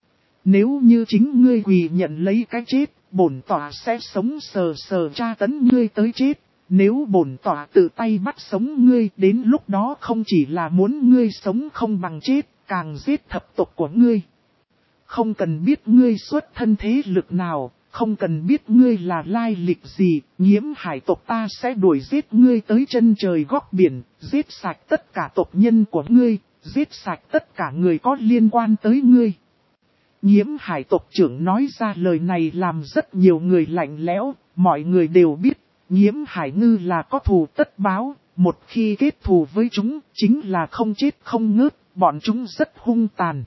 Nếu như chính ngươi quỳ nhận lấy cái chết, bổn tỏa sẽ sống sờ sờ tra tấn ngươi tới chết. Nếu bổn tỏa tự tay bắt sống ngươi, đến lúc đó không chỉ là muốn ngươi sống không bằng chết, càng giết thập tộc của ngươi. Không cần biết ngươi xuất thân thế lực nào, không cần biết ngươi là lai lịch gì, Nghiễm Hải tộc ta sẽ đuổi giết ngươi tới chân trời góc biển, giết sạch tất cả tộc nhân của ngươi, giết sạch tất cả người có liên quan tới ngươi. Nghiễm Hải tộc trưởng nói ra lời này làm rất nhiều người lạnh lẽo, mọi người đều biết, Nghiễm Hải Ngư là có thù tất báo, một khi kết thù với chúng, chính là không chết không ngớt, bọn chúng rất hung tàn.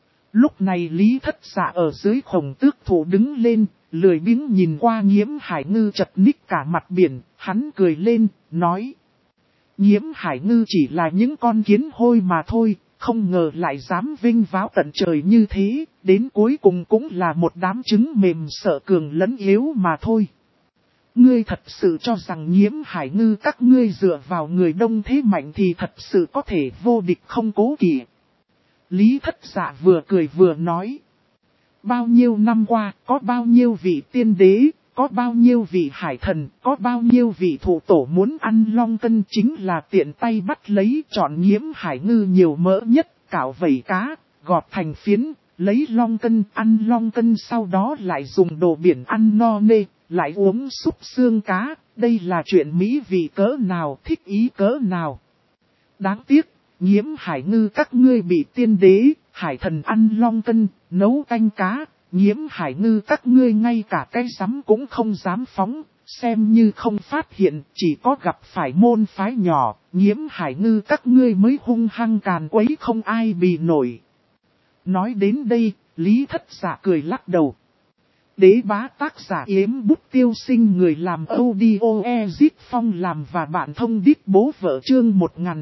Lúc này Lý Thất Dạ ở dưới Khổng Tước thủ đứng lên, lười biếng nhìn qua Nghiễm Hải Ngư chật ních cả mặt biển, hắn cười lên, nói. Nghiễm Hải Ngư chỉ là những con kiến hôi mà thôi, không ngờ lại dám vinh váo tận trời như thế, đến cuối cùng cũng là một đám trứng mềm sợ cường lẫn yếu mà thôi. Ngươi thật sự cho rằng Nghiễm Hải Ngư các ngươi dựa vào người đông thế mạnh thì thật sự có thể vô địch không cố kỵ. Lý Thất Dạ vừa cười vừa nói. Bao nhiêu năm qua, có bao nhiêu vị tiên đế, có bao nhiêu vị hải thần, có bao nhiêu vị thủ tổ muốn ăn long cân, chính là tiện tay bắt lấy chọn Nghiễm Hải Ngư nhiều mỡ nhất, cảo vẩy cá, gọt thành phiến, lấy long cân ăn long cân, sau đó lại dùng đồ biển ăn no nê, lại uống súp xương cá, đây là chuyện mỹ vị cỡ nào, thích ý cỡ nào. Đáng tiếc, Nghiễm Hải Ngư các ngươi bị tiên đế, hải thần ăn long cân, nấu canh cá, Nghiễm Hải Ngư các ngươi ngay cả cái rắm cũng không dám phóng, xem như không phát hiện, chỉ có gặp phải môn phái nhỏ, Nghiễm Hải Ngư các ngươi mới hung hăng càn quấy không ai bì nổi. Nói đến đây, Lý Thất Dạ cười lắc đầu. Đế bá tác giả Yếm Bút Tiêu Sinh, người làm audio Ezit Phong làm và bạn thông đít bố vợ, chương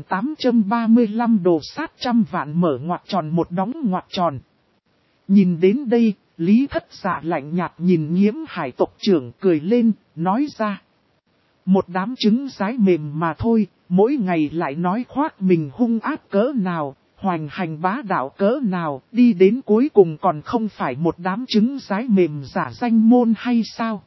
1835 đồ sát trăm vạn mở ngoặc tròn một đóng ngoặc tròn. Nhìn đến đây, Lý Thất Dạ lạnh nhạt nhìn Nghiễm Hải tộc trưởng cười lên, nói ra. Một đám trứng rái mềm mà thôi, mỗi ngày lại nói khoác mình hung ác cỡ nào, hoành hành bá đạo cỡ nào, đi đến cuối cùng còn không phải một đám trứng rái mềm giả danh môn hay sao?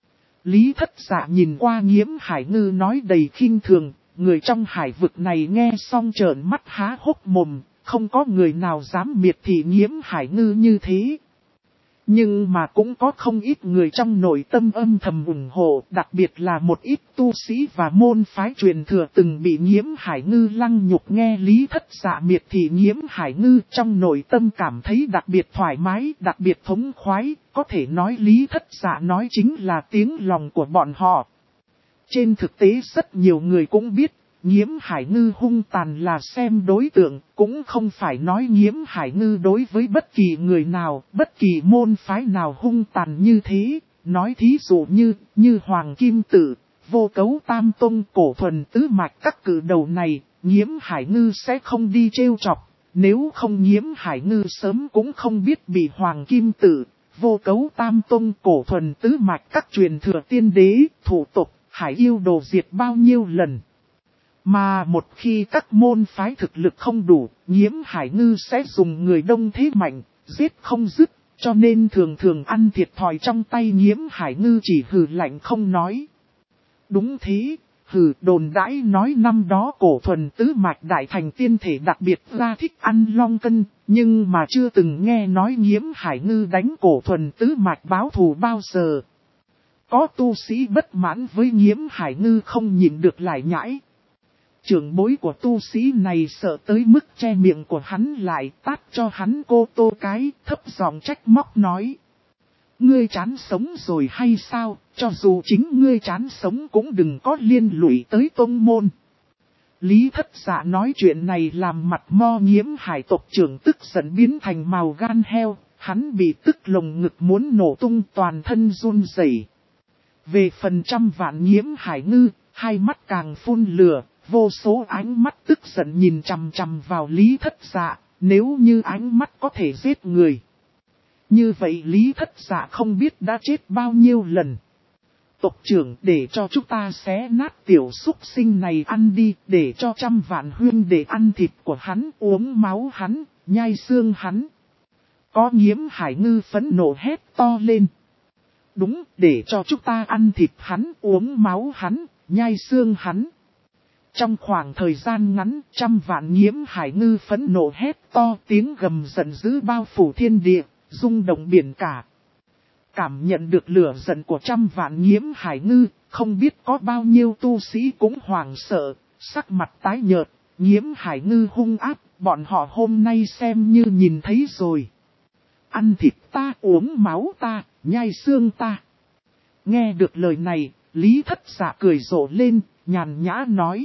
Lý Thất Dạ nhìn qua Nghiễm Hải Ngư nói đầy khinh thường, người trong hải vực này nghe xong trợn mắt há hốc mồm, không có người nào dám miệt thị Nghiễm Hải Ngư như thế. Nhưng mà cũng có không ít người trong nội tâm âm thầm ủng hộ, đặc biệt là một ít tu sĩ và môn phái truyền thừa từng bị Nghiễm Hải Ngư lăng nhục, nghe Lý Thất Dạ miệt thị Nghiễm Hải Ngư trong nội tâm cảm thấy đặc biệt thoải mái, đặc biệt thống khoái, có thể nói Lý Thất Dạ nói chính là tiếng lòng của bọn họ. Trên thực tế rất nhiều người cũng biết, Nghiễm Hải Ngư hung tàn là xem đối tượng, cũng không phải nói Nghiễm Hải Ngư đối với bất kỳ người nào, bất kỳ môn phái nào hung tàn như thế. Nói thí dụ như Hoàng Kim Tử, Vô Cấu Tam Tông, Cổ Thuần Tứ Mạch các cử đầu này, Nghiễm Hải Ngư sẽ không đi trêu chọc. Nếu không Nghiễm Hải Ngư sớm cũng không biết bị Hoàng Kim Tử, Vô Cấu Tam Tông, Cổ Thuần Tứ Mạch các truyền thừa tiên đế, thủ tộc, hải yêu đồ diệt bao nhiêu lần. Mà một khi các môn phái thực lực không đủ, Nghiễm Hải Ngư sẽ dùng người đông thế mạnh, giết không dứt, cho nên thường thường ăn thiệt thòi trong tay Nghiễm Hải Ngư chỉ hừ lạnh không nói. Đúng thế, đồn đãi nói năm đó Cổ Thuần Tứ Mạch đại thành tiên thể đặc biệt ra thích ăn long cân, nhưng mà chưa từng nghe nói Nghiễm Hải Ngư đánh Cổ Thuần Tứ Mạch báo thù bao giờ. Có tu sĩ bất mãn với Nghiễm Hải Ngư không nhịn được lại nhãi. Trưởng bối của tu sĩ này sợ tới mức che miệng của hắn lại, tát cho hắn cô tô cái, thấp giọng trách móc nói. Ngươi chán sống rồi hay sao, cho dù chính ngươi chán sống cũng đừng có liên lụy tới tông môn. Lý Thất Dạ nói chuyện này làm mặt mo Nghiễm Hải tộc trưởng tức giận biến thành màu gan heo, hắn bị tức lồng ngực muốn nổ tung, toàn thân run rẩy. Về phần trăm vạn Nghiễm Hải Ngư, hai mắt càng phun lửa. Vô số ánh mắt tức giận nhìn chằm chằm vào Lý Thất Dạ, nếu như ánh mắt có thể giết người. Như vậy Lý Thất Dạ không biết đã chết bao nhiêu lần. Tộc trưởng, để cho chúng ta xé nát tiểu súc sinh này ăn đi, để cho trăm vạn huyên để ăn thịt của hắn, uống máu hắn, nhai xương hắn. Có Nghiễm Hải Ngư phẫn nộ hét to lên. Đúng, để cho chúng ta ăn thịt hắn, uống máu hắn, nhai xương hắn. Trong khoảng thời gian ngắn, trăm vạn Nghiễm Hải Ngư phẫn nộ hét to, tiếng gầm giận dữ bao phủ thiên địa, rung động biển cả. Cảm nhận được lửa giận của trăm vạn Nghiễm Hải Ngư, không biết có bao nhiêu tu sĩ cũng hoảng sợ, sắc mặt tái nhợt. Nghiễm Hải Ngư hung ác, bọn họ hôm nay xem như nhìn thấy rồi. Ăn thịt ta, uống máu ta, nhai xương ta. Nghe được lời này, Lý Thất Dạ cười rộ lên, nhàn nhã nói.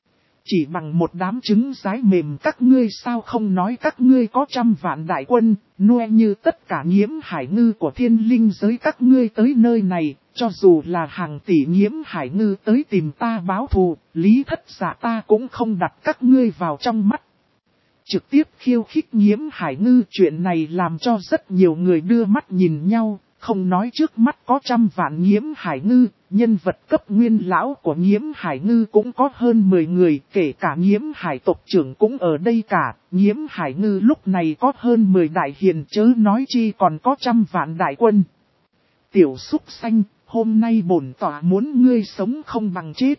Chỉ bằng một đám trứng rái mềm các ngươi sao không nói các ngươi có trăm vạn đại quân, nuôi như tất cả Nghiễm Hải Ngư của thiên linh giới các ngươi tới nơi này, cho dù là hàng tỷ Nghiễm Hải Ngư tới tìm ta báo thù, Lý Thất Dạ ta cũng không đặt các ngươi vào trong mắt. Trực tiếp khiêu khích Nghiễm Hải Ngư, chuyện này làm cho rất nhiều người đưa mắt nhìn nhau. Không nói trước mắt có trăm vạn Nghiễm Hải Ngư, nhân vật cấp nguyên lão của Nghiễm Hải Ngư cũng có hơn 10 người, kể cả Nghiễm Hải tộc trưởng cũng ở đây cả. Nghiễm Hải Ngư lúc này có hơn 10 đại hiền, chớ nói chi còn có trăm vạn đại quân. Tiểu súc xanh, hôm nay bổn tỏa muốn ngươi sống không bằng chết.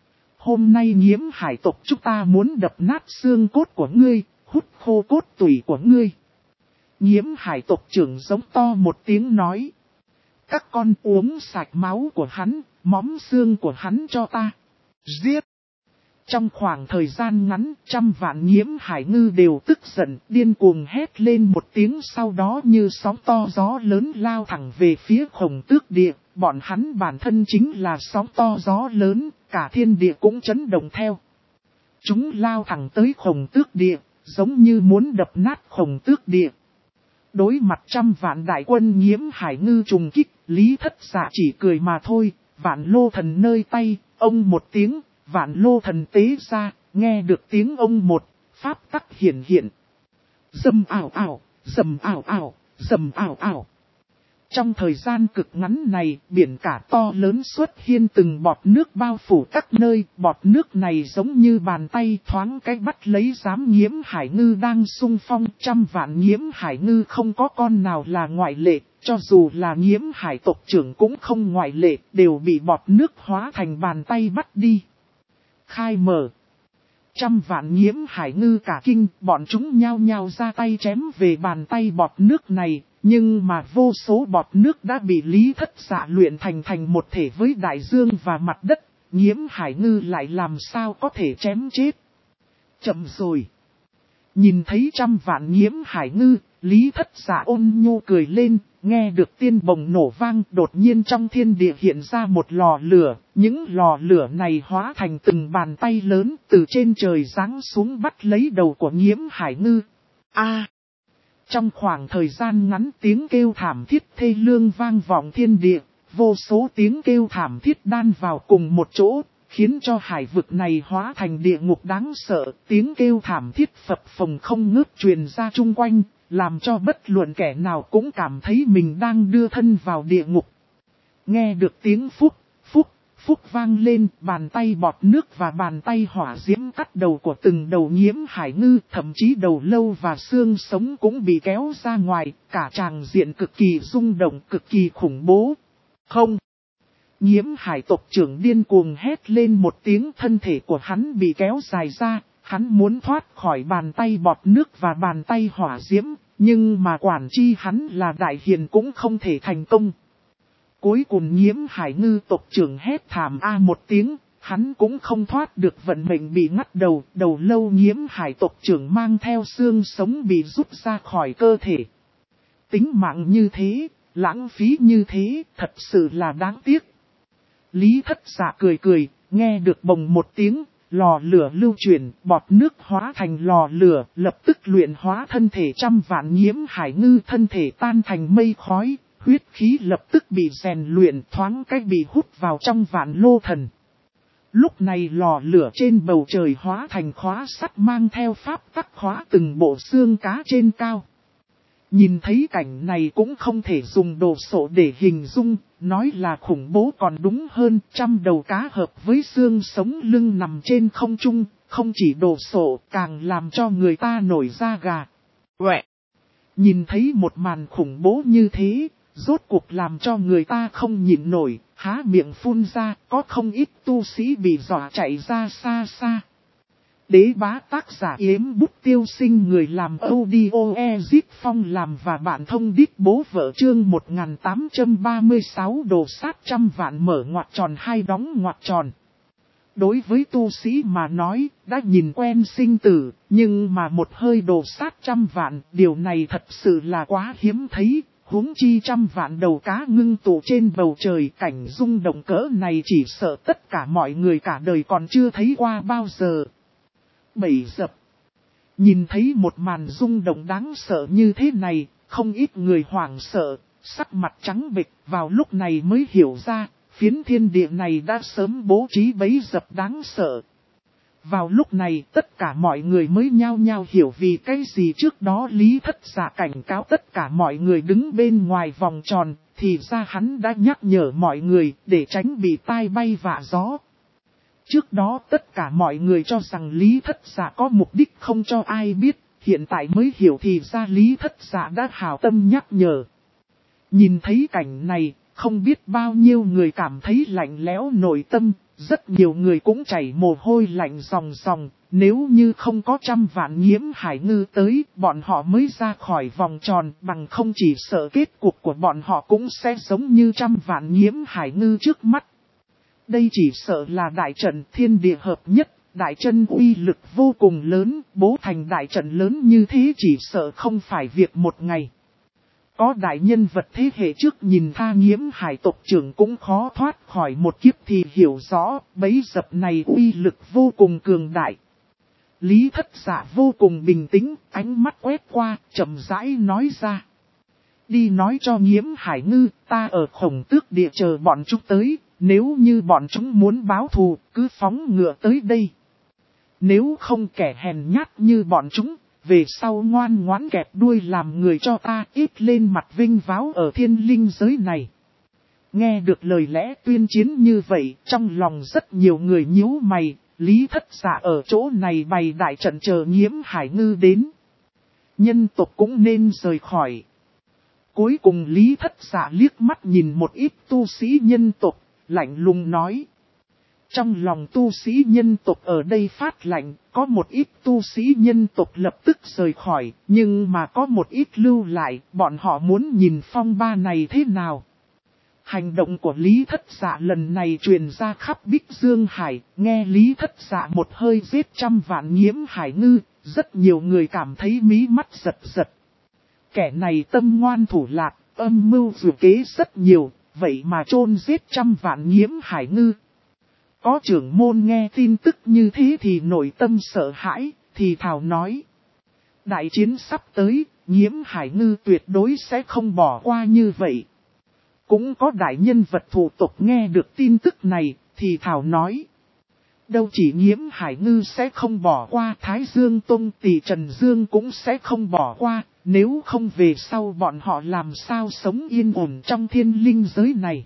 Hôm nay Nghiễm Hải tộc chúng ta muốn đập nát xương cốt của ngươi, hút khô cốt tủy của ngươi. Nhiễm hải tộc trưởng giống to một tiếng nói. Các con uống sạch máu của hắn, móm xương của hắn cho ta. Giết! Trong khoảng thời gian ngắn, trăm vạn nhiễm hải ngư đều tức giận, điên cuồng hét lên một tiếng, sau đó như sóng to gió lớn lao thẳng về phía Khổng Tước Địa. Bọn hắn bản thân chính là sóng to gió lớn, cả thiên địa cũng chấn động theo. Chúng lao thẳng tới Khổng Tước Địa, giống như muốn đập nát Khổng Tước Địa. Đối mặt trăm vạn đại quân nhiễm hải ngư trùng kích, Lý Thất Dạ chỉ cười mà thôi. Vạn lô thần nơi tay, ông một tiếng, vạn lô thần tế ra, nghe được tiếng ông một, pháp tắc hiển hiện. Dầm ảo ảo, dầm ảo ảo, dầm ảo ảo. Trong thời gian cực ngắn này, biển cả to lớn xuất hiện từng bọt nước bao phủ các nơi. Bọt nước này giống như bàn tay thoáng cái bắt lấy giám nhiễm hải ngư đang xung phong. Trăm vạn nhiễm hải ngư không có con nào là ngoại lệ, cho dù là nhiễm hải tộc trưởng cũng không ngoại lệ, đều bị bọt nước hóa thành bàn tay bắt đi. Khai mở. Trăm vạn nhiễm hải ngư cả kinh, bọn chúng nhao nhao ra tay chém về bàn tay bọt nước này. Nhưng mà vô số bọt nước đã bị Lý Thất Dạ luyện thành một thể với đại dương và mặt đất, nhiễm hải ngư lại làm sao có thể chém chết. Chậm rồi. Nhìn thấy trăm vạn nhiễm hải ngư, Lý Thất Dạ ôn nhu cười lên, nghe được tiên bồng nổ vang, đột nhiên trong thiên địa hiện ra một lò lửa. Những lò lửa này hóa thành từng bàn tay lớn từ trên trời giáng xuống bắt lấy đầu của nhiễm hải ngư. Trong khoảng thời gian ngắn tiếng kêu thảm thiết thê lương vang vọng thiên địa, vô số tiếng kêu thảm thiết đan vào cùng một chỗ, khiến cho hải vực này hóa thành địa ngục đáng sợ. Tiếng kêu thảm thiết phập phồng không ngớt truyền ra chung quanh, làm cho bất luận kẻ nào cũng cảm thấy mình đang đưa thân vào địa ngục. Nghe được tiếng phúc vang lên, bàn tay bọt nước và bàn tay hỏa diễm cắt đầu của từng đầu nhiễm hải ngư, thậm chí đầu lâu và xương sống cũng bị kéo ra ngoài, cả tràng diện cực kỳ rung động, cực kỳ khủng bố. Không! Nhiễm hải tộc trưởng điên cuồng hét lên một tiếng, thân thể của hắn bị kéo dài ra, hắn muốn thoát khỏi bàn tay bọt nước và bàn tay hỏa diễm, nhưng mà quản chi hắn là đại hiền cũng không thể thành công. Cuối cùng nhiễm hải ngư tộc trưởng hét thảm một tiếng, hắn cũng không thoát được vận mệnh bị ngắt đầu, đầu lâu nhiễm hải tộc trưởng mang theo xương sống bị rút ra khỏi cơ thể. Tính mạng như thế, lãng phí như thế, thật sự là đáng tiếc. Lý Thất Dạ cười, nghe được bồng một tiếng, lò lửa lưu chuyển, bọt nước hóa thành lò lửa, lập tức luyện hóa thân thể trăm vạn nhiễm hải ngư, thân thể tan thành mây khói. Huyết khí lập tức bị rèn luyện, thoáng cách bị hút vào trong vạn lô thần. Lúc này lò lửa trên bầu trời hóa thành khóa sắt mang theo pháp tắc khóa từng bộ xương cá trên cao. Nhìn thấy cảnh này cũng không thể dùng đồ sộ để hình dung, nói là khủng bố còn đúng hơn. Trăm đầu cá hợp với xương sống lưng nằm trên không trung, không chỉ đồ sộ càng làm cho người ta nổi da gà. Nhìn thấy một màn khủng bố như thế, rốt cuộc làm cho người ta không nhịn nổi, há miệng phun ra, có không ít tu sĩ bị dọa chạy ra xa xa. Đế bá tác giả Yếm Bút Tiêu Sinh, người làm audio Ezip Phong làm và bạn thông đít bố vợ, chương 1836 đồ sát trăm vạn mở ngoặc tròn hai đóng ngoặc tròn. Đối với tu sĩ mà nói, đã nhìn quen sinh tử, nhưng mà một hơi đồ sát trăm vạn, điều này thật sự là quá hiếm thấy. Huống chi trăm vạn đầu cá ngưng tụ trên bầu trời, cảnh rung động cỡ này chỉ sợ tất cả mọi người cả đời còn chưa thấy qua bao giờ. Bầy dập. Nhìn thấy một màn rung động đáng sợ như thế này, không ít người hoảng sợ, sắc mặt trắng bệch, vào lúc này mới hiểu ra, phiến thiên địa này đã sớm bố trí bẫy dập đáng sợ. Vào lúc này tất cả mọi người mới nhao nhao hiểu vì cái gì trước đó Lý Thất Dạ cảnh cáo tất cả mọi người đứng bên ngoài vòng tròn, thì ra hắn đã nhắc nhở mọi người để tránh bị tai bay vạ gió. Trước đó tất cả mọi người cho rằng Lý Thất Dạ có mục đích không cho ai biết, hiện tại mới hiểu thì ra Lý Thất Dạ đã hảo tâm nhắc nhở. Nhìn thấy cảnh này, không biết bao nhiêu người cảm thấy lạnh lẽo nội tâm, rất nhiều người cũng chảy mồ hôi lạnh ròng ròng. Nếu như không có 100 vạn Nhiễm Hải Ngư tới, bọn họ mới ra khỏi vòng tròn, bằng không chỉ sợ kết cục của bọn họ cũng sẽ giống như 100 vạn Nhiễm Hải Ngư trước mắt. Đây chỉ sợ là đại trận thiên địa hợp nhất, đại trận uy lực vô cùng lớn, bố thành đại trận lớn như thế chỉ sợ không phải việc một ngày. Có đại nhân vật thế hệ trước nhìn Tha Nhiễm Hải tộc trưởng cũng khó thoát khỏi một kiếp thì hiểu rõ, bấy dập này uy lực vô cùng cường đại. Lý Thất Dạ vô cùng bình tĩnh, ánh mắt quét qua, chậm rãi nói ra. Đi nói cho Nhiễm Hải Ngư, ta ở Khổng Tước Địa chờ bọn chúng tới, nếu như bọn chúng muốn báo thù, cứ phóng ngựa tới đây. Nếu không kẻ hèn nhát như bọn chúng, về sau ngoan ngoãn kẹp đuôi làm người cho ta ít lên mặt vinh váo ở thiên linh giới này. Nghe được lời lẽ tuyên chiến như vậy, trong lòng rất nhiều người nhíu mày, Lý Thất Dạ ở chỗ này bày đại trận chờ Nhiễm Hải Ngư đến. Nhân tộc cũng nên rời khỏi. Cuối cùng Lý Thất Dạ liếc mắt nhìn một ít tu sĩ nhân tộc, lạnh lùng nói. Trong lòng tu sĩ nhân tộc ở đây phát lạnh, có một ít tu sĩ nhân tộc lập tức rời khỏi, nhưng mà có một ít lưu lại, bọn họ muốn nhìn phong ba này thế nào. Hành động của Lý Thất Dạ lần này truyền ra khắp Bích Dương Hải, nghe Lý Thất Dạ một hơi giết 100 vạn Nhiễm Hải Ngư, rất nhiều người cảm thấy mí mắt giật giật. Kẻ này tâm ngoan thủ lạc, âm mưu dự kế rất nhiều, vậy mà chôn giết 100 vạn Nhiễm Hải Ngư. Có trưởng môn nghe tin tức như thế thì nội tâm sợ hãi, thì thào nói. Đại chiến sắp tới, Nhiễm Hải Ngư tuyệt đối sẽ không bỏ qua như vậy. Cũng có đại nhân vật thủ tộc nghe được tin tức này, thì thào nói. Đâu chỉ Nhiễm Hải Ngư sẽ không bỏ qua, Thái Dương Tông Tỷ Trần Dương cũng sẽ không bỏ qua, nếu không về sau bọn họ làm sao sống yên ổn trong thiên linh giới này.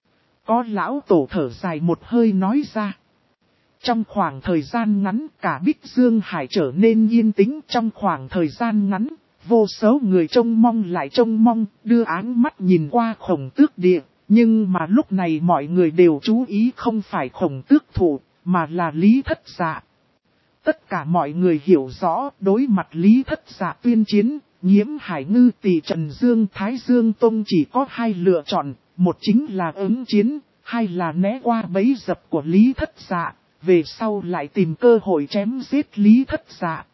Có lão tổ thở dài một hơi nói ra. Trong khoảng thời gian ngắn cả Bích Dương Hải trở nên yên tĩnh, trong khoảng thời gian ngắn, vô số người trông mong lại trông mong, đưa áng mắt nhìn qua Khổng Tước Địa, nhưng mà lúc này mọi người đều chú ý không phải Khổng Tước Thủ, mà là Lý Thất Dạ. Tất cả mọi người hiểu rõ, đối mặt Lý Thất Dạ tuyên chiến, Nhiễm Hải Ngư Tỷ Trần Dương Thái Dương Tông chỉ có hai lựa chọn, một chính là ứng chiến, hai là né qua bẫy dập của Lý Thất Dạ, về sau lại tìm cơ hội chém giết Lý Thất Dạ.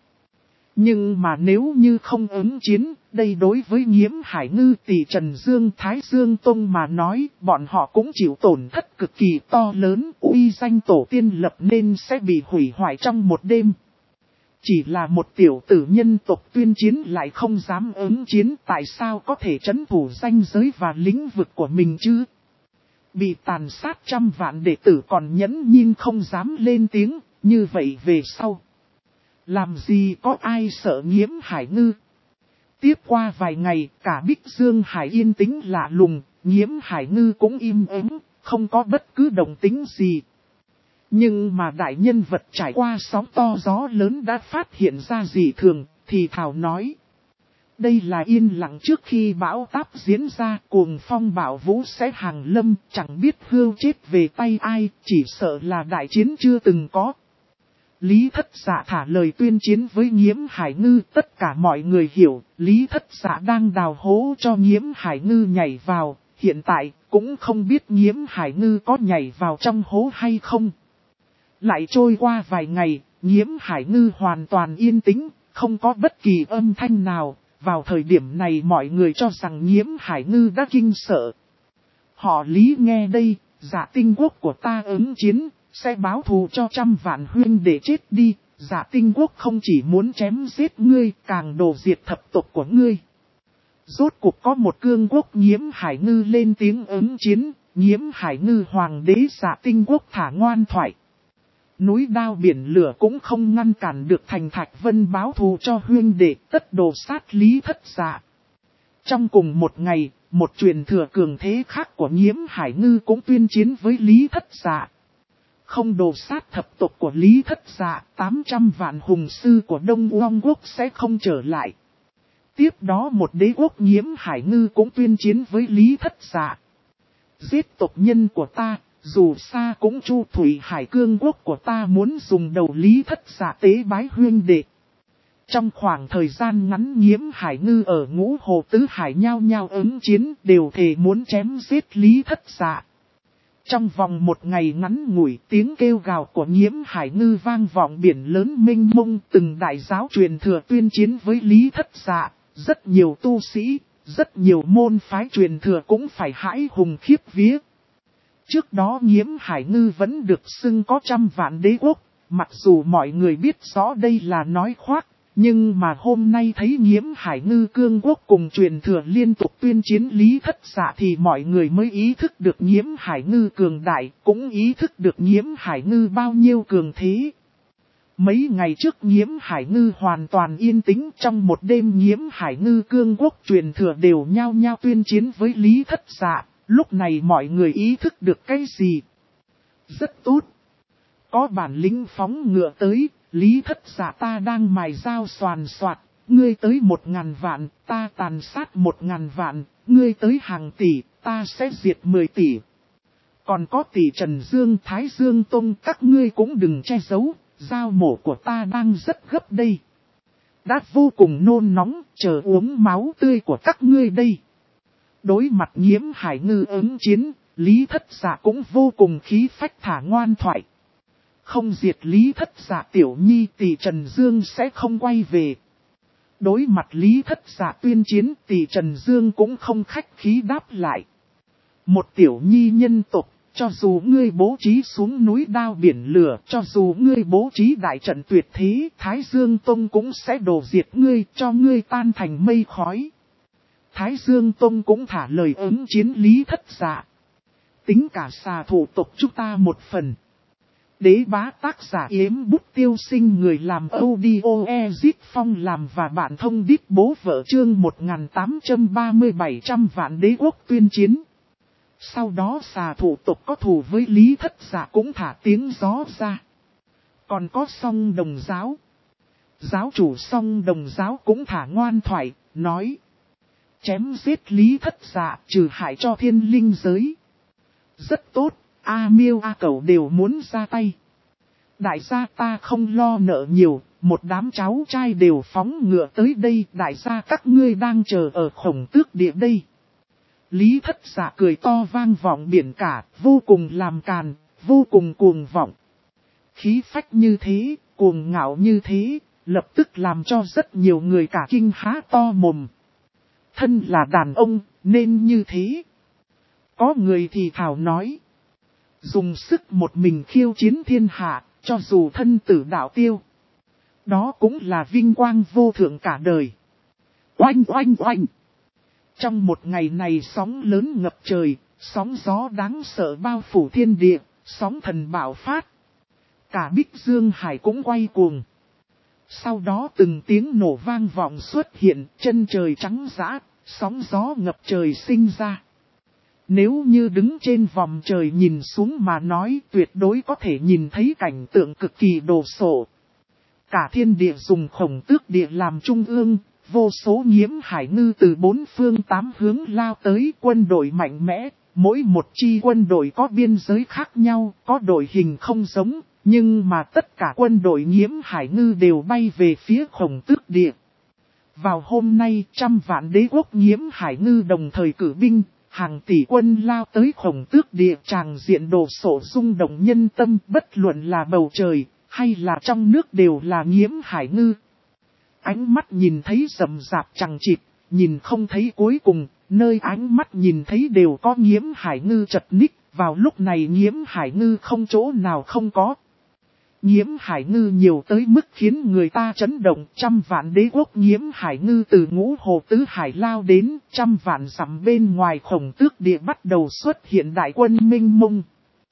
Nhưng mà nếu như không ứng chiến, đây đối với Nhiễm Hải Ngư Tỷ Trần Dương Thái Dương Tông mà nói, bọn họ cũng chịu tổn thất cực kỳ to lớn, uy danh tổ tiên lập nên sẽ bị hủy hoại trong một đêm. Chỉ là một tiểu tử nhân tộc tuyên chiến lại không dám ứng chiến, tại sao có thể trấn thủ ranh giới và lĩnh vực của mình chứ? Bị tàn sát 100 vạn đệ tử còn nhẫn nhịn không dám lên tiếng, như vậy về sau. Làm gì có ai sợ Nhiễm Hải Ngư? Tiếp qua vài ngày, cả Bích Dương Hải yên tĩnh lạ lùng, Nhiễm Hải Ngư cũng im ắng, không có bất cứ động tĩnh gì. Nhưng mà đại nhân vật trải qua sóng to gió lớn đã phát hiện ra dị thường, thì thào nói. Đây là yên lặng trước khi bão táp diễn ra, cuồng phong bão vũ sẽ hàng lâm, chẳng biết hươu chết về tay ai, chỉ sợ là đại chiến chưa từng có. Lý Thất Dạ thả lời tuyên chiến với Nhiễm Hải Ngư, tất cả mọi người hiểu, Lý Thất Dạ đang đào hố cho Nhiễm Hải Ngư nhảy vào, hiện tại cũng không biết Nhiễm Hải Ngư có nhảy vào trong hố hay không. Lại trôi qua vài ngày, Nhiễm Hải Ngư hoàn toàn yên tĩnh, không có bất kỳ âm thanh nào, vào thời điểm này mọi người cho rằng Nhiễm Hải Ngư đã kinh sợ. Họ Lý nghe đây, Dạ Tinh Quốc của ta ứng chiến, sẽ báo thù cho 100 vạn huynh để chết đi, Dạ Tinh Quốc không chỉ muốn chém giết ngươi, càng đổ diệt thập tộc của ngươi. Rốt cuộc có một cương quốc Nhiễm Hải Ngư lên tiếng ứng chiến, Nhiễm Hải Ngư hoàng đế Dạ Tinh Quốc thả ngoan thoại. Núi đao biển lửa cũng không ngăn cản được Thành Thạch Vân báo thù cho huynh đệ, tất đồ sát Lý Thất Dạ. Trong cùng một ngày, một truyền thừa cường thế khác của Nhiễm Hải Ngư cũng tuyên chiến với Lý Thất Dạ. Không đồ sát thập tộc của Lý Thất Dạ, 800 vạn hùng sư của Đông Uông Quốc sẽ không trở lại. Tiếp đó một đế quốc Nhiễm Hải Ngư cũng tuyên chiến với Lý Thất Dạ. Giết tộc nhân của ta, dù xa cũng Chu Thủy Hải cương quốc của ta muốn dùng đầu Lý Thất Dạ tế bái huyên đệ. Trong khoảng thời gian ngắn Nghiễm Hải Ngư ở Ngũ Hồ Tứ Hải nhao nhao ứng chiến đều thề muốn chém giết Lý Thất Dạ. Trong vòng một ngày ngắn ngủi tiếng kêu gào của Nghiễm Hải Ngư vang vọng biển lớn mênh mông, từng đại giáo truyền thừa tuyên chiến với Lý Thất Dạ, rất nhiều tu sĩ, rất nhiều môn phái truyền thừa cũng phải hãi hùng khiếp vía. Trước đó Nghiễm Hải Ngư vẫn được xưng có 100 vạn đế quốc, mặc dù mọi người biết rõ đây là nói khoác. Nhưng mà hôm nay thấy Nghiễm Hải Ngư cương quốc cùng truyền thừa liên tục tuyên chiến Lý Thất Dạ thì mọi người mới ý thức được Nghiễm Hải Ngư cường đại, cũng ý thức được Nghiễm Hải Ngư bao nhiêu cường thế. Mấy ngày trước Nghiễm Hải Ngư hoàn toàn yên tĩnh, trong một đêm Nghiễm Hải Ngư cương quốc truyền thừa đều nhao nhao tuyên chiến với Lý Thất Dạ, lúc này mọi người ý thức được cái gì? Rất tốt. Có bản lĩnh phóng ngựa tới. Lý Thất Dạ ta đang mài dao xoàn xoạt, ngươi tới 1000 vạn, ta tàn sát 1000 vạn, ngươi tới hàng tỷ, ta sẽ diệt 10 tỷ. Còn có tỷ Trần Dương, Thái Dương Tông các ngươi cũng đừng che giấu, dao mổ của ta đang rất gấp đây. Đã vô cùng nôn nóng, chờ uống máu tươi của các ngươi đây. Đối mặt Nghiễm Hải Ngư ứng chiến, Lý Thất Dạ cũng vô cùng khí phách thả ngoan thoại. Không diệt Lý Thất Dạ tiểu nhi tỷ Trần Dương sẽ không quay về. Đối mặt Lý Thất Dạ tuyên chiến tỷ Trần Dương cũng không khách khí đáp lại. Một tiểu nhi nhân tộc, cho dù ngươi bố trí xuống núi đao biển lửa, cho dù ngươi bố trí đại trận tuyệt thế, Thái Dương Tông cũng sẽ đổ diệt ngươi, cho ngươi tan thành mây khói. Thái Dương Tông cũng thả lời ứng chiến Lý Thất Dạ. Tính cả xà thủ tộc chúng ta một phần. Đế bá tác giả Yếm Bút Tiêu Sinh, người làm audio Ezit Phong làm và bạn thông đít bố vợ chương 1837-100 vạn đế quốc tuyên chiến. Sau đó xà thủ tộc có thù với Lý Thất Dạ cũng thả tiếng gió ra. Còn có Song Đồng Giáo. Giáo chủ Song Đồng Giáo cũng thả ngoan thoại, nói. Chém giết Lý Thất Dạ trừ hại cho thiên linh giới. Rất tốt. A Miêu A Cẩu đều muốn ra tay. Đại gia ta không lo nợ nhiều, một đám cháu trai đều phóng ngựa tới đây, đại gia các ngươi đang chờ ở Khổng Tước Địa đây. Lý Thất Dạ cười to vang vọng biển cả, vô cùng làm càn, vô cùng cuồng vọng. Khí phách như thế, cuồng ngạo như thế, lập tức làm cho rất nhiều người cả kinh há to mồm. Thân là đàn ông, nên như thế. Có người thì thảo nói. Dùng sức một mình khiêu chiến thiên hạ, cho dù thân tử đạo tiêu. Đó cũng là vinh quang vô thượng cả đời. Oanh oanh oanh. Trong một ngày này sóng lớn ngập trời, sóng gió đáng sợ bao phủ thiên địa, sóng thần bạo phát. Cả Bích Dương Hải cũng quay cuồng. Sau đó từng tiếng nổ vang vọng xuất hiện, chân trời trắng dã, sóng gió ngập trời sinh ra. Nếu như đứng trên vòm trời nhìn xuống mà nói tuyệt đối có thể nhìn thấy cảnh tượng cực kỳ đồ sộ. Cả thiên địa dùng Khổng Tước Địa làm trung ương, vô số Nghiễm Hải Ngư từ bốn phương tám hướng lao tới, quân đội mạnh mẽ, mỗi một chi quân đội có biên giới khác nhau, có đội hình không giống, nhưng mà tất cả quân đội Nghiễm Hải Ngư đều bay về phía Khổng Tước Địa. Vào hôm nay 100 vạn đế quốc Nghiễm Hải Ngư đồng thời cử binh. Hàng tỷ quân lao tới Khổng Tước Địa, tràng diện đồ sộ rung động nhân tâm, bất luận là bầu trời, hay là trong nước đều là Nghiễm Hải Ngư. Ánh mắt nhìn thấy rầm rạp chằng chịt, nhìn không thấy cuối cùng, nơi ánh mắt nhìn thấy đều có Nghiễm Hải Ngư chật ních, vào lúc này Nghiễm Hải Ngư không chỗ nào không có. Nghiễm Hải Ngư nhiều tới mức khiến người ta chấn động, 100 vạn đế quốc Nghiễm Hải Ngư từ Ngũ Hồ Tứ Hải lao đến, 100 vạn dặm bên ngoài Khổng Tước Địa bắt đầu xuất hiện đại quân mênh mông.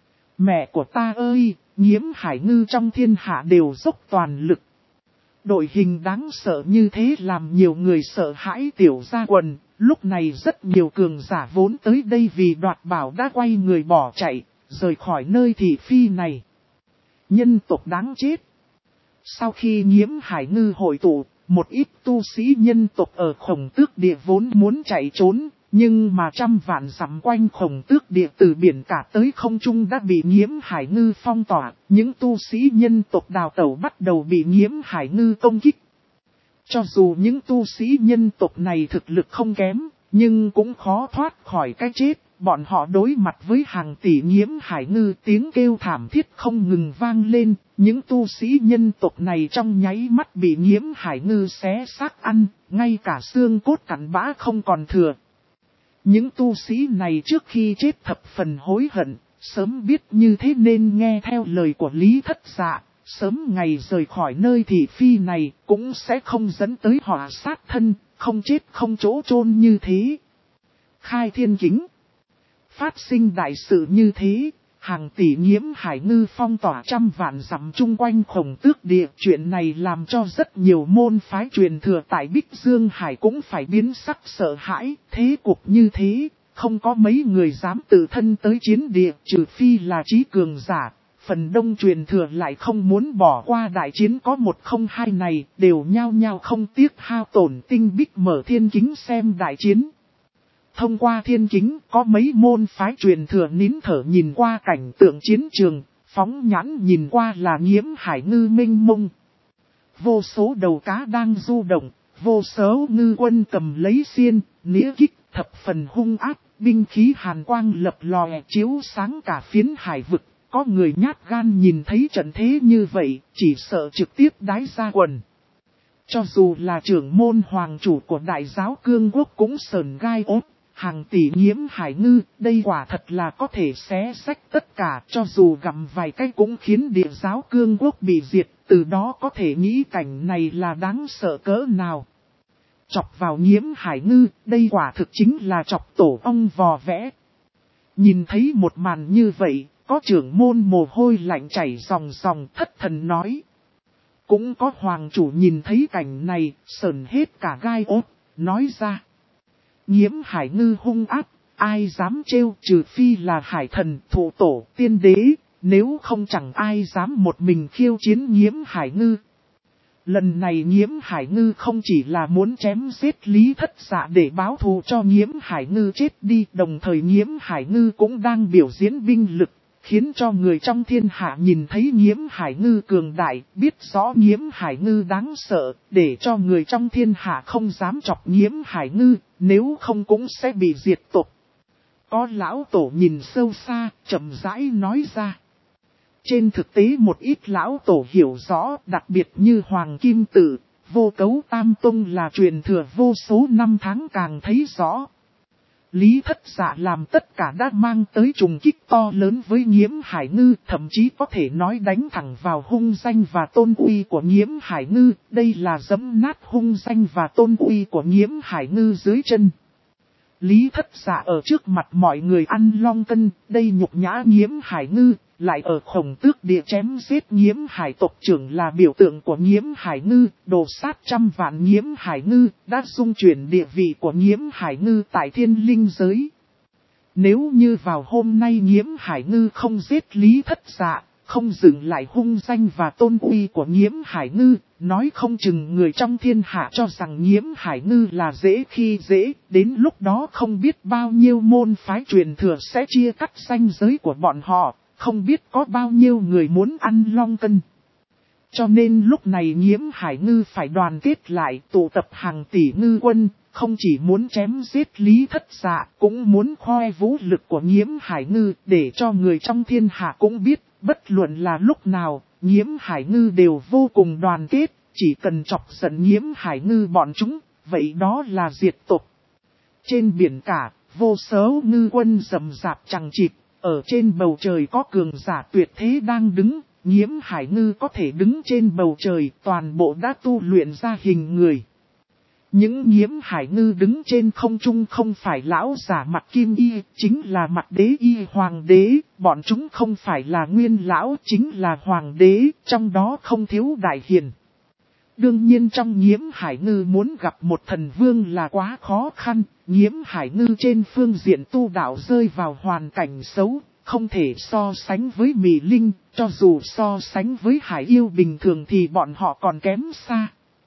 Mẹ của ta ơi, Nghiễm Hải Ngư trong thiên hạ đều dốc toàn lực. Đội hình đáng sợ như thế làm nhiều người sợ hãi tiểu ra quần, lúc này rất nhiều cường giả vốn tới đây vì đoạt bảo đã quay người bỏ chạy, rời khỏi nơi thị phi này. Nhân tộc đáng chết. Sau khi Nghiễm Hải Ngư hội tụ, một ít tu sĩ nhân tộc ở Khổng Tước Địa vốn muốn chạy trốn, Nhưng mà trăm vạn dặm quanh Khổng Tước Địa từ biển cả tới không trung đã bị Nghiễm Hải Ngư phong tỏa, những tu sĩ nhân tộc đào tẩu bắt đầu bị Nghiễm Hải Ngư công kích. Cho dù những tu sĩ nhân tộc này thực lực không kém, nhưng cũng khó thoát khỏi cái chết, bọn họ đối mặt với hàng tỷ Nghiễm Hải Ngư, tiếng kêu thảm thiết không ngừng vang lên, những tu sĩ nhân tộc này trong nháy mắt bị Nghiễm Hải Ngư xé xác ăn, ngay cả xương cốt cặn bã không còn thừa. Những tu sĩ này trước khi chết thập phần hối hận, sớm biết như thế nên nghe theo lời của Lý Thất Dạ, sớm ngày rời khỏi nơi thị phi này cũng sẽ không dẫn tới họa sát thân, không chết không chỗ chôn như thế. Khai Thiên Kính. Phát sinh đại sự như thế, hàng tỷ Nghiễm Hải Ngư phong tỏa trăm vạn dặm chung quanh Khổng Tước Địa. Chuyện này làm cho rất nhiều môn phái truyền thừa tại Bích Dương Hải cũng phải biến sắc sợ hãi. Thế cục như thế, không có mấy người dám tự thân tới chiến địa, trừ phi là trí cường giả. Phần đông truyền thừa lại không muốn bỏ qua đại chiến có 102 này, đều nhao nhao không tiếc hao tổn tinh bích mở thiên kính xem đại chiến. Thông qua thiên kính, có mấy môn phái truyền thừa nín thở nhìn qua cảnh tượng chiến trường, phóng nhãn nhìn qua là Nghiễm Hải Ngư mênh mông. Vô số đầu cá đang du động, vô số ngư quân cầm lấy xiên, nĩa kích, thập phần hung ác, binh khí hàn quang lập lòe chiếu sáng cả phiến hải vực. Có người nhát gan nhìn thấy trận thế như vậy, chỉ sợ trực tiếp đái ra quần. Cho dù là trưởng môn hoàng chủ của đại giáo cương quốc cũng sờn gai ốt. Hàng tỷ Nghiễm Hải Ngư, đây quả thật là có thể xé xách tất cả, cho dù gặm vài cái cũng khiến địa giáo cương quốc bị diệt, từ đó có thể nghĩ cảnh này là đáng sợ cỡ nào. Chọc vào Nghiễm Hải Ngư, đây quả thực chính là chọc tổ ong vò vẽ. Nhìn thấy một màn như vậy, có trưởng môn mồ hôi lạnh chảy ròng ròng thất thần nói. Cũng có hoàng chủ nhìn thấy cảnh này, sờn hết cả gai ốt, nói ra. Nghiễm Hải Ngư hung ác, ai dám trêu trừ phi là hải thần, thụ tổ, tiên đế, nếu không chẳng ai dám một mình khiêu chiến Nghiễm Hải Ngư. Lần này Nghiễm Hải Ngư không chỉ là muốn chém giết Lý Thất Dạ để báo thù cho Nghiễm Hải Ngư chết đi, đồng thời Nghiễm Hải Ngư cũng đang biểu diễn binh lực, khiến cho người trong thiên hạ nhìn thấy Nghiễm Hải Ngư cường đại, biết rõ Nghiễm Hải Ngư đáng sợ, để cho người trong thiên hạ không dám chọc Nghiễm Hải Ngư, nếu không cũng sẽ bị diệt tộc. Có lão tổ nhìn sâu xa, chậm rãi nói ra. Trên thực tế một ít lão tổ hiểu rõ, đặc biệt như Hoàng Kim Tử, Vô Cấu Tam Tông là truyền thừa vô số năm tháng càng thấy rõ. Lý Thất Dạ làm tất cả đã mang tới trùng kích to lớn với Nghiễm Hải Ngư, thậm chí có thể nói đánh thẳng vào hung danh và tôn uy của Nghiễm Hải Ngư, đây là giẫm nát hung danh và tôn uy của Nghiễm Hải Ngư dưới chân. Lý Thất Dạ ở trước mặt mọi người ăn long cân, đây nhục nhã Nghiễm Hải Ngư, lại ở Khổng Tước Địa chém giết Nghiễm Hải tộc trưởng là biểu tượng của Nghiễm Hải Ngư, đồ sát trăm vạn Nghiễm Hải Ngư, đã dung chuyển địa vị của Nghiễm Hải Ngư tại thiên linh giới. Nếu như vào hôm nay Nghiễm Hải Ngư không giết Lý Thất Dạ, không dừng lại hung danh và tôn uy của Nghiễm Hải Ngư, nói không chừng người trong thiên hạ cho rằng Nghiễm Hải Ngư là dễ khi dễ, đến lúc đó không biết bao nhiêu môn phái truyền thừa sẽ chia cắt ranh giới của bọn họ, không biết có bao nhiêu người muốn ăn long cân. Cho nên lúc này Nghiễm Hải Ngư phải đoàn kết lại tụ tập hàng tỷ ngư quân, không chỉ muốn chém giết Lý Thất Dạ, cũng muốn khoe vũ lực của Nghiễm Hải Ngư để cho người trong thiên hạ cũng biết, bất luận là lúc nào, Nghiễm Hải Ngư đều vô cùng đoàn kết, chỉ cần chọc giận Nghiễm Hải Ngư bọn chúng, vậy đó là diệt tộc. Trên biển cả, vô số ngư quân rầm rạp chằng chịt, ở trên bầu trời có cường giả tuyệt thế đang đứng, Nghiễm Hải Ngư có thể đứng trên bầu trời, toàn bộ đã tu luyện ra hình người. Những Nghiễm Hải Ngư đứng trên không trung không phải lão giả mặt kim y, chính là mặt đế y hoàng đế, bọn chúng không phải là nguyên lão, chính là hoàng đế, trong đó không thiếu đại hiền. Đương nhiên trong Nghiễm Hải Ngư muốn gặp một thần vương là quá khó khăn, Nghiễm Hải Ngư trên phương diện tu đạo rơi vào hoàn cảnh xấu, không thể so sánh với Mị Linh, cho dù so sánh với Hải yêu bình thường thì bọn họ còn kém xa.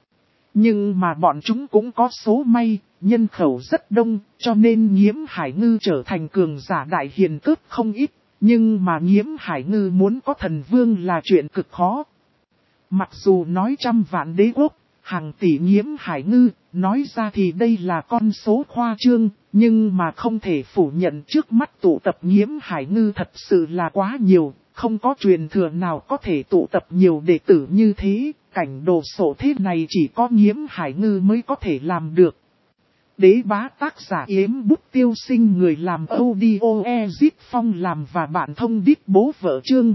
Nhưng mà bọn chúng cũng có số may, nhân khẩu rất đông, cho nên Nghiễm Hải Ngư trở thành cường giả đại hiền cướp không ít. Nhưng mà Nghiễm Hải Ngư muốn có thần vương là chuyện cực khó. Mặc dù nói trăm vạn đế quốc, hàng tỷ Nghiễm Hải Ngư, nói ra thì đây là con số khoa trương, nhưng mà không thể phủ nhận trước mắt tụ tập Nghiễm Hải Ngư thật sự là quá nhiều, không có truyền thừa nào có thể tụ tập nhiều đệ tử như thế, cảnh đồ sộ thế này chỉ có Nghiễm Hải Ngư mới có thể làm được. Đế bá tác giả Yếm Bút Tiêu Sinh, người làm audio Ezip Phong làm và bạn thông đít bố vợ chương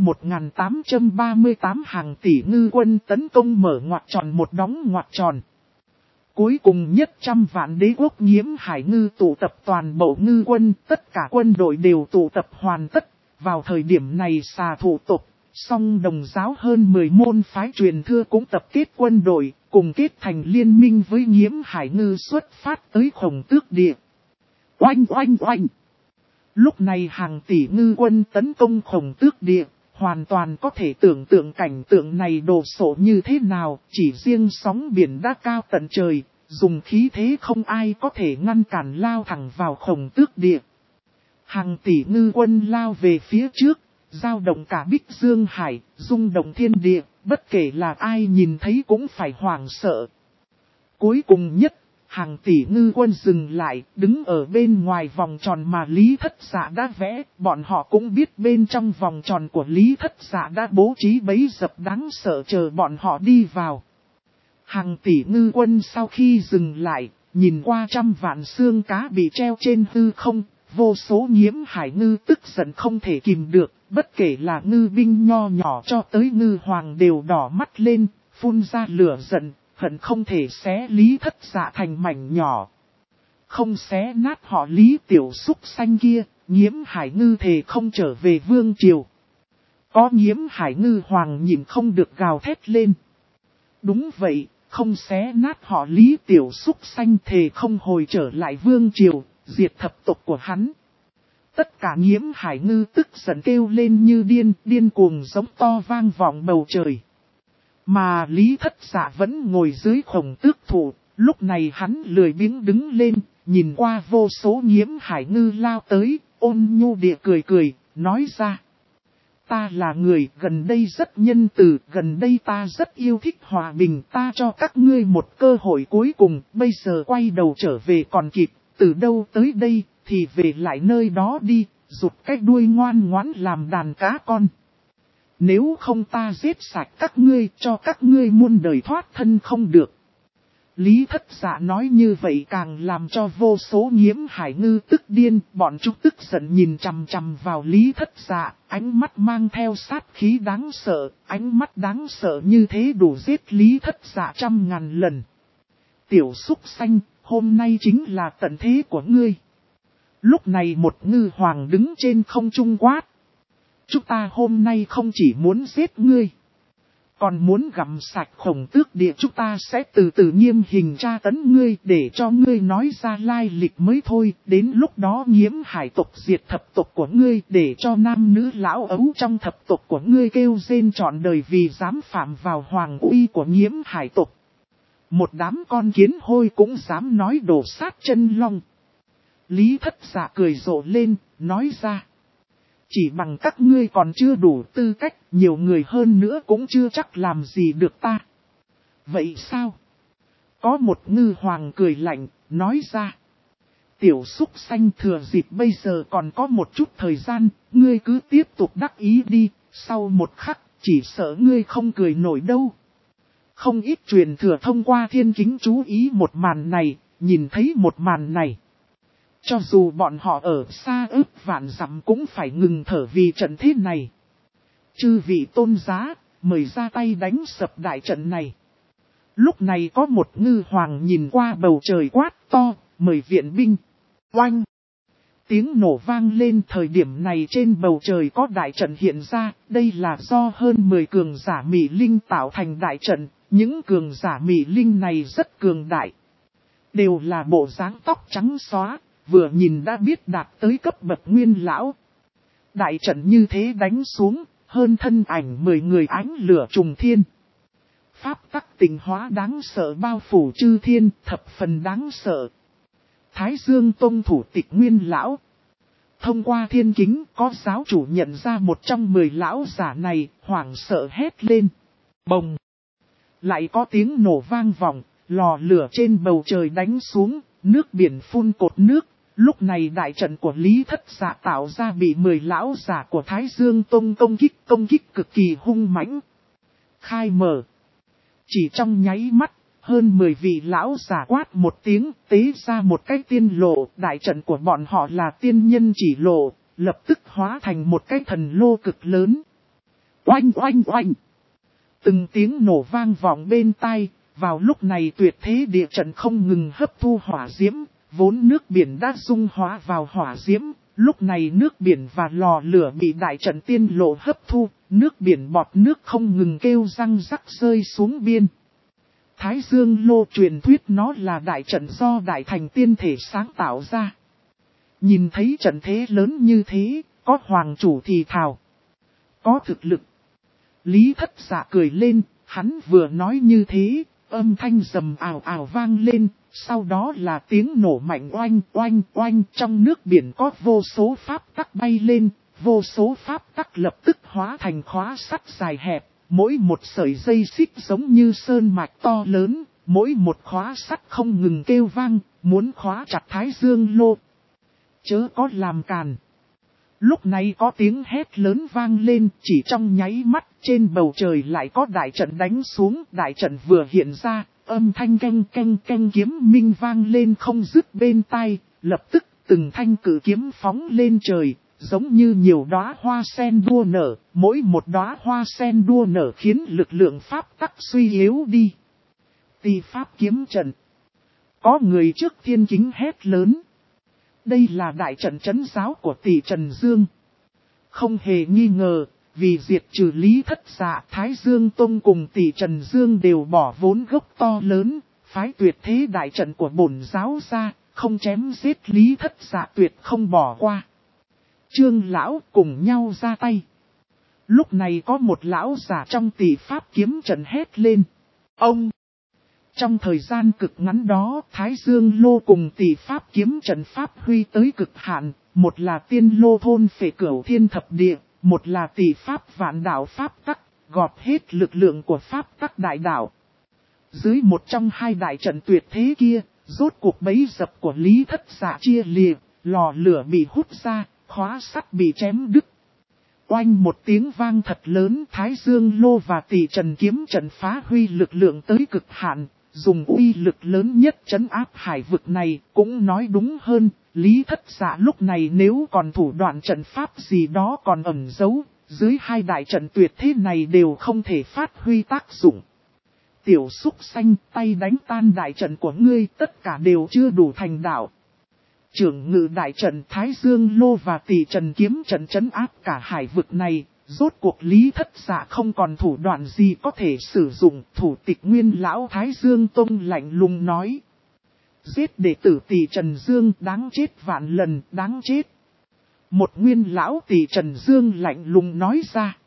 1838 hàng tỷ ngư quân tấn công mở ngoặc tròn một đóng ngoặc tròn. Cuối cùng nhất trăm vạn đế quốc Nghiễm Hải Ngư tụ tập toàn bộ ngư quân, tất cả quân đội đều tụ tập hoàn tất. Vào thời điểm này xà thủ tộc, song đồng giáo hơn 10 môn phái truyền thừa cũng tập kết quân đội, cùng kết thành liên minh với Nghiễm Hải Ngư xuất phát tới Khổng Tước Địa. Oanh oanh oanh! Lúc này hàng tỷ ngư quân tấn công Khổng Tước Địa, hoàn toàn có thể tưởng tượng cảnh tượng này đồ sộ như thế nào, chỉ riêng sóng biển đã cao tận trời, dùng khí thế không ai có thể ngăn cản lao thẳng vào Khổng Tước Địa. Hàng tỷ ngư quân lao về phía trước, giao động cả Bích Dương Hải, rung động thiên địa, bất kể là ai nhìn thấy cũng phải hoảng sợ. Cuối cùng nhất, hàng tỷ ngư quân dừng lại, đứng ở bên ngoài vòng tròn mà Lý Thất Dạ đã vẽ, bọn họ cũng biết bên trong vòng tròn của Lý Thất Dạ đã bố trí bẫy dập đáng sợ chờ bọn họ đi vào. Hàng tỷ ngư quân sau khi dừng lại, nhìn qua trăm vạn xương cá bị treo trên hư không. Vô số Nghiễm Hải Ngư tức giận không thể kìm được, bất kể là ngư binh nho nhỏ cho tới ngư hoàng đều đỏ mắt lên, phun ra lửa giận, hận không thể xé Lý Thất Dạ thành mảnh nhỏ. Không xé nát họ Lý tiểu súc xanh kia, Nghiễm Hải Ngư thề không trở về vương triều. Có Nghiễm Hải Ngư hoàng nhìn không được gào thét lên. Đúng vậy, không xé nát họ Lý tiểu súc xanh thề không hồi trở lại vương triều. Diệt thập tộc của hắn. Tất cả Nghiễm Hải Ngư tức giận kêu lên như điên cuồng giống to vang vọng bầu trời. Mà Lý Thất Dạ vẫn ngồi dưới Khổng Tước thụ, lúc này hắn lười biếng đứng lên, nhìn qua vô số Nghiễm Hải Ngư lao tới, ôn nhu địa cười, nói ra. Ta là người gần đây rất nhân từ, gần đây ta rất yêu thích hòa bình, ta cho các ngươi một cơ hội cuối cùng, bây giờ quay đầu trở về còn kịp. Từ đâu tới đây, thì về lại nơi đó đi, rụt cái đuôi ngoan ngoãn làm đàn cá con. Nếu không ta giết sạch các ngươi, cho các ngươi muôn đời thoát thân không được. Lý Thất Dạ nói như vậy càng làm cho vô số Nghiễm Hải Ngư tức điên, bọn chúng tức giận nhìn chằm chằm vào Lý Thất Dạ, ánh mắt mang theo sát khí đáng sợ, ánh mắt đáng sợ như thế đủ giết Lý Thất Dạ 100.000 lần. Tiểu súc xanh, hôm nay chính là tận thế của ngươi. Lúc này một ngư hoàng đứng trên không trung quát. Chúng ta hôm nay không chỉ muốn giết ngươi, còn muốn gặm sạch Khổng Tước Địa. Chúng ta sẽ từ từ nghiêm hình tra tấn ngươi để cho ngươi nói ra lai lịch mới thôi. Đến lúc đó Nghiễm Hải tộc diệt thập tộc của ngươi để cho nam nữ lão ấu trong thập tộc của ngươi kêu rên trọn đời vì dám phạm vào hoàng uy của Nghiễm Hải tộc. Một đám con kiến hôi cũng dám nói đổ sát chân long. Lý Thất Dạ cười rộ lên, nói ra. Chỉ bằng các ngươi còn chưa đủ tư cách, nhiều người hơn nữa cũng chưa chắc làm gì được ta. Vậy sao? Có một ngư hoàng cười lạnh, nói ra. Tiểu súc xanh thừa dịp bây giờ còn có một chút thời gian, ngươi cứ tiếp tục đắc ý đi, sau một khắc, chỉ sợ ngươi không cười nổi đâu. Không ít truyền thừa thông qua thiên kính chú ý một màn này, nhìn thấy một màn này. Cho dù bọn họ ở xa ước vạn dặm cũng phải ngừng thở vì trận thế này. Chư vị tôn giá, mời ra tay đánh sập đại trận này. Lúc này có một ngư hoàng nhìn qua bầu trời quát to, mời viện binh. Oanh! Tiếng nổ vang lên, thời điểm này trên bầu trời có đại trận hiện ra, đây là do hơn 10 cường giả Mị Linh tạo thành đại trận, những cường giả Mị Linh này rất cường đại. Đều là bộ dáng tóc trắng xóa, vừa nhìn đã biết đạt tới cấp bậc nguyên lão. Đại trận như thế đánh xuống, hơn thân ảnh 10 người ánh lửa trùng thiên. Pháp tắc tịnh hóa đáng sợ bao phủ chư thiên, thập phần đáng sợ. Thái Dương Tông thủ tịch Nguyên lão. Thông qua thiên kính, có giáo chủ nhận ra một trong 10 lão giả này, hoảng sợ hét lên. Bồng! Lại có tiếng nổ vang vọng, lò lửa trên bầu trời đánh xuống, nước biển phun cột nước. Lúc này đại trận của Lý Thất Dạ tạo ra bị 10 lão giả của Thái Dương Tông công kích cực kỳ hung mãnh. Khai mở. Chỉ trong nháy mắt, hơn 10 vị lão giả quát một tiếng, tế ra một cái tiên lộ, đại trận của bọn họ là tiên nhân chỉ lộ, lập tức hóa thành một cái thần lô cực lớn. Oanh oanh oanh! Từng tiếng nổ vang vọng bên tai, vào lúc này tuyệt thế địa trận không ngừng hấp thu hỏa diễm, vốn nước biển đã dung hóa vào hỏa diễm, lúc này nước biển và lò lửa bị đại trận tiên lộ hấp thu, nước biển bọt nước không ngừng kêu răng rắc rơi xuống biên. Thái Dương Lô truyền thuyết nó là đại trận do đại thành tiên thể sáng tạo ra. Nhìn thấy trận thế lớn như thế, có hoàng chủ thì thào. Có thực lực. Lý Thất Dạ cười lên, hắn vừa nói như thế, âm thanh rầm ào ào vang lên, sau đó là tiếng nổ mạnh oanh oanh oanh, trong nước biển có vô số pháp tắc bay lên, vô số pháp tắc lập tức hóa thành khóa sắt dài hẹp, mỗi một sợi dây xích giống như sơn mạch to lớn, mỗi một khóa sắt không ngừng kêu vang, muốn khóa chặt Thái Dương Lô. Chớ có làm càn. Lúc này có tiếng hét lớn vang lên, chỉ trong nháy mắt trên bầu trời lại có đại trận đánh xuống, đại trận vừa hiện ra, âm thanh canh canh canh kiếm minh vang lên không dứt bên tai, lập tức từng thanh cử kiếm phóng lên trời, giống như nhiều đóa hoa sen đua nở, mỗi một đóa hoa sen đua nở khiến lực lượng pháp tắc suy yếu đi. Tỳ pháp kiếm trận. Có người trước thiên kính hét lớn. Đây là đại trận trấn giáo của Tỷ Trần Dương. Không hề nghi ngờ, vì diệt trừ Lý Thất Dạ, Thái Dương Tông cùng Tỷ Trần Dương đều bỏ vốn gốc to lớn, phái tuyệt thế đại trận của bổn giáo ra, không chém giết Lý Thất Dạ tuyệt không bỏ qua. Trương lão cùng nhau ra tay. Lúc này có một lão giả trong Tỷ pháp kiếm trận hét lên. Ông! Trong thời gian cực ngắn đó, Thái Dương Lô cùng Tỷ pháp kiếm trận pháp huy tới cực hạn, một là tiên lô thôn phệ cửu thiên thập địa, một là Tỷ pháp vạn đạo pháp tắc, gọt hết lực lượng của pháp tắc đại đạo. Dưới một trong hai đại trận tuyệt thế kia, rốt cuộc bẫy dập của Lý Thất Dạ chia lìa, lò lửa bị hút ra, khóa sắt bị chém đứt. Oanh một tiếng vang thật lớn, Thái Dương Lô và Tỷ Trần kiếm trận phá huy lực lượng tới cực hạn, dùng uy lực lớn nhất trấn áp hải vực này, cũng nói đúng hơn, Lý Thất Dạ lúc này nếu còn thủ đoạn trận pháp gì đó còn ẩn giấu, dưới hai đại trận tuyệt thế này đều không thể phát huy tác dụng. Tiểu súc xanh, tay đánh tan đại trận của ngươi, tất cả đều chưa đủ thành đạo. Trưởng ngự đại trận Thái Dương Lô và Tỷ Trần kiếm trận trấn áp cả hải vực này, rốt cuộc Lý Thất Dạ không còn thủ đoạn gì có thể sử dụng. Thủ tịch Nguyên lão Thái Dương Tông lạnh lùng nói. Giết đệ tử Tỷ Trần Dương, đáng chết vạn lần, đáng chết. Một Nguyên lão Tỷ Trần Dương lạnh lùng nói ra.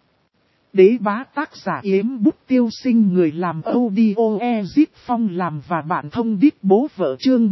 Đế bá tác giả Yếm Bút Tiêu Sinh, người làm audio Ezip Phong làm và bạn thông đít bố vợ chương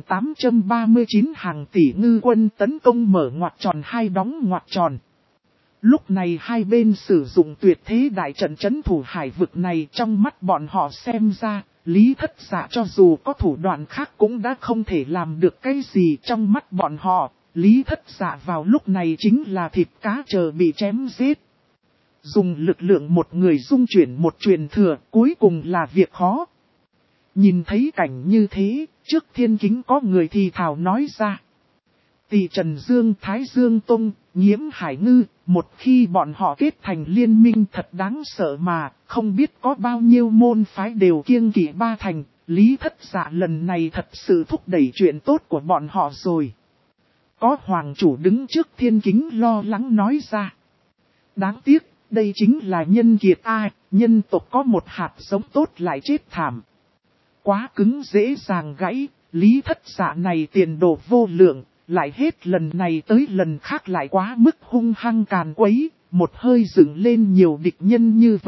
1839 hàng tỷ ngư quân tấn công mở ngoặc tròn hai đóng ngoặc tròn. Lúc này hai bên sử dụng tuyệt thế đại trận trấn thủ hải vực này, trong mắt bọn họ xem ra, Lý Thất Dạ cho dù có thủ đoạn khác cũng đã không thể làm được cái gì. Trong mắt bọn họ, Lý Thất Dạ vào lúc này chính là thịt cá chờ bị chém giết. Dùng lực lượng một người dung chuyển một truyền thừa, cuối cùng là việc khó. Nhìn thấy cảnh như thế, trước thiên kính có người thì thào nói ra. Tỷ Trần Dương, Thái Dương Tông, Nhiễm Hải Ngư, một khi bọn họ kết thành liên minh thật đáng sợ mà, không biết có bao nhiêu môn phái đều kiêng kỵ ba thành. Lý Thất Dạ lần này thật sự thúc đẩy chuyện tốt của bọn họ rồi. Có hoàng chủ đứng trước thiên kính lo lắng nói ra. Đáng tiếc. Đây chính là nhân kiệt ai, nhân tộc có một hạt giống tốt lại chết thảm. Quá cứng dễ dàng gãy, Lý Thất Dạ này tiền đồ vô lượng, lại hết lần này tới lần khác lại quá mức hung hăng càn quấy, một hơi dựng lên nhiều địch nhân như vậy,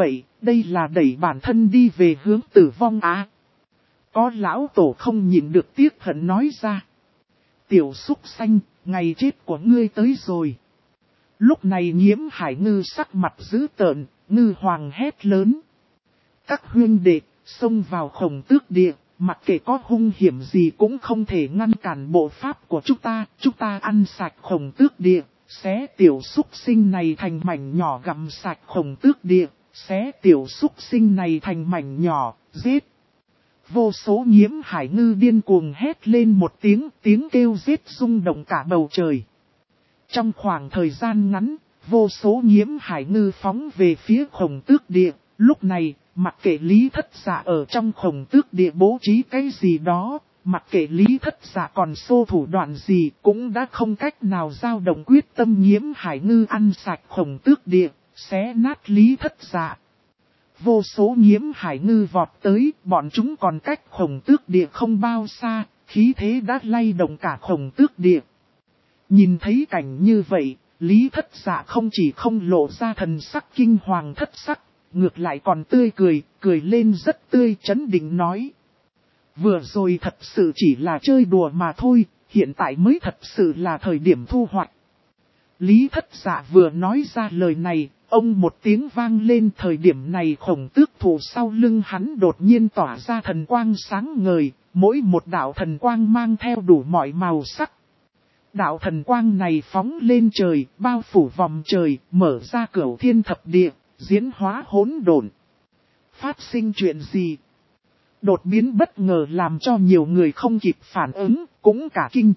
Đây là đẩy bản thân đi về hướng tử vong á. Có lão tổ không nhịn được tiếc hận nói ra. Tiểu súc xanh, ngày chết của ngươi tới rồi. Lúc này Nhiễm Hải Ngư sắc mặt dữ tợn, Ngư Hoàng hét lớn. Các huynh đệ, xông vào Khổng Tước Địa, mặc kệ có hung hiểm gì cũng không thể ngăn cản bộ pháp của chúng ta ăn sạch Khổng Tước Địa, xé tiểu súc sinh này thành mảnh nhỏ gặm sạch Khổng Tước Địa, xé tiểu súc sinh này thành mảnh nhỏ, giết. Vô số Nhiễm Hải Ngư điên cuồng hét lên một tiếng kêu giết rung động cả bầu trời. Trong khoảng thời gian ngắn, vô số Nhiễm Hải Ngư phóng về phía Khổng Tước Địa, lúc này, mặc kệ Lý Thất Dạ ở trong Khổng Tước Địa bố trí cái gì đó, mặc kệ Lý Thất Dạ còn xô thủ đoạn gì cũng đã không cách nào dao động quyết tâm Nhiễm Hải Ngư ăn sạch Khổng Tước Địa, xé nát Lý Thất Dạ. Vô số Nhiễm Hải Ngư vọt tới, bọn chúng còn cách Khổng Tước Địa không bao xa, khí thế đã lay động cả Khổng Tước Địa. Nhìn thấy cảnh như vậy, Lý Thất Dạ không chỉ không lộ ra thần sắc kinh hoàng thất sắc, ngược lại còn tươi cười lên rất tươi chấn định nói. Vừa rồi thật sự chỉ là chơi đùa mà thôi, hiện tại mới thật sự là thời điểm thu hoạch. Lý Thất Dạ vừa nói ra lời này, ông một tiếng vang lên, thời điểm này Khổng Tước thủ sau lưng hắn đột nhiên tỏa ra thần quang sáng ngời, mỗi một đạo thần quang mang theo đủ mọi màu sắc. Đạo thần quang này phóng lên trời, bao phủ vòng trời, mở ra cửu thiên thập địa, diễn hóa hỗn độn. Phát sinh chuyện gì? Đột biến bất ngờ làm cho nhiều người không kịp phản ứng, cũng cả kinh.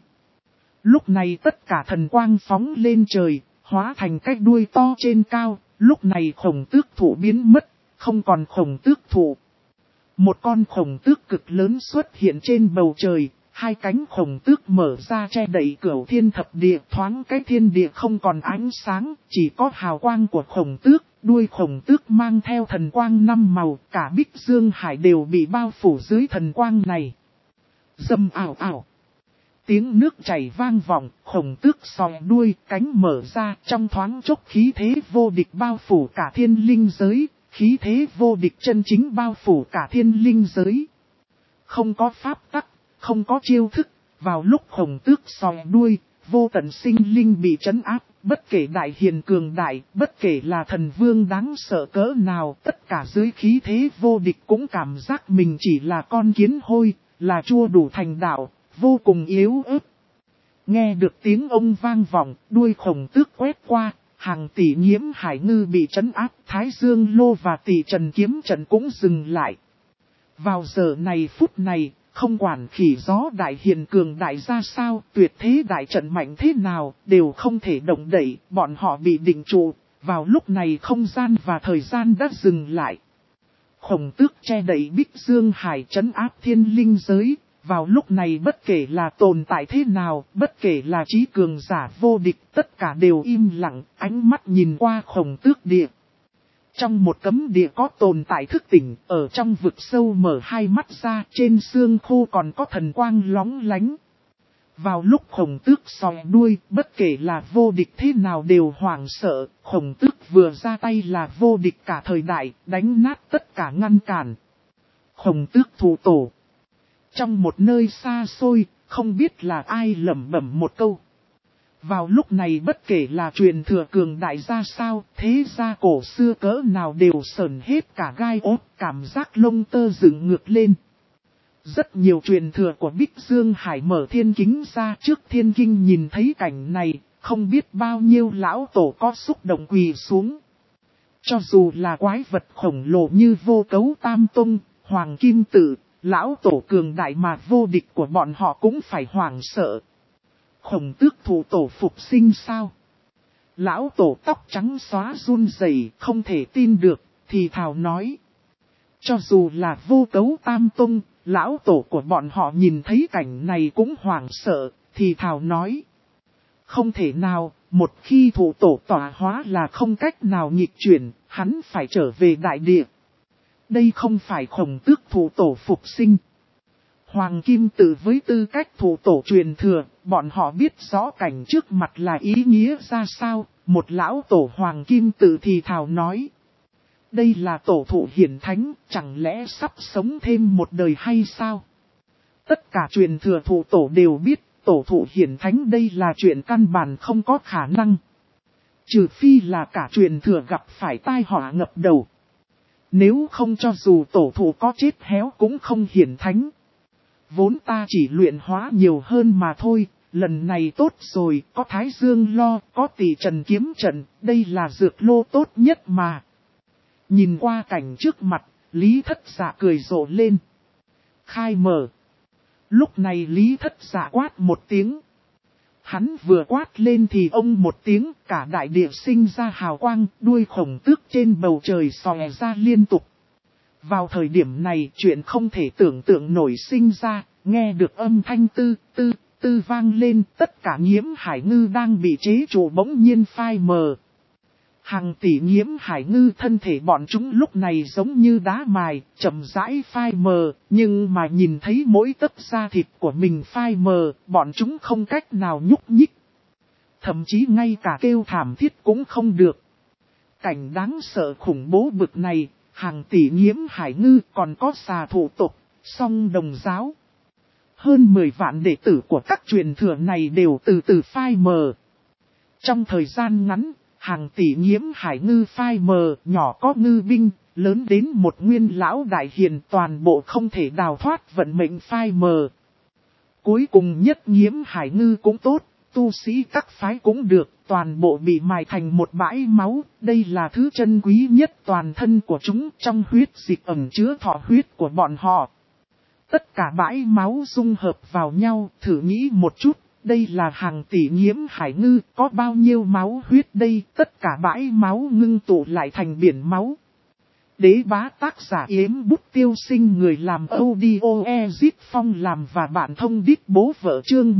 Lúc này tất cả thần quang phóng lên trời, hóa thành cái đuôi to trên cao, lúc này Khổng Tước thủ biến mất, không còn Khổng Tước thủ. Một con Khổng Tước cực lớn xuất hiện trên bầu trời, hai cánh Khổng Tước mở ra che đậy cửu thiên thập địa, thoáng cái thiên địa không còn ánh sáng, chỉ có hào quang của Khổng Tước, đuôi Khổng Tước mang theo thần quang 5 màu, cả Bích Dương Hải đều bị bao phủ dưới thần quang này. Rầm ảo ảo. Tiếng nước chảy vang vọng, Khổng Tước sòi đuôi, cánh mở ra, trong thoáng chốc khí thế vô địch bao phủ cả thiên linh giới, khí thế vô địch chân chính bao phủ cả thiên linh giới. Không có pháp tắc, không có chiêu thức, vào lúc Khổng Tước sòi đuôi, vô tận sinh linh bị trấn áp, bất kể đại hiền cường đại, bất kể là thần vương đáng sợ cỡ nào, tất cả dưới khí thế vô địch cũng cảm giác mình chỉ là con kiến hôi, là chua đủ thành đạo, vô cùng yếu ớt. Nghe được tiếng ông vang vọng, đuôi Khổng Tước quét qua, hàng tỷ Nhiễm Hải Ngư bị trấn áp, Thái Dương Lô và tỷ Trần Kiếm Trận cũng dừng lại. Vào giờ này phút này, không quản khỉ gió đại hiền cường đại ra sao, tuyệt thế đại trận mạnh thế nào, đều không thể động đậy, bọn họ bị định trụ. Vào lúc này không gian và thời gian đã dừng lại. Khổng Tước che đậy Bích Dương Hải trấn áp thiên linh giới. Vào lúc này bất kể là tồn tại thế nào, bất kể là trí cường giả vô địch, tất cả đều im lặng, ánh mắt nhìn qua Khổng Tước địa. Trong một cấm địa có tồn tại thức tỉnh, ở trong vực sâu mở hai mắt ra, trên xương khô còn có thần quang lóng lánh. Vào lúc Khổng Tước sòi đuôi, bất kể là vô địch thế nào đều hoảng sợ, Khổng Tước vừa ra tay là vô địch cả thời đại, đánh nát tất cả ngăn cản. Khổng Tước thủ tổ. Trong một nơi xa xôi, không biết là ai lẩm bẩm một câu. Vào lúc này bất kể là truyền thừa cường đại ra sao, thế gia cổ xưa cỡ nào đều sờn hết cả gai ốt, cảm giác lông tơ dựng ngược lên. Rất nhiều truyền thừa của Bích Dương Hải mở thiên kính ra trước thiên kinh nhìn thấy cảnh này, không biết bao nhiêu lão tổ có xúc động quỳ xuống. Cho dù là quái vật khổng lồ như Vô Cấu Tam Tông, Hoàng Kim Tử, lão tổ cường đại mà vô địch của bọn họ cũng phải hoảng sợ. Khổng Tước thủ tổ phục sinh sao? Lão tổ tóc trắng xóa run rẩy, không thể tin được, thì thào nói. Cho dù là Vô Cấu Tam Tông, lão tổ của bọn họ nhìn thấy cảnh này cũng hoảng sợ, thì thào nói. Không thể nào, một khi thủ tổ tỏa hóa là không cách nào nghịch chuyển, hắn phải trở về đại địa. Đây không phải Khổng Tước thủ tổ phục sinh. Hoàng Kim Tử với tư cách thủ tổ truyền thừa, bọn họ biết rõ cảnh trước mặt là ý nghĩa ra sao, một lão tổ Hoàng Kim Tử thì thào nói. Đây là tổ thụ hiển thánh, chẳng lẽ sắp sống thêm một đời hay sao? Tất cả truyền thừa thụ tổ đều biết, tổ thụ hiển thánh đây là chuyện căn bản không có khả năng. Trừ phi là cả truyền thừa gặp phải tai họa ngập đầu. Nếu không cho dù tổ thụ có chết héo cũng không hiển thánh. Vốn ta chỉ luyện hóa nhiều hơn mà thôi, lần này tốt rồi, có Thái Dương lo, có Tỷ Trần kiếm trận, đây là dược lô tốt nhất mà. Nhìn qua cảnh trước mặt, Lý Thất Dạ cười rộ lên. Khai mở. Lúc này Lý Thất Dạ quát một tiếng. Hắn vừa quát lên thì ông một tiếng, cả đại địa sinh ra hào quang, đuôi khổng tước trên bầu trời xòe ra liên tục. Vào thời điểm này chuyện không thể tưởng tượng nổi sinh ra, nghe được âm thanh tư vang lên, tất cả Nhiễm Hải Ngư đang bị chế trụ bỗng nhiên phai mờ. Hàng tỷ Nhiễm Hải Ngư thân thể bọn chúng lúc này giống như đá mài, chậm rãi phai mờ, nhưng mà nhìn thấy mỗi tấc da thịt của mình phai mờ, bọn chúng không cách nào nhúc nhích. Thậm chí ngay cả kêu thảm thiết cũng không được. Cảnh đáng sợ khủng bố bực này, hàng tỷ Nhiễm Hải Ngư còn có xà thủ tộc, song đồng giáo. Hơn 10 vạn đệ tử của các truyền thừa này đều từ từ phai mờ. Trong thời gian ngắn, hàng tỷ Nhiễm Hải Ngư phai mờ, nhỏ có ngư binh, lớn đến một nguyên lão đại hiền toàn bộ không thể đào thoát vận mệnh phai mờ. Cuối cùng nhất Nhiễm Hải Ngư cũng tốt, tu sĩ các phái cũng được, toàn bộ bị mài thành một bãi máu, đây là thứ chân quý nhất toàn thân của chúng, trong huyết dịch ẩn chứa thọ huyết của bọn họ. Tất cả bãi máu dung hợp vào nhau, thử nghĩ một chút, đây là hàng tỷ Nhiễm Hải Ngư, có bao nhiêu máu huyết đây, tất cả bãi máu ngưng tụ lại thành biển máu. Đế bá tác giả Yếm Bút Tiêu Sinh, người làm audio Ezip Phong làm và bạn thông đích bố vợ chương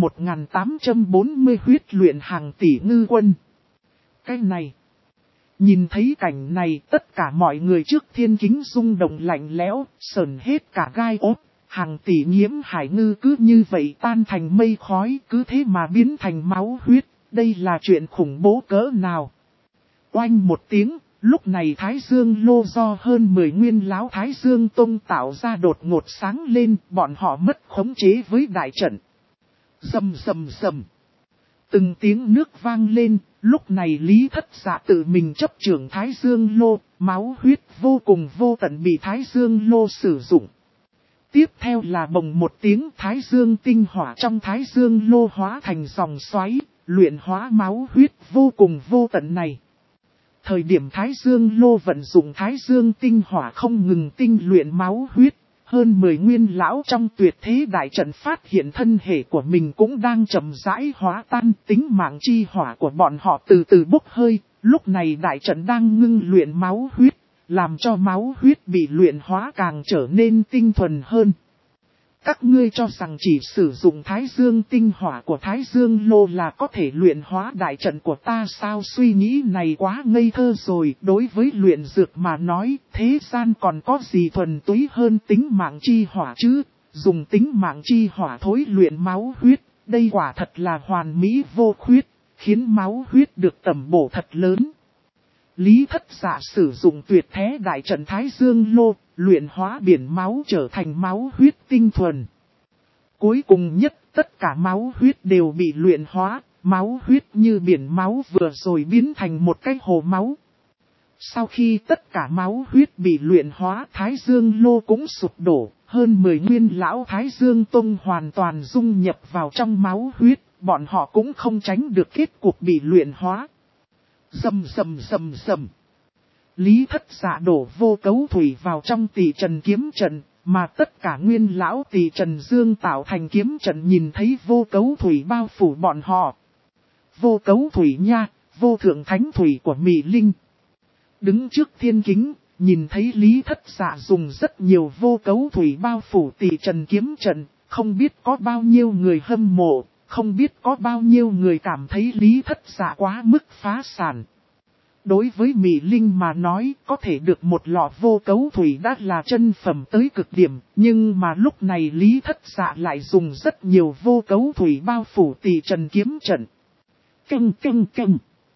1840 huyết luyện hàng tỷ ngư quân. Cái này, nhìn thấy cảnh này tất cả mọi người trước thiên kính rung động lạnh lẽo, sờn hết cả gai ốt. Hàng tỷ Nhiễm Hải Ngư cứ như vậy tan thành mây khói, cứ thế mà biến thành máu huyết, đây là chuyện khủng bố cỡ nào. Oanh một tiếng, lúc này Thái Dương lô do hơn 10 nguyên lão Thái Dương Tông tạo ra đột ngột sáng lên, bọn họ mất khống chế với đại trận. Rầm rầm rầm. Từng tiếng nước vang lên, lúc này Lý Thất Dạ tự mình chấp trưởng Thái Dương lô, máu huyết vô cùng vô tận bị Thái Dương lô sử dụng. Tiếp theo là bồng một tiếng Thái Dương tinh hỏa trong Thái Dương lô hóa thành dòng xoáy, luyện hóa máu huyết vô cùng vô tận này. Thời điểm Thái Dương lô vận dụng Thái Dương tinh hỏa không ngừng tinh luyện máu huyết, hơn 10 nguyên lão trong tuyệt thế đại trận phát hiện thân thể của mình cũng đang chậm rãi hóa tan, tính mạng chi hỏa của bọn họ từ từ bốc hơi, lúc này đại trận đang ngưng luyện máu huyết. Làm cho máu huyết bị luyện hóa càng trở nên tinh thuần hơn. Các ngươi cho rằng chỉ sử dụng Thái Dương tinh hỏa của Thái Dương lô là có thể luyện hóa đại trận của ta sao? Suy nghĩ này quá ngây thơ rồi. Đối với luyện dược mà nói, thế gian còn có gì thuần túy hơn tính mạng chi hỏa chứ? Dùng tính mạng chi hỏa thối luyện máu huyết, đây quả thật là hoàn mỹ vô khuyết, khiến máu huyết được tẩm bổ thật lớn. Lý Thất Dạ sử dụng tuyệt thế đại trận Thái Dương lô, luyện hóa biển máu trở thành máu huyết tinh thuần. Cuối cùng nhất, tất cả máu huyết đều bị luyện hóa, máu huyết như biển máu vừa rồi biến thành một cái hồ máu. Sau khi tất cả máu huyết bị luyện hóa, Thái Dương lô cũng sụp đổ, hơn 10 nguyên lão Thái Dương Tông hoàn toàn dung nhập vào trong máu huyết, bọn họ cũng không tránh được kết cục bị luyện hóa. Rầm rầm rầm rầm. Lý Thất Dạ đổ vô cấu thủy vào trong Tỷ Trần kiếm trận, mà tất cả nguyên lão Tỷ Trần Dương tạo thành kiếm trận nhìn thấy vô cấu thủy bao phủ bọn họ. Vô cấu thủy nha, vô thượng thánh thủy của Mị Linh. Đứng trước thiên kính, nhìn thấy Lý Thất Dạ dùng rất nhiều vô cấu thủy bao phủ Tỷ Trần kiếm trận, không biết có bao nhiêu người hâm mộ. Không biết có bao nhiêu người cảm thấy Lý Thất Dạ quá mức phá sản. Đối với Mị Linh mà nói, có thể được một lọ vô cấu thủy đã là chân phẩm tới cực điểm, nhưng mà lúc này Lý Thất Dạ lại dùng rất nhiều vô cấu thủy bao phủ Tỷ Trần kiếm trận. Canh canh canh.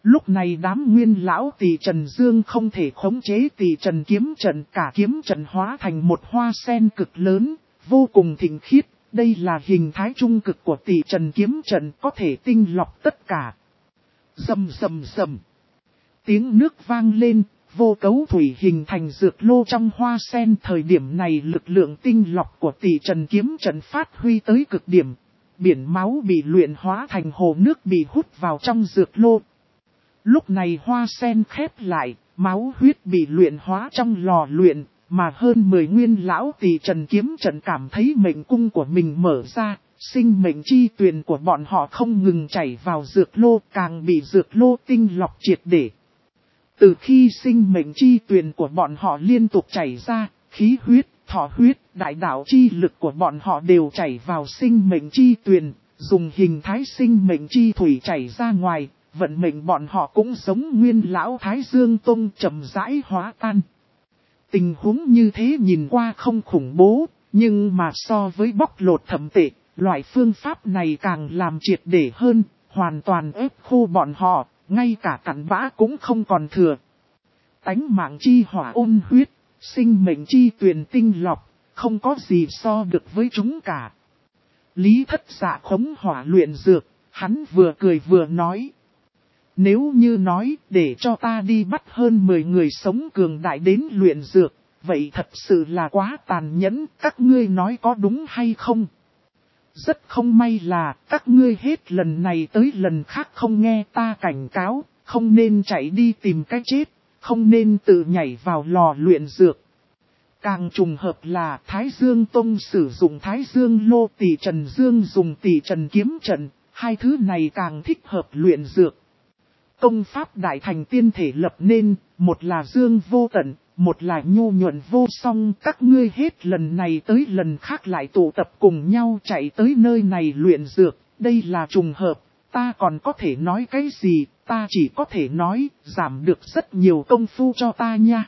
Lúc này đám nguyên lão Tỳ Trần Dương không thể khống chế Tỳ Trần kiếm trận, cả kiếm trận hóa thành một hoa sen cực lớn, vô cùng thịnh khiết. Đây là hình thái trung cực của Tỳ Trần kiếm trận, có thể tinh lọc tất cả. Rầm rầm rầm. Tiếng nước vang lên, vô cấu thủy hình thành dược lô trong hoa sen. Thời điểm này lực lượng tinh lọc của Tỳ Trần kiếm trận phát huy tới cực điểm. Biển máu bị luyện hóa thành hồ nước bị hút vào trong dược lô. Lúc này hoa sen khép lại, máu huyết bị luyện hóa trong lò luyện, mà hơn 10 nguyên lão Tỳ Trần kiếm trận cảm thấy mệnh cung của mình mở ra, sinh mệnh chi tuyền của bọn họ không ngừng chảy vào dược lô, càng bị dược lô tinh lọc triệt để. Từ khi sinh mệnh chi tuyền của bọn họ liên tục chảy ra, khí huyết, thọ huyết, đại đạo chi lực của bọn họ đều chảy vào sinh mệnh chi tuyền, dùng hình thái sinh mệnh chi thủy chảy ra ngoài. Vận mệnh bọn họ cũng giống nguyên lão Thái Dương Tông chậm rãi hóa tan. Tình huống như thế nhìn qua không khủng bố, nhưng mà so với bóc lột thẩm tệ, loại phương pháp này càng làm triệt để hơn, hoàn toàn ép khô bọn họ, ngay cả cặn bã cũng không còn thừa. Tánh mạng chi hỏa ôn huyết, sinh mệnh chi tuyền tinh lọc, không có gì so được với chúng cả. Lý Thất Dạ khống hỏa luyện dược, hắn vừa cười vừa nói. Nếu như nói để cho ta đi bắt hơn 10 người sống cường đại đến luyện dược, vậy thật sự là quá tàn nhẫn, các ngươi nói có đúng hay không? Rất không may là các ngươi hết lần này tới lần khác không nghe ta cảnh cáo, không nên chạy đi tìm cái chết, không nên tự nhảy vào lò luyện dược. Càng trùng hợp là Thái Dương Tông sử dụng Thái Dương Lô, Tỳ Trần Dương dùng Tỳ Trần kiếm trận, hai thứ này càng thích hợp luyện dược. Công pháp đại thành tiên thể lập nên, một là dương vô tận, một là nhu nhuận vô song. Các ngươi hết lần này tới lần khác lại tụ tập cùng nhau chạy tới nơi này luyện dược, đây là trùng hợp, ta còn có thể nói cái gì, ta chỉ có thể nói, giảm được rất nhiều công phu cho ta nha.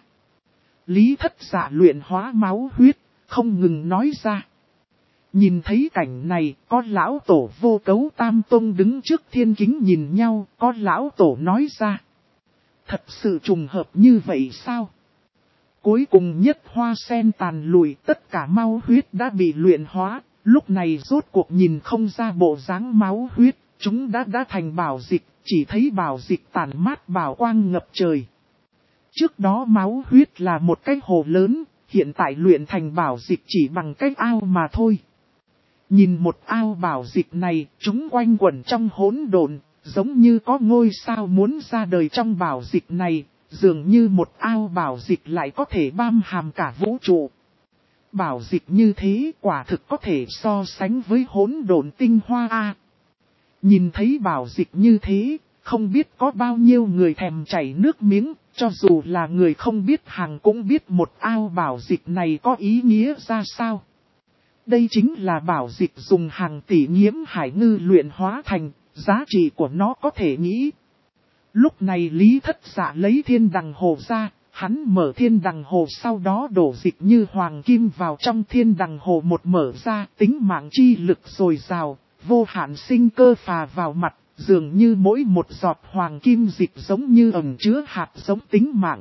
Lý Thất Dạ luyện hóa máu huyết, không ngừng nói ra. Nhìn thấy cảnh này, có lão tổ vô cấu tam tông đứng trước thiên kính nhìn nhau, có lão tổ nói ra. Thật sự trùng hợp như vậy sao? Cuối cùng nhất hoa sen tàn lùi, tất cả máu huyết đã bị luyện hóa, lúc này rốt cuộc nhìn không ra bộ dáng máu huyết, chúng đã thành bảo dịch, chỉ thấy bảo dịch tản mát bảo quang ngập trời. Trước đó máu huyết là một cái hồ lớn, hiện tại luyện thành bảo dịch chỉ bằng cái ao mà thôi. Nhìn một ao bảo dịch này, chúng quanh quẩn trong hỗn độn, giống như có ngôi sao muốn ra đời trong bảo dịch này, dường như một ao bảo dịch lại có thể bao hàm cả vũ trụ. Bảo dịch như thế quả thực có thể so sánh với hỗn độn tinh hoa A. Nhìn thấy bảo dịch như thế, không biết có bao nhiêu người thèm chảy nước miếng, cho dù là người không biết hàng cũng biết một ao bảo dịch này có ý nghĩa ra sao. Đây chính là bảo dịch dùng hàng tỷ nhiễm hải ngư luyện hóa thành, giá trị của nó có thể nghĩ. Lúc này Lý Thất Dạ lấy thiên đằng hồ ra, hắn mở thiên đằng hồ sau đó đổ dịch như hoàng kim vào trong thiên đằng hồ một mở ra, tính mạng chi lực dồi dào, vô hạn sinh cơ phà vào mặt, dường như mỗi một giọt hoàng kim dịch giống như ẩn chứa hạt giống tính mạng.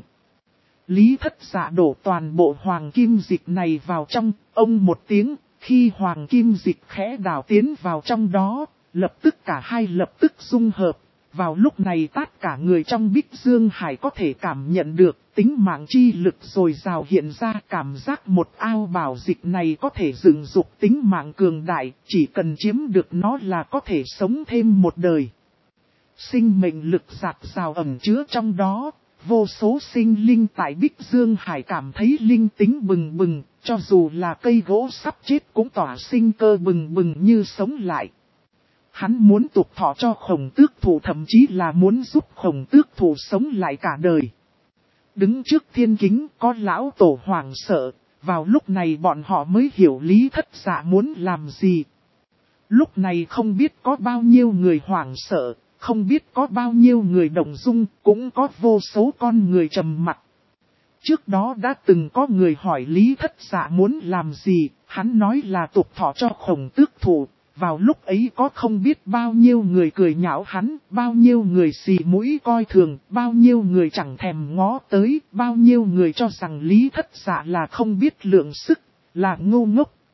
Lý Thất Dạ đổ toàn bộ hoàng kim dịch này vào trong, ông một tiếng. Khi hoàng kim dịch khẽ đảo tiến vào trong đó, lập tức cả hai lập tức dung hợp. Vào lúc này tất cả người trong Bích Dương Hải có thể cảm nhận được tính mạng chi lực dồi dào hiện ra, cảm giác một ao bảo dịch này có thể dựng dục tính mạng cường đại, chỉ cần chiếm được nó là có thể sống thêm một đời. Sinh mệnh lực dạt dào ẩn chứa trong đó. Vô số sinh linh tại Bích Dương Hải cảm thấy linh tính bừng bừng, cho dù là cây gỗ sắp chết cũng tỏa sinh cơ bừng bừng như sống lại. Hắn muốn tục thọ cho Khổng Tước Thụ, thậm chí là muốn giúp Khổng Tước Thụ sống lại cả đời. Đứng trước thiên kính có lão tổ hoảng sợ, vào lúc này bọn họ mới hiểu Lý Thất Dạ muốn làm gì. Lúc này không biết có bao nhiêu người hoảng sợ. Không biết có bao nhiêu người động dung, cũng có vô số con người trầm mặc. Trước đó đã từng có người hỏi Lý Thất Dạ muốn làm gì, hắn nói là tục thọ cho Khổng Tước Thụ, Vào lúc ấy có không biết bao nhiêu người cười nhạo hắn, bao nhiêu người xì mũi coi thường, bao nhiêu người chẳng thèm ngó tới, bao nhiêu người cho rằng Lý Thất Dạ là không biết lượng sức, là ngu ngốc.